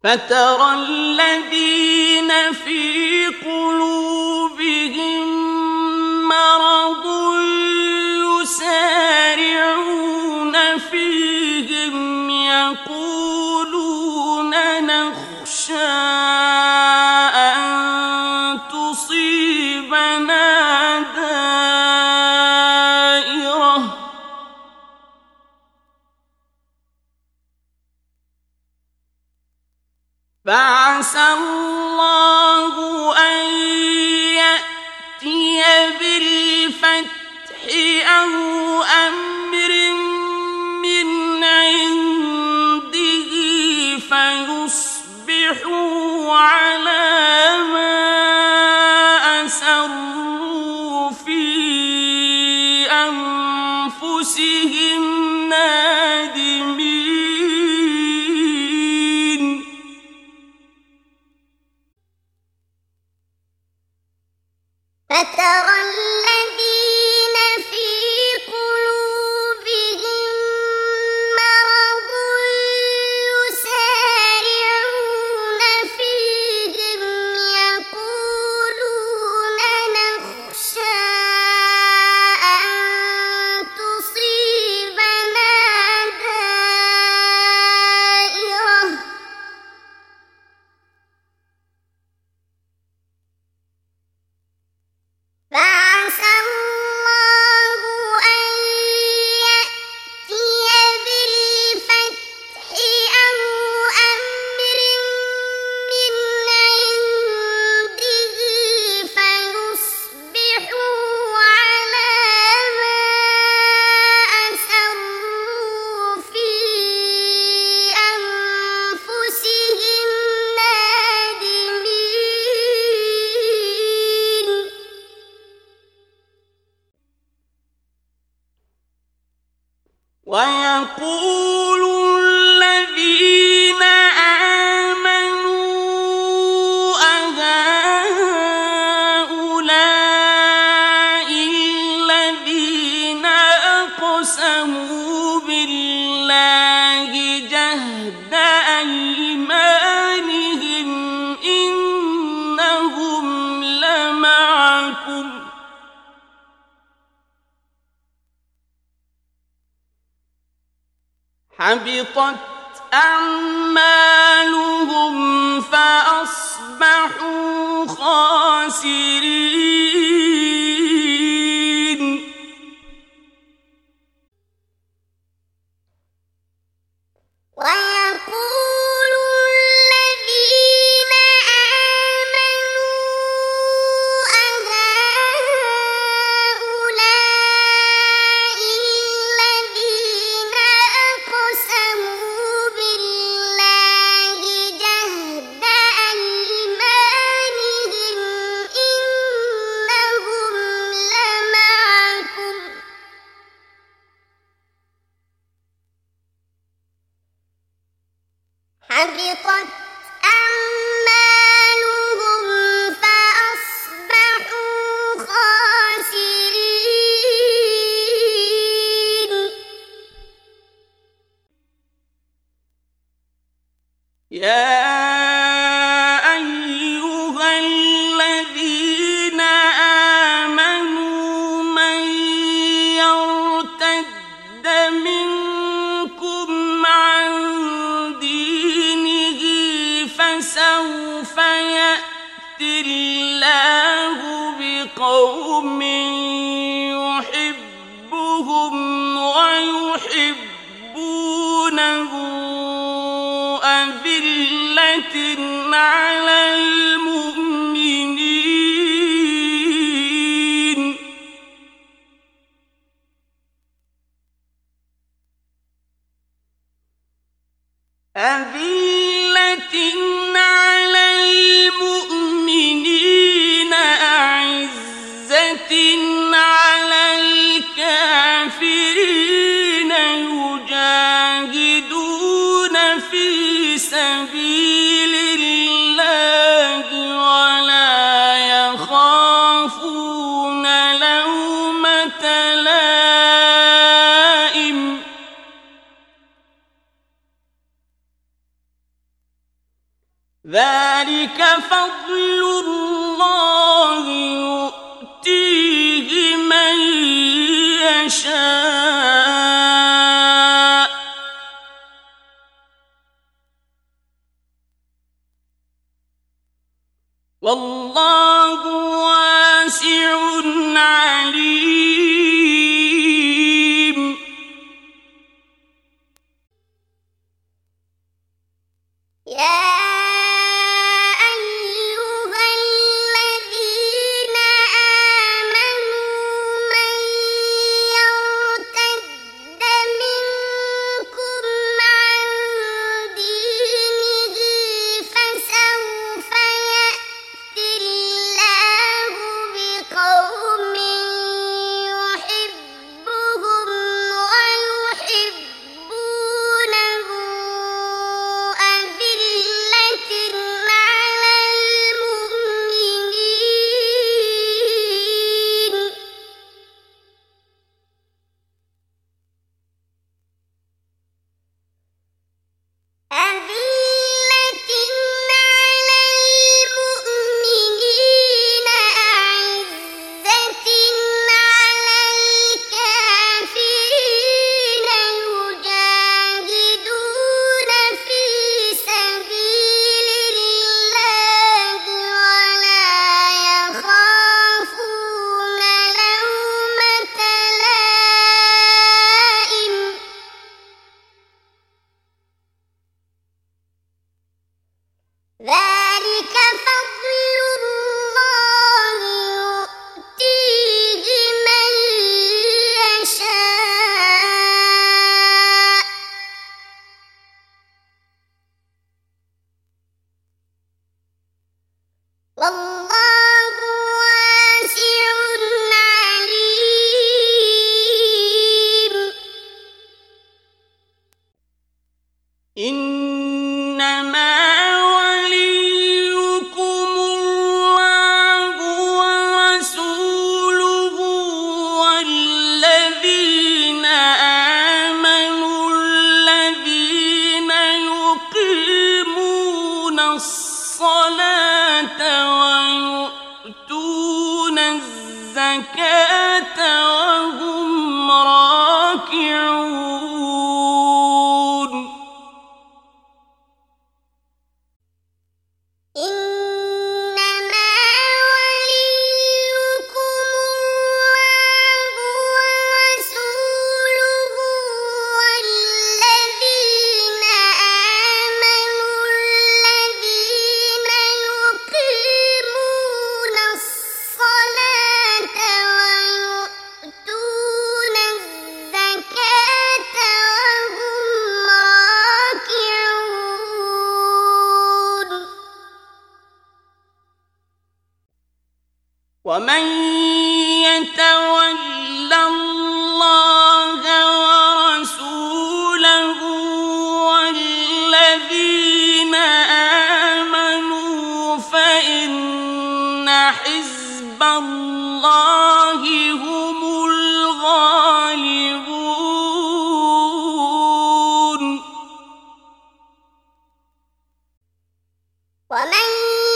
[SPEAKER 3] فترى الذين في قلوبهم مرض يسارعون فيهم يقولون نخشى أن تصيبنا دائرة فعسى الله أن يأتي بالفتح أو أمر من عنده فيصبحوا على ما أسروا في أنفسهم نادمين
[SPEAKER 1] فترى الذين في قلوبهم مرض يسارعون فيهم يقولون نخشى أن تصيبنا دائرة فعسى الله أن يأتي بالفتح أو أمر من عنده فيصبحوا على ما أسروا في أنفسهم نادمين
[SPEAKER 3] ويقول الذين آمنوا أهؤلاء الذين أقسموا بالله جهد أيمانهم إنهم لمعكم حبطت أعمالهم فأصبحوا خاسرين
[SPEAKER 1] ويقول الذين آمنوا أهؤلاء الذين أقسموا بالله جهد أيمانهم إنهم لمعكم حبطت أعمالهم فأصبحوا خاسرين
[SPEAKER 3] يا أيها الذين آمنوا من يرتد منكم عن دينه فسوف يأتي الله بقوم يحبهم ويحبونه أذلة على المؤمنين أذلة على المؤمنين أعزة على الكافرين يجاهدون في سبيل الله
[SPEAKER 2] ذلك فضل الله يؤتيه من يشاء والله واسع عليم.
[SPEAKER 1] يا ذلك فضل الله يؤتيه من يشاء والله واسع عليم.
[SPEAKER 2] إنما ويؤتون الزكاة وهم راكعون.
[SPEAKER 1] إنما وليكم الله ورسوله والذين آمنوا الذين يقيمون الصلاة ويؤتون الزكاة وهم راكعون.
[SPEAKER 2] ومن يتول الله ورسوله والذين آمنوا فإن حزب الله هم الغالبون.
[SPEAKER 1] ومن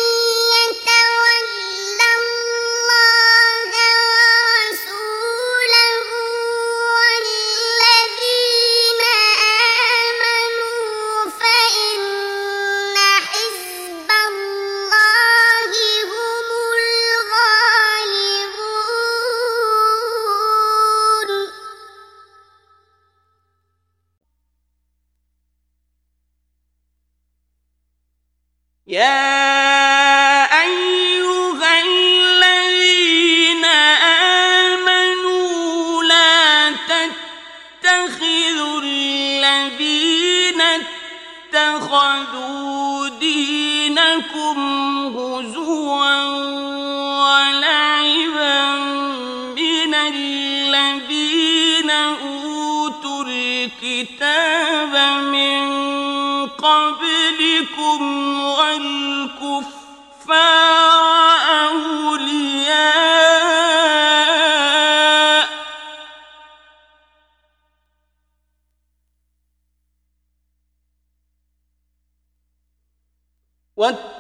[SPEAKER 2] يا أيها الذين آمنوا لا تتخذوا الذين اتخذوا دينكم هزوا ولعبا من الذين أوتوا الكتاب من قبلكم والكفار أولياء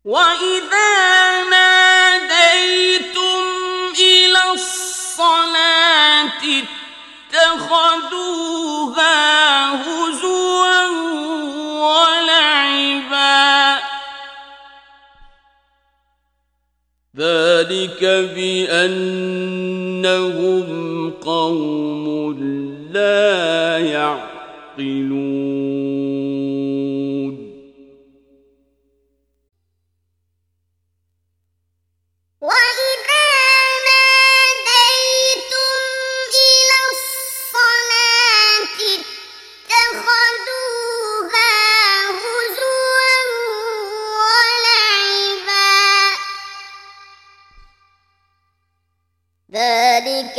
[SPEAKER 2] وإذا ناديتم إلى الصلاة اتخذوها هزوا ولعبا ذلك بأنهم قوم لا يعقلون
[SPEAKER 1] وإذا ناديتم إلى الصلاة اتخذوها هزوا ولعبا ذلك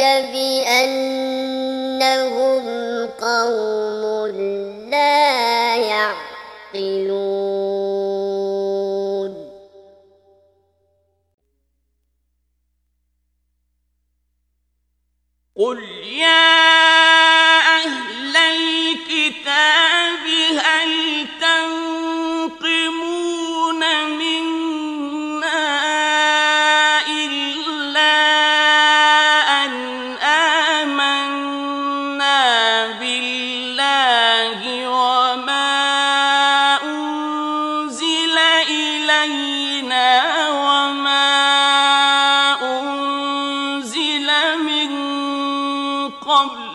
[SPEAKER 1] بأنهم قوم لا يعقلون
[SPEAKER 2] قل يا أهل الكتاب هل تنقمون منا إلا أن آمنا بالله وما أنزل إلينا وما أنزل من قبل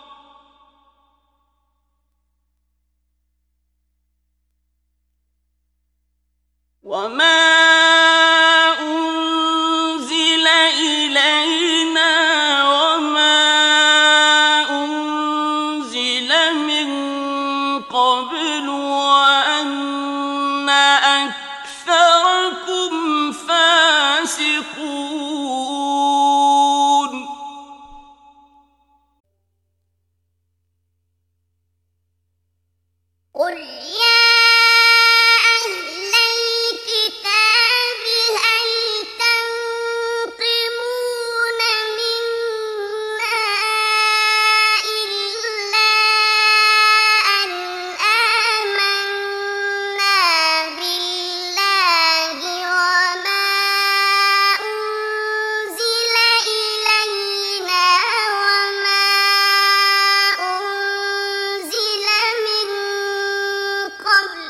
[SPEAKER 2] وما أنزل إلينا وما أنزل من قبل وأن أكثركم فاسقون
[SPEAKER 1] قل يا أهل الكتاب هل تنقمون منا إلا أن آمنا بالله وما أنزل إلينا وما أنزل من قبل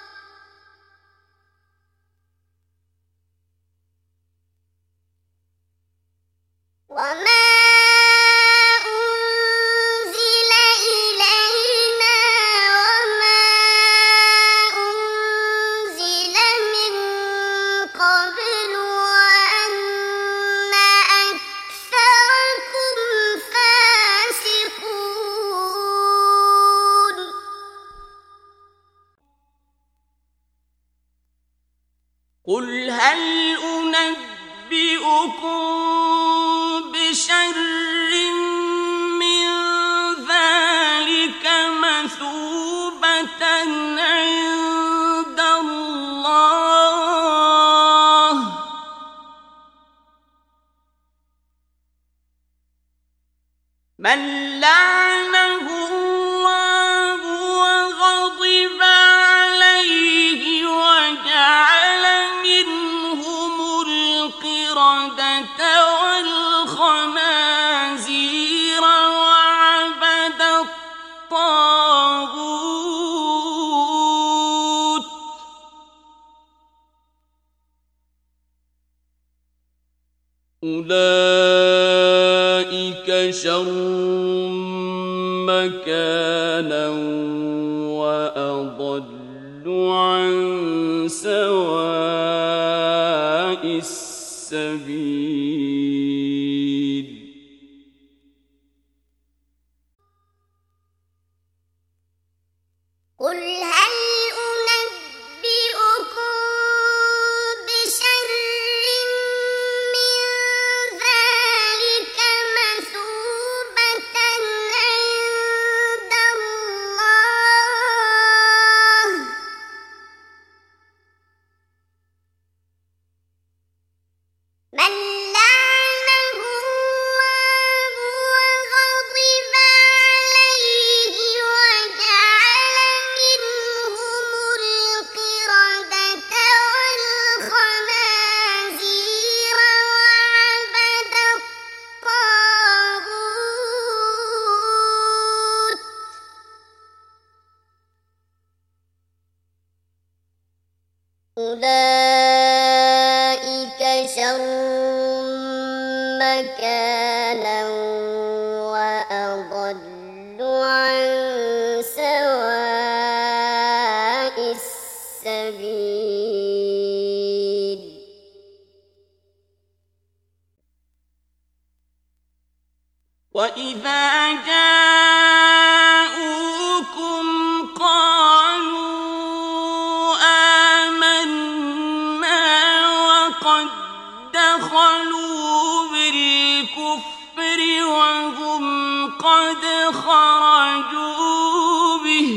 [SPEAKER 1] وما أنزل إلينا وما أنزل من قبل وأن أكثركم فاسقون
[SPEAKER 2] قل هل أنبئكم بشر من ذلك مثوبة عند الله من لعنه الله وغضب عليه وجعل منهم القردة والخنازير وعبد الطاغوت أولئك شر مكانا وأضل عن سواء السبيل
[SPEAKER 1] قل هل أنبئكم بشر من ذلك مثوبة عند الله من لعنه
[SPEAKER 3] وإذا جاءوكم قالوا آمنا وقد دخلوا بالكفر وهم قد خرجوا به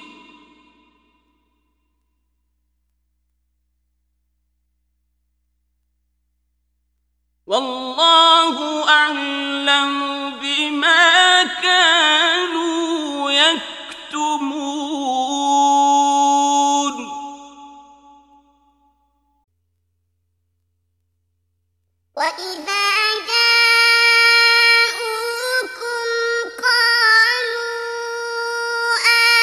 [SPEAKER 3] والله أعلم بما كانوا يكتمون
[SPEAKER 1] وإذا جاءوكم قالوا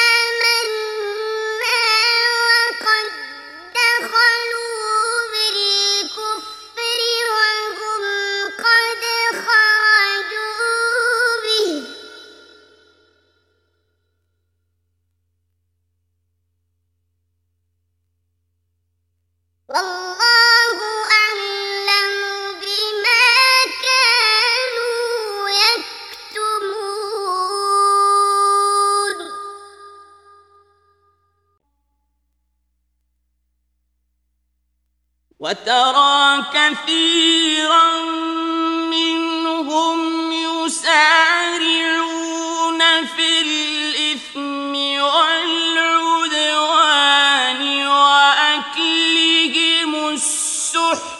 [SPEAKER 1] آمنا وقد دخلوا بالكفر وهم قد خرجوا به والله أعلم بما كانوا يكتمون
[SPEAKER 3] وترى كثيرا منهم يسارعون في الإثم والعدوان وأكلهم السحت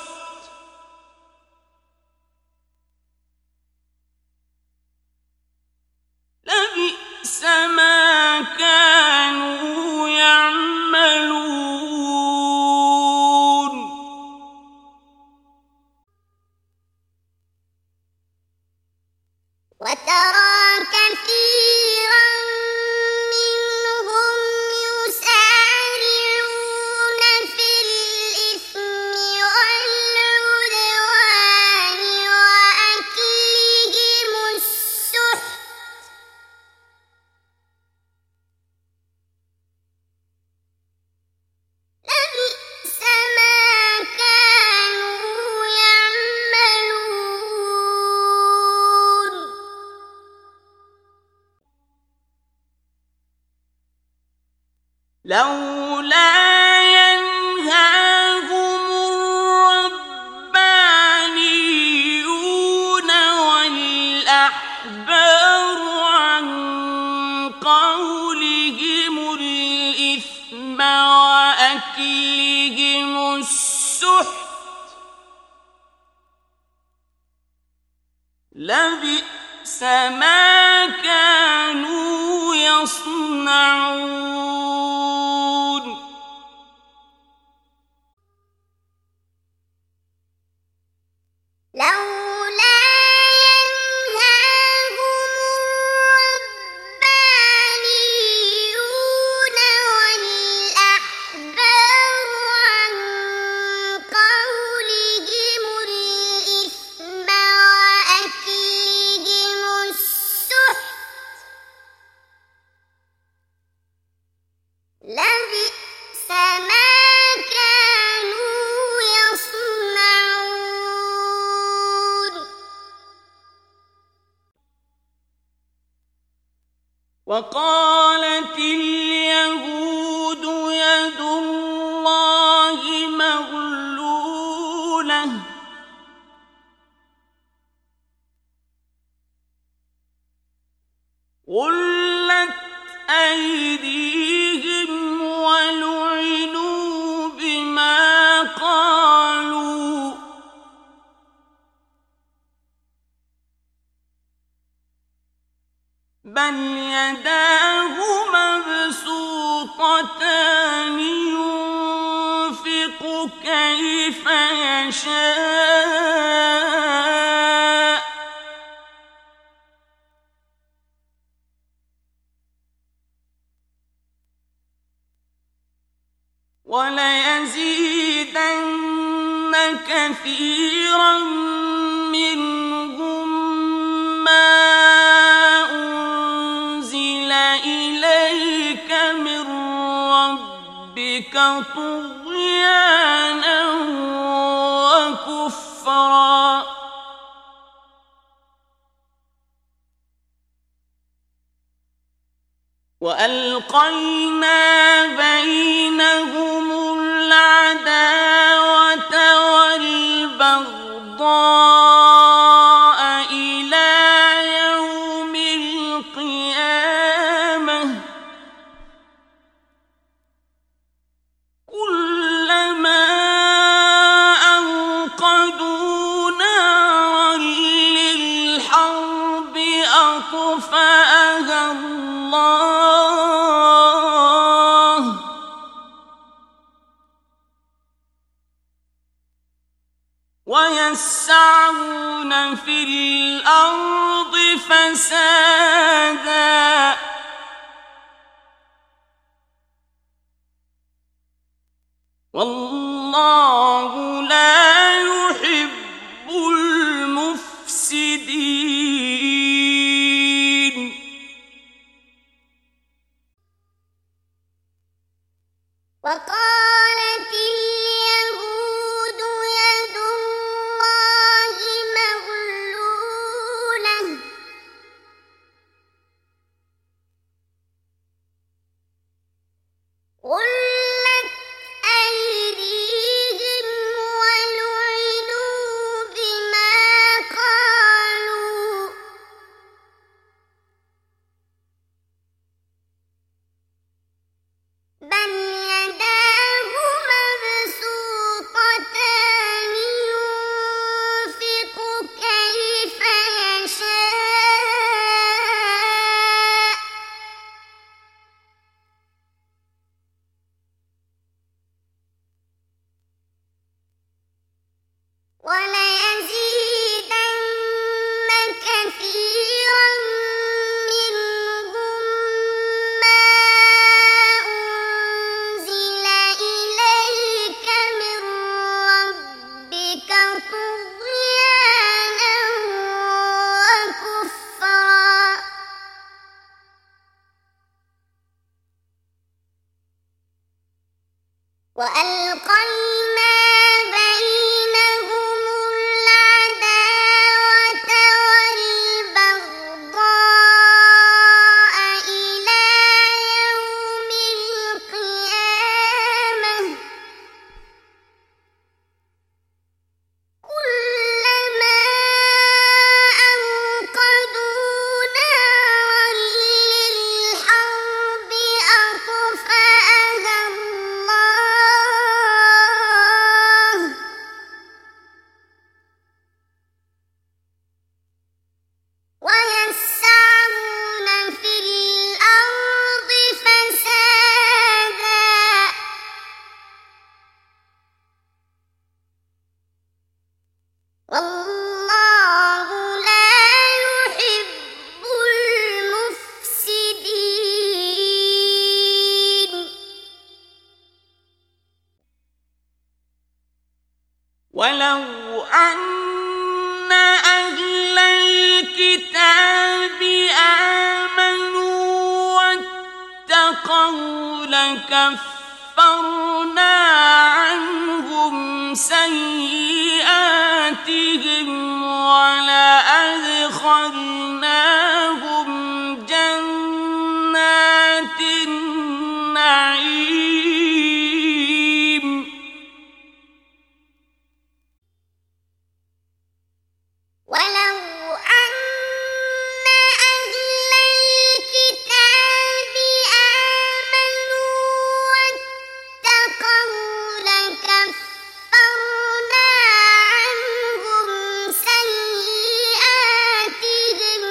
[SPEAKER 3] لبئس ما كانوا يعملون
[SPEAKER 1] وترى كثيرا منهم يسارعون في الإثم والعدوان وأكلهم السحت لبئس ما كانوا يعملون
[SPEAKER 3] لولا ينهاهم الربانيون والأحبار عن قولهم الإثم وأكلهم السحت لبئس ما كانوا يصنعون
[SPEAKER 1] لولا ينهاهم الربانيون والأحبار عن قولهم الإثم وأكلهم السحت لبئس ما كانوا يصنعون
[SPEAKER 3] وقالت اليهود يد الله مغلولة غلت أيديهم ولعنوا بما قالوا بل يداه مبسوطتان ينفق كيف يشاء وليزيدن كثيرا منهم ما أنزل إليك من ربك طغيانا وكفرا وألقينا بينهم العداوة والبغضاء إلى يوم القيامة كلما أوقدوا نارا للحرب أطفأها الله ويسعون في الأرض فسادا والله لا يحب المفسدين
[SPEAKER 1] وقالت اليهود يد الله مغلولة غلت أيديهم ولعنوا بما قالوا بل يداه مبسوطتان ينفق كيف يشاء وليزيدن كثيرا منهم ما أنزل إليك من ربك طغيانا وكفرا وألقينا بينهم العداوة والبغضاء إلى يوم القيامة كلما أوقدوا نارا للحرب أطفأها الله ويسعون في الأرض فسادا والله لا يحب المفسدين
[SPEAKER 3] ولو أن أهل الكتاب آمنوا واتقوا لكفرنا عنهم سيئاتهم ولأدخلناهم جنات النعيم
[SPEAKER 1] ولو أن أهل الكتاب آمنوا واتقوا لكفرنا عنهم سيئاتهم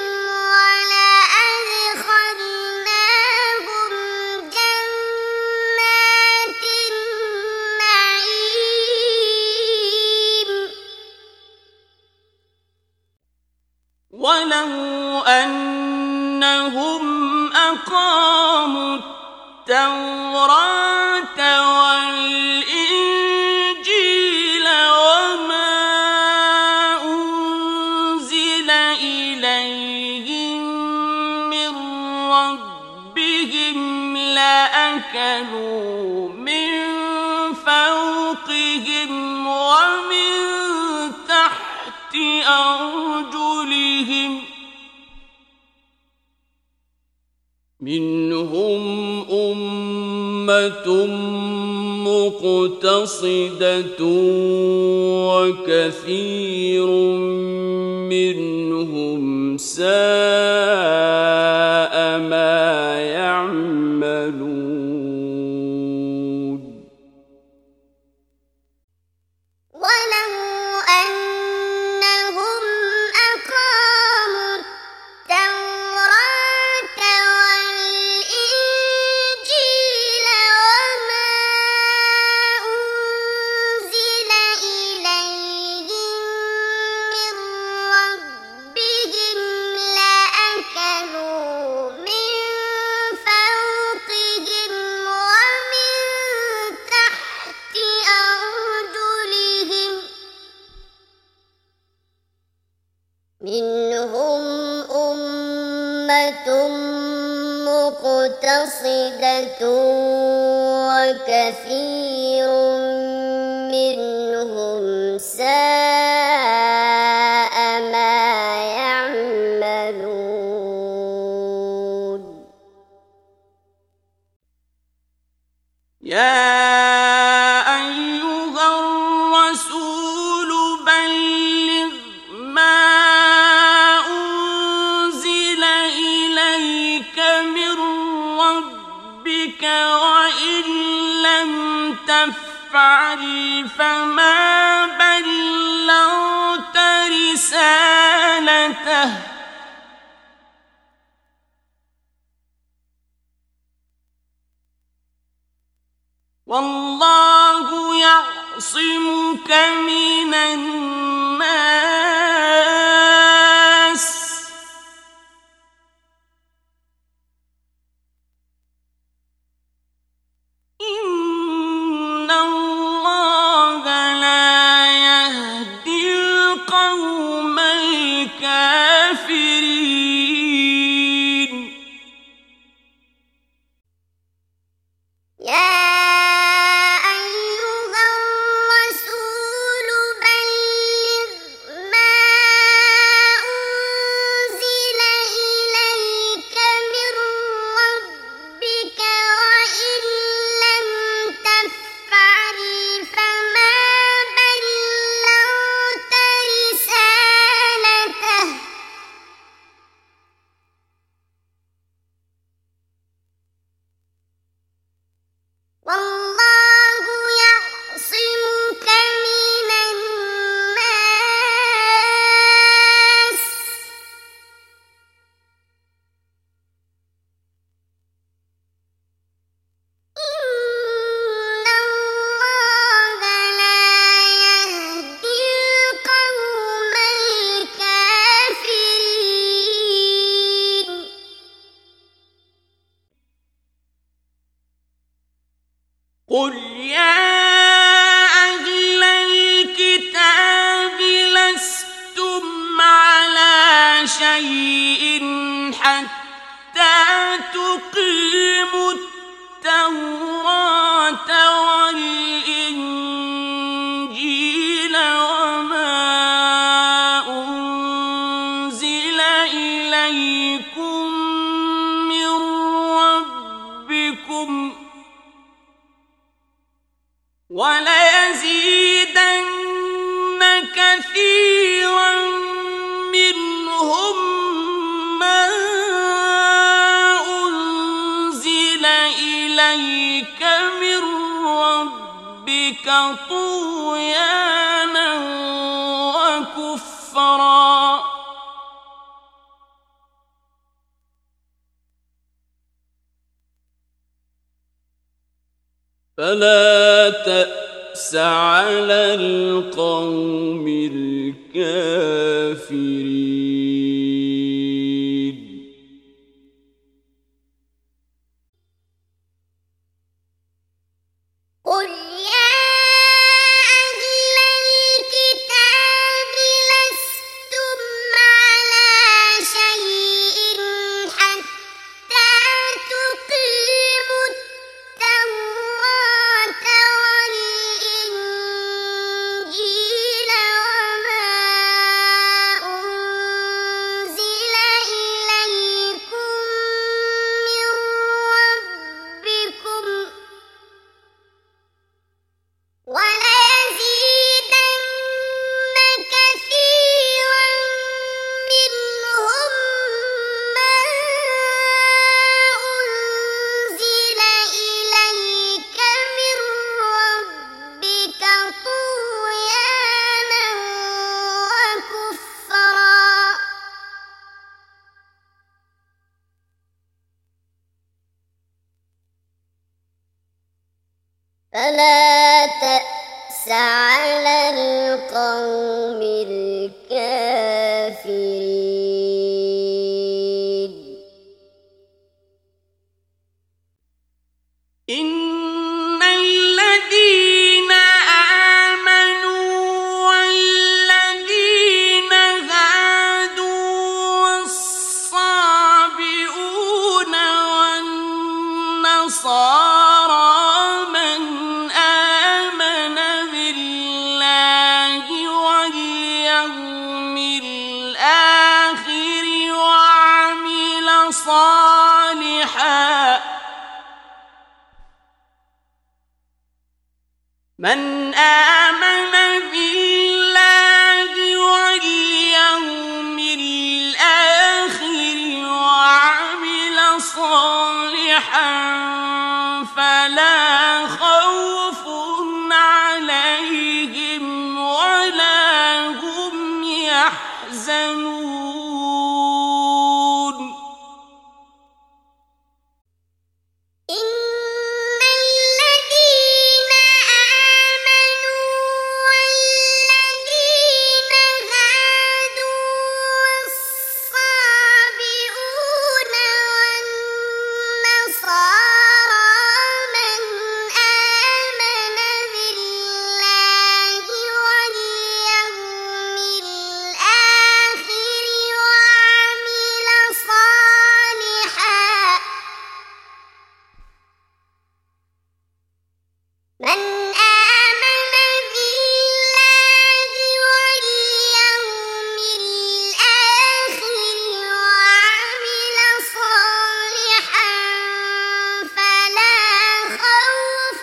[SPEAKER 1] ولأدخلناهم جنات النعيم
[SPEAKER 3] ولو أنهم أقاموا التوراة والإنجيل وما أنزل إليهم من ربهم لأكلوا من فوقهم ومن تحت أرجلهم
[SPEAKER 2] منهم أمة مقتصدة وكثير منهم ساء ما يعملون
[SPEAKER 1] ولو أنهم أقاموا التوراة والإنجيل وما أنزل إليهم من ربهم لأكلوا من فوقهم ومن تحت أرجلهم منهم أمة مقتصدة وكثير منهم ساء ما يعملون
[SPEAKER 3] يا أيها الرسول بلغ ما أنزل إليك من ربك وإن لم تفعل فما بلغت رسالته والله يعصمك من الناس إن الله لا يهدي القوم الكافرين
[SPEAKER 1] يا أيها الرسول بلغ ما أنزل إليك من ربك وإن لم تفعل فما بلغت رسالته والله يعصمك من الناس إن الله لا يهدي القوم الكافرين
[SPEAKER 3] قل يا أهل الكتاب لستم على شيء حتى تقيموا التوراة والإنجيل وما أنزل إليكم من ربكم وليزيدن كثيرا منهم ما أنزل إليك من ربك طغيانا وكفرا
[SPEAKER 2] فلا تأس على القوم الكافرين
[SPEAKER 1] قل يا أهل الكتاب لستم على شيء حتى تقيموا التوراة والإنجيل وما أنزل إليكم من فلا تأس على القوم الكافرين
[SPEAKER 3] إن الذين آمنوا والذين هادوا والصابئون والنصارى من آمن بالله واليوم الآخر وعمل صالحا من آمن بالله واليوم الآخر وعمل صالحا فلا خوف عليهم ولا هم يحزنون
[SPEAKER 1] إن الذين آمنوا والذين هادوا والصابئون والنصارى من آمن بالله واليوم الآخر وعمل صالحا من آمن بالله واليوم الآخر وعمل صالحا فلا خوف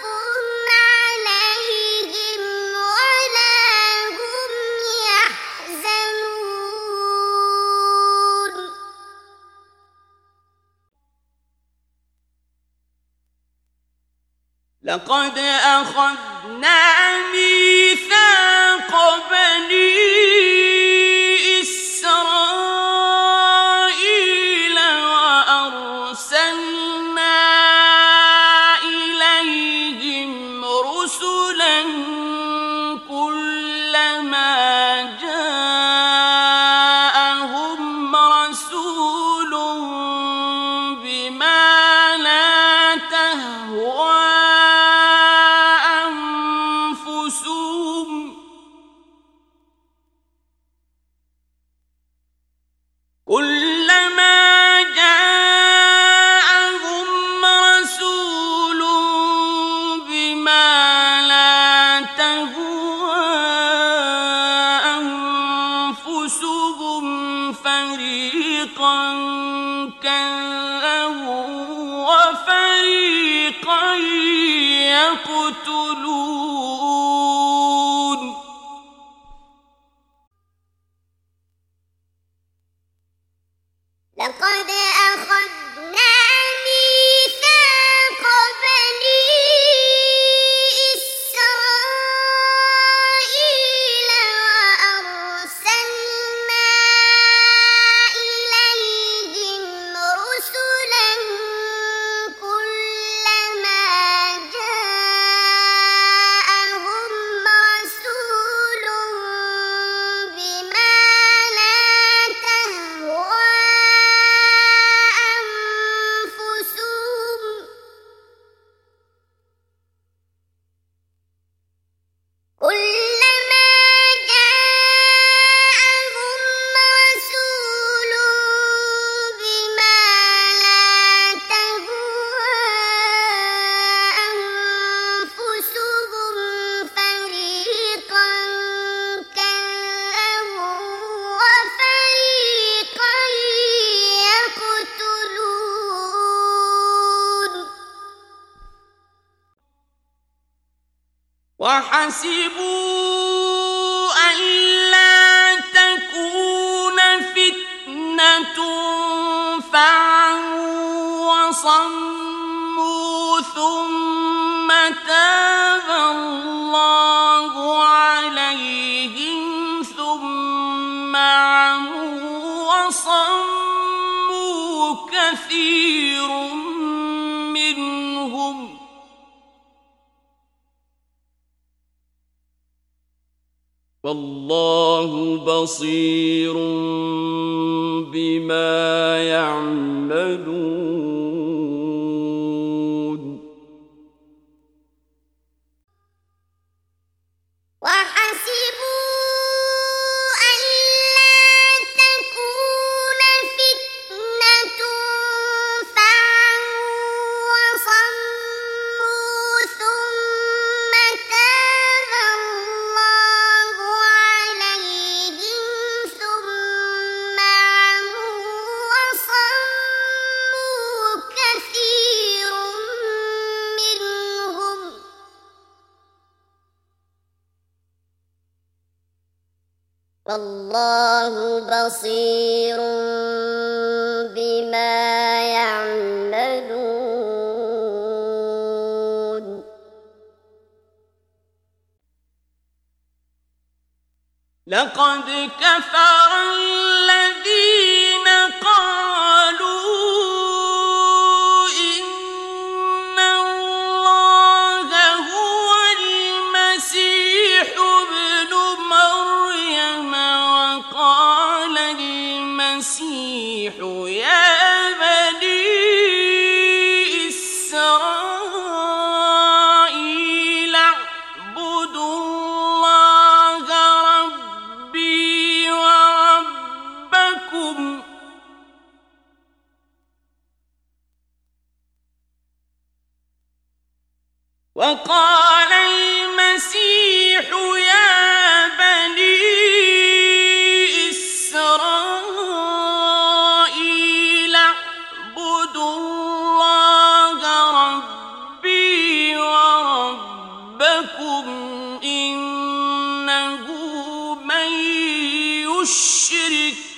[SPEAKER 1] عليهم ولا هم يحزنون
[SPEAKER 3] لقد أخذنا ميثاق بني إسرائيل وأرسلنا إليهم رسلا كلما جاءهم رسول بما لا تهوى أنفسهم كلما جاءهم رسول بما لا تهوى أنفسهم فريقا كذبوا وفريقا يقتلون
[SPEAKER 1] لقد أخذنا ميثاق بني إسرائيل وأرسلنا إليهم رسلا كلما جاءهم رسول بما لا تهوى أنفسهم كلما جاءهم رسول بما لا تهوى أنفسهم فريقا كذبوا وفريقا يقتلون
[SPEAKER 3] وحسبوا ألا تكون فتنة فعموا وصموا ثم تاب الله عليهم ثم عموا وصموا كثير منهم
[SPEAKER 2] والله بصير بما يعملون
[SPEAKER 1] وحسبوا ألا تكون فتنة فعموا وصموا ثم تاب الله عليهم ثم عموا وصموا كثير منهم والله بصير بما يعملون
[SPEAKER 3] لقد كفر الذين قالوا إن الله هو المسيح ابن مريم وقال المسيح يا بني إسرائيل اعبدوا الله ربي وربكم وقال المسيح يا بني إسرائيل اعبدوا الله ربي وربكم إنه من يشرك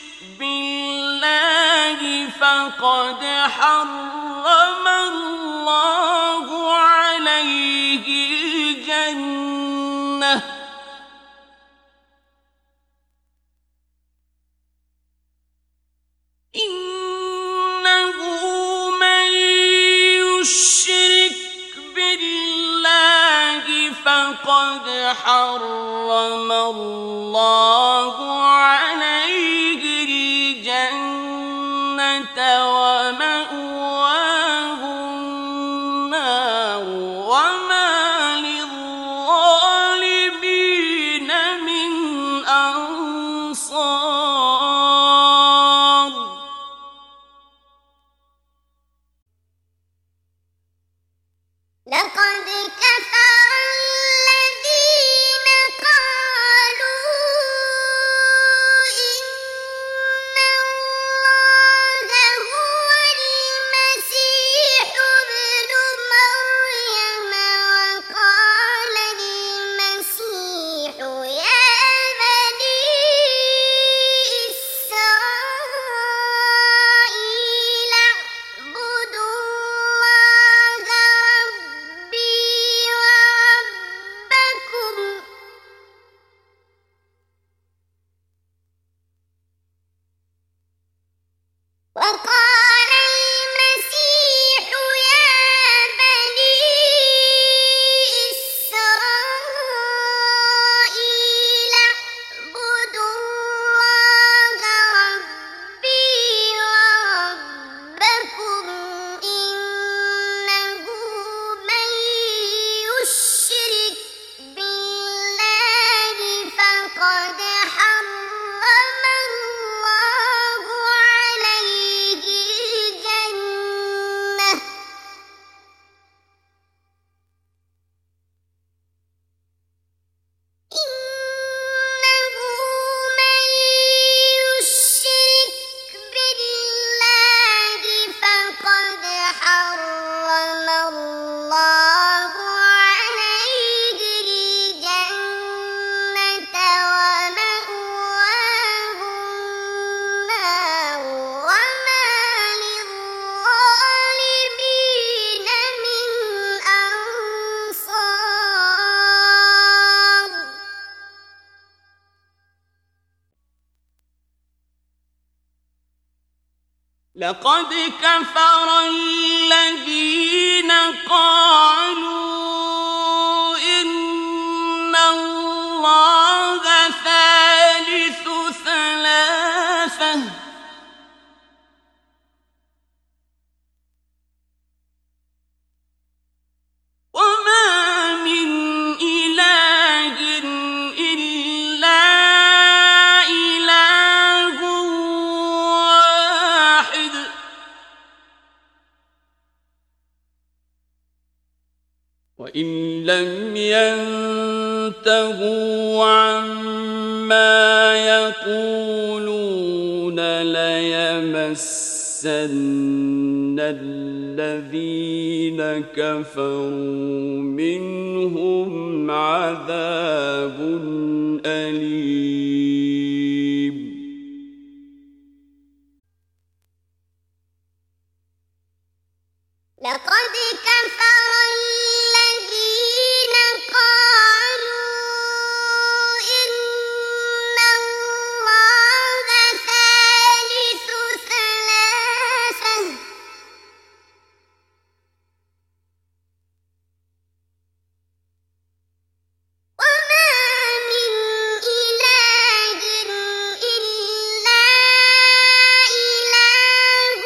[SPEAKER 3] بالله فقد حرم الله عليه الجنة إنه من يشرك بالله فقد حرم الله عليه الجنة ومأواه النار وما للظالمين من أنصار
[SPEAKER 1] لقد كفر الذين قالوا إن الله هو المسيح ابن مريم وقال المسيح يا بني إسرائيل اعبدوا الله ربي وربكم وقال المسيح يا بني إسرائيل اعبدوا الله ربي وربكم إنه من يشرك بالله فقد حرم الله عليه الجنة إنه من يشرك بالله فقد حرم الله عليه الجنة ومأواه النار وما للظالمين من أنصار
[SPEAKER 3] لقد كفر الذين قالوا إن الله ينتهوا عما يقولون ليمسن الذين كفروا منهم عذاب أليم.
[SPEAKER 1] لقد كفر الذين قالوا إن الله ثالث ثلاثة وما من إله إلا إله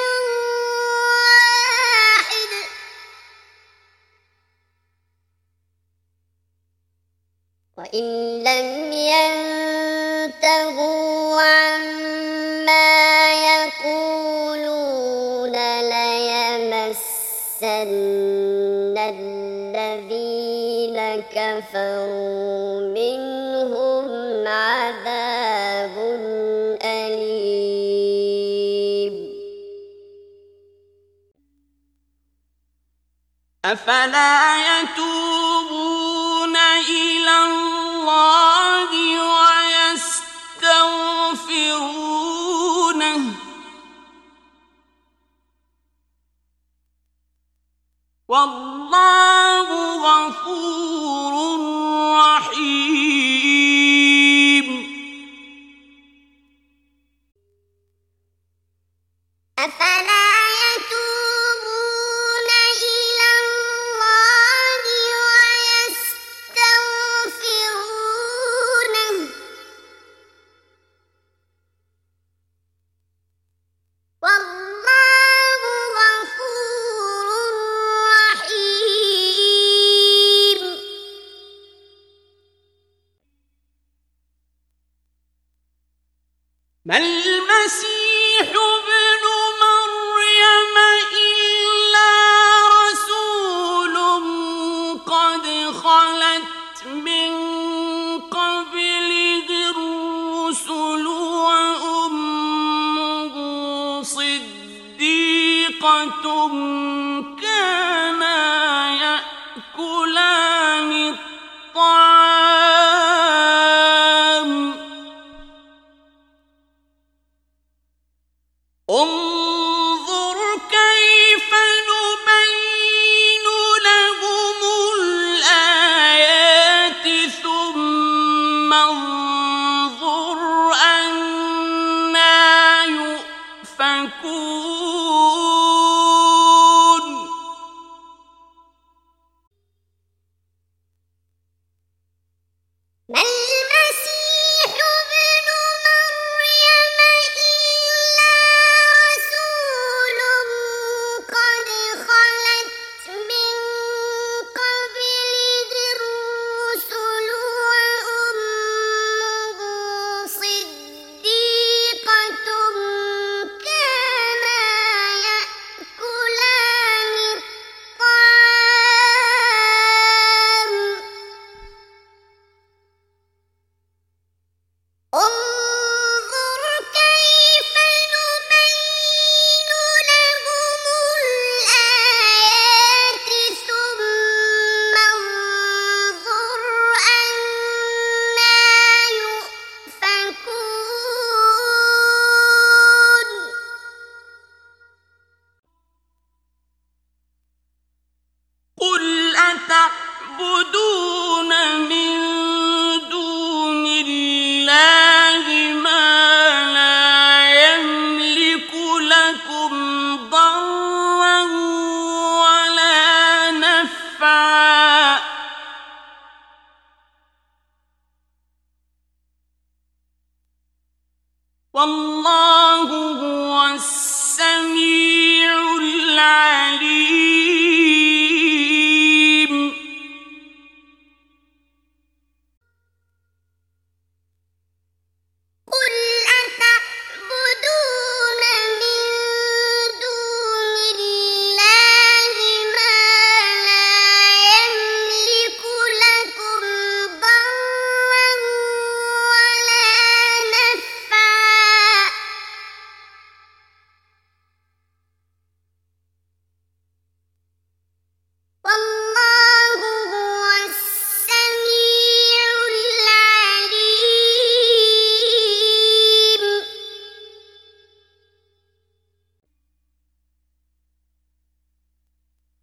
[SPEAKER 1] واحد وإن لم ينتهوا عما يقولون ليمسن الذين كفروا منهم عذاب أليم.
[SPEAKER 3] أفلا يتوبون إلى الله ويستغفرونه والله غفور رحيم.
[SPEAKER 1] أفلا يتوبون إلى الله ويستغفرونه والله غفور رحيم.
[SPEAKER 3] ما المسيح ابن مريم إلا رسول قد خلت من قبله الرسل وأمه صديقة كانا يأكلان الطعام انظر كيف نبين لهم الآيات ثم انظر أنى يؤفكون.
[SPEAKER 1] ما المسيح ابن مريم إلا رسول قد خلت من قبله الرسل وأمه صديقة كانا يأكلان الطعام انظر كيف نبين لهم الآيات ثم انظر أنى يؤفكون.
[SPEAKER 3] قل أتعبدون من دون الله ما لا يملك لكم ضرا ولا نفعا والله هو السميع العليم.
[SPEAKER 1] قل أتعبدون من دون الله ما لا يملك لكم ضرا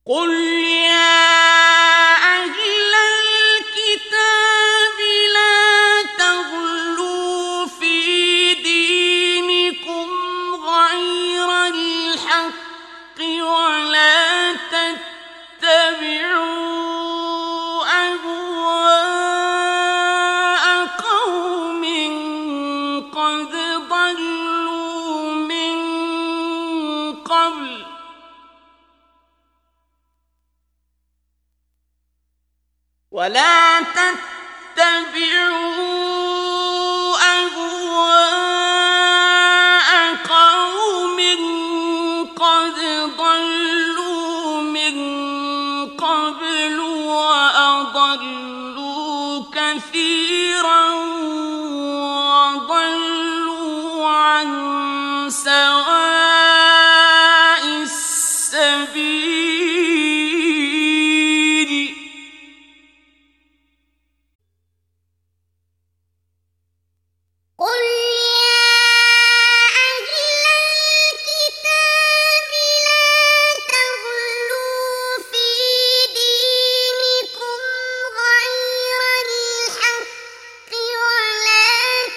[SPEAKER 3] قل يا أهل الكتاب لا تغلوا في دينكم غير الحق ولا تتبعوا أهواء قوم قد ضلوا من قبل ولا تتبعوا أهواء قوم قد ضلوا من قبل وأضلوا كثيرا وضلوا عن سواء السبيل
[SPEAKER 1] قل يا أهل الكتاب لا تغلوا في دينكم غير الحق ولا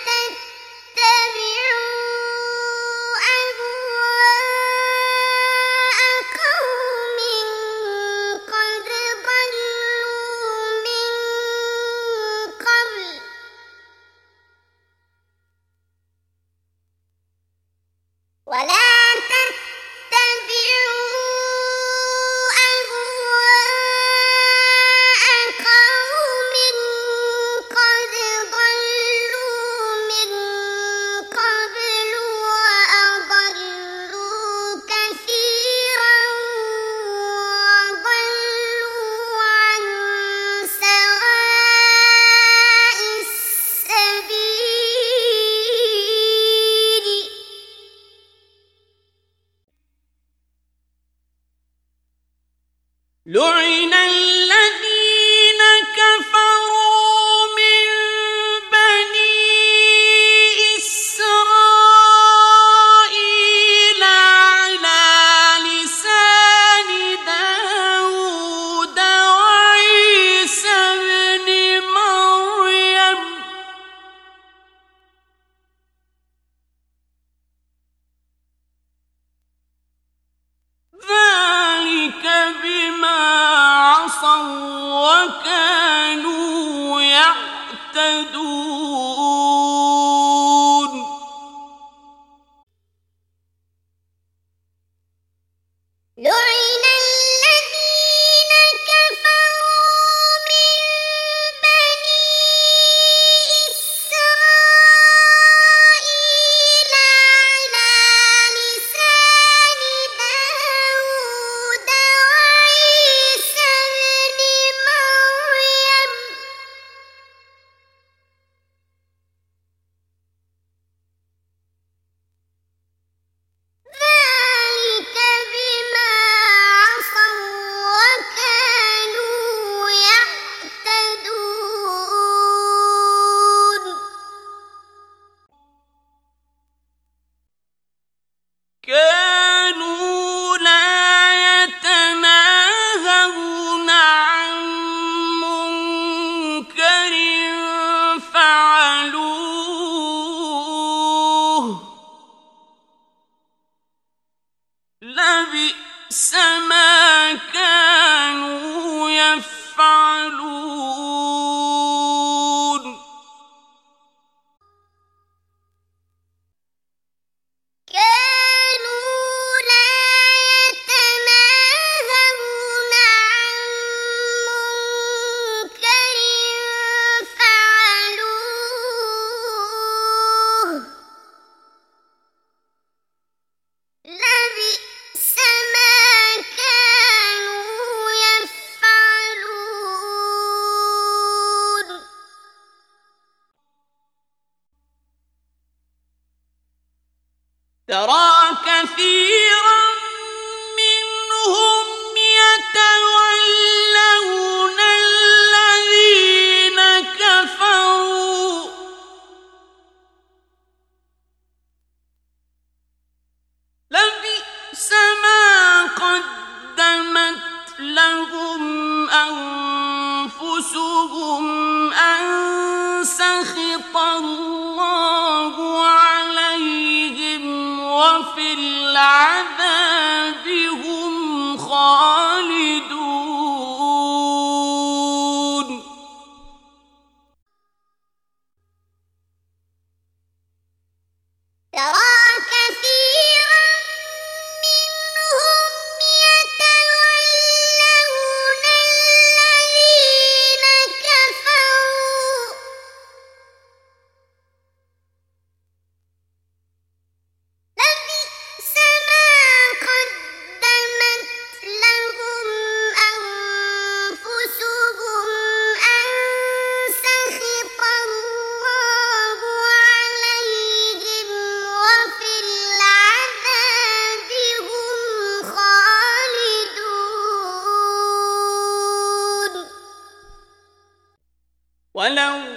[SPEAKER 1] تتبعوا أهواء قوم قد ضلوا من قبل ولا تتبعوا أهواء قوم قد ضلوا من قبل وأضلوا كثيرا وضلوا عن سواء السبيل
[SPEAKER 3] لعن الذين كفروا من بني إسرائيل على لسان داود وعيسى ابن مريم ذلك بما عصوا وكانوا يعتدون
[SPEAKER 1] لعن الذين كفروا من بني إسرائيل على لسان داود وعيسى ابن مريم ذلك بما عصوا وكانوا يعتدون
[SPEAKER 3] كانوا لا يتناهون عن منكر فعلوه لبئس ما كانوا يفعلون
[SPEAKER 1] كانوا لا يتناهون عن منكر فعلوه لبئس ما كانوا يفعلون
[SPEAKER 3] ترى كثيرا منهم يتولون الذين كفروا لبئس ما قدمت الله عليهم وفي العذاب هم خالدون
[SPEAKER 1] ترى كثيرا منهم يتولون الذين كفروا لبئس ما قدمت لهم أنفسهم أن سخط الله عليهم وفي العذاب هم خالدون
[SPEAKER 3] ولو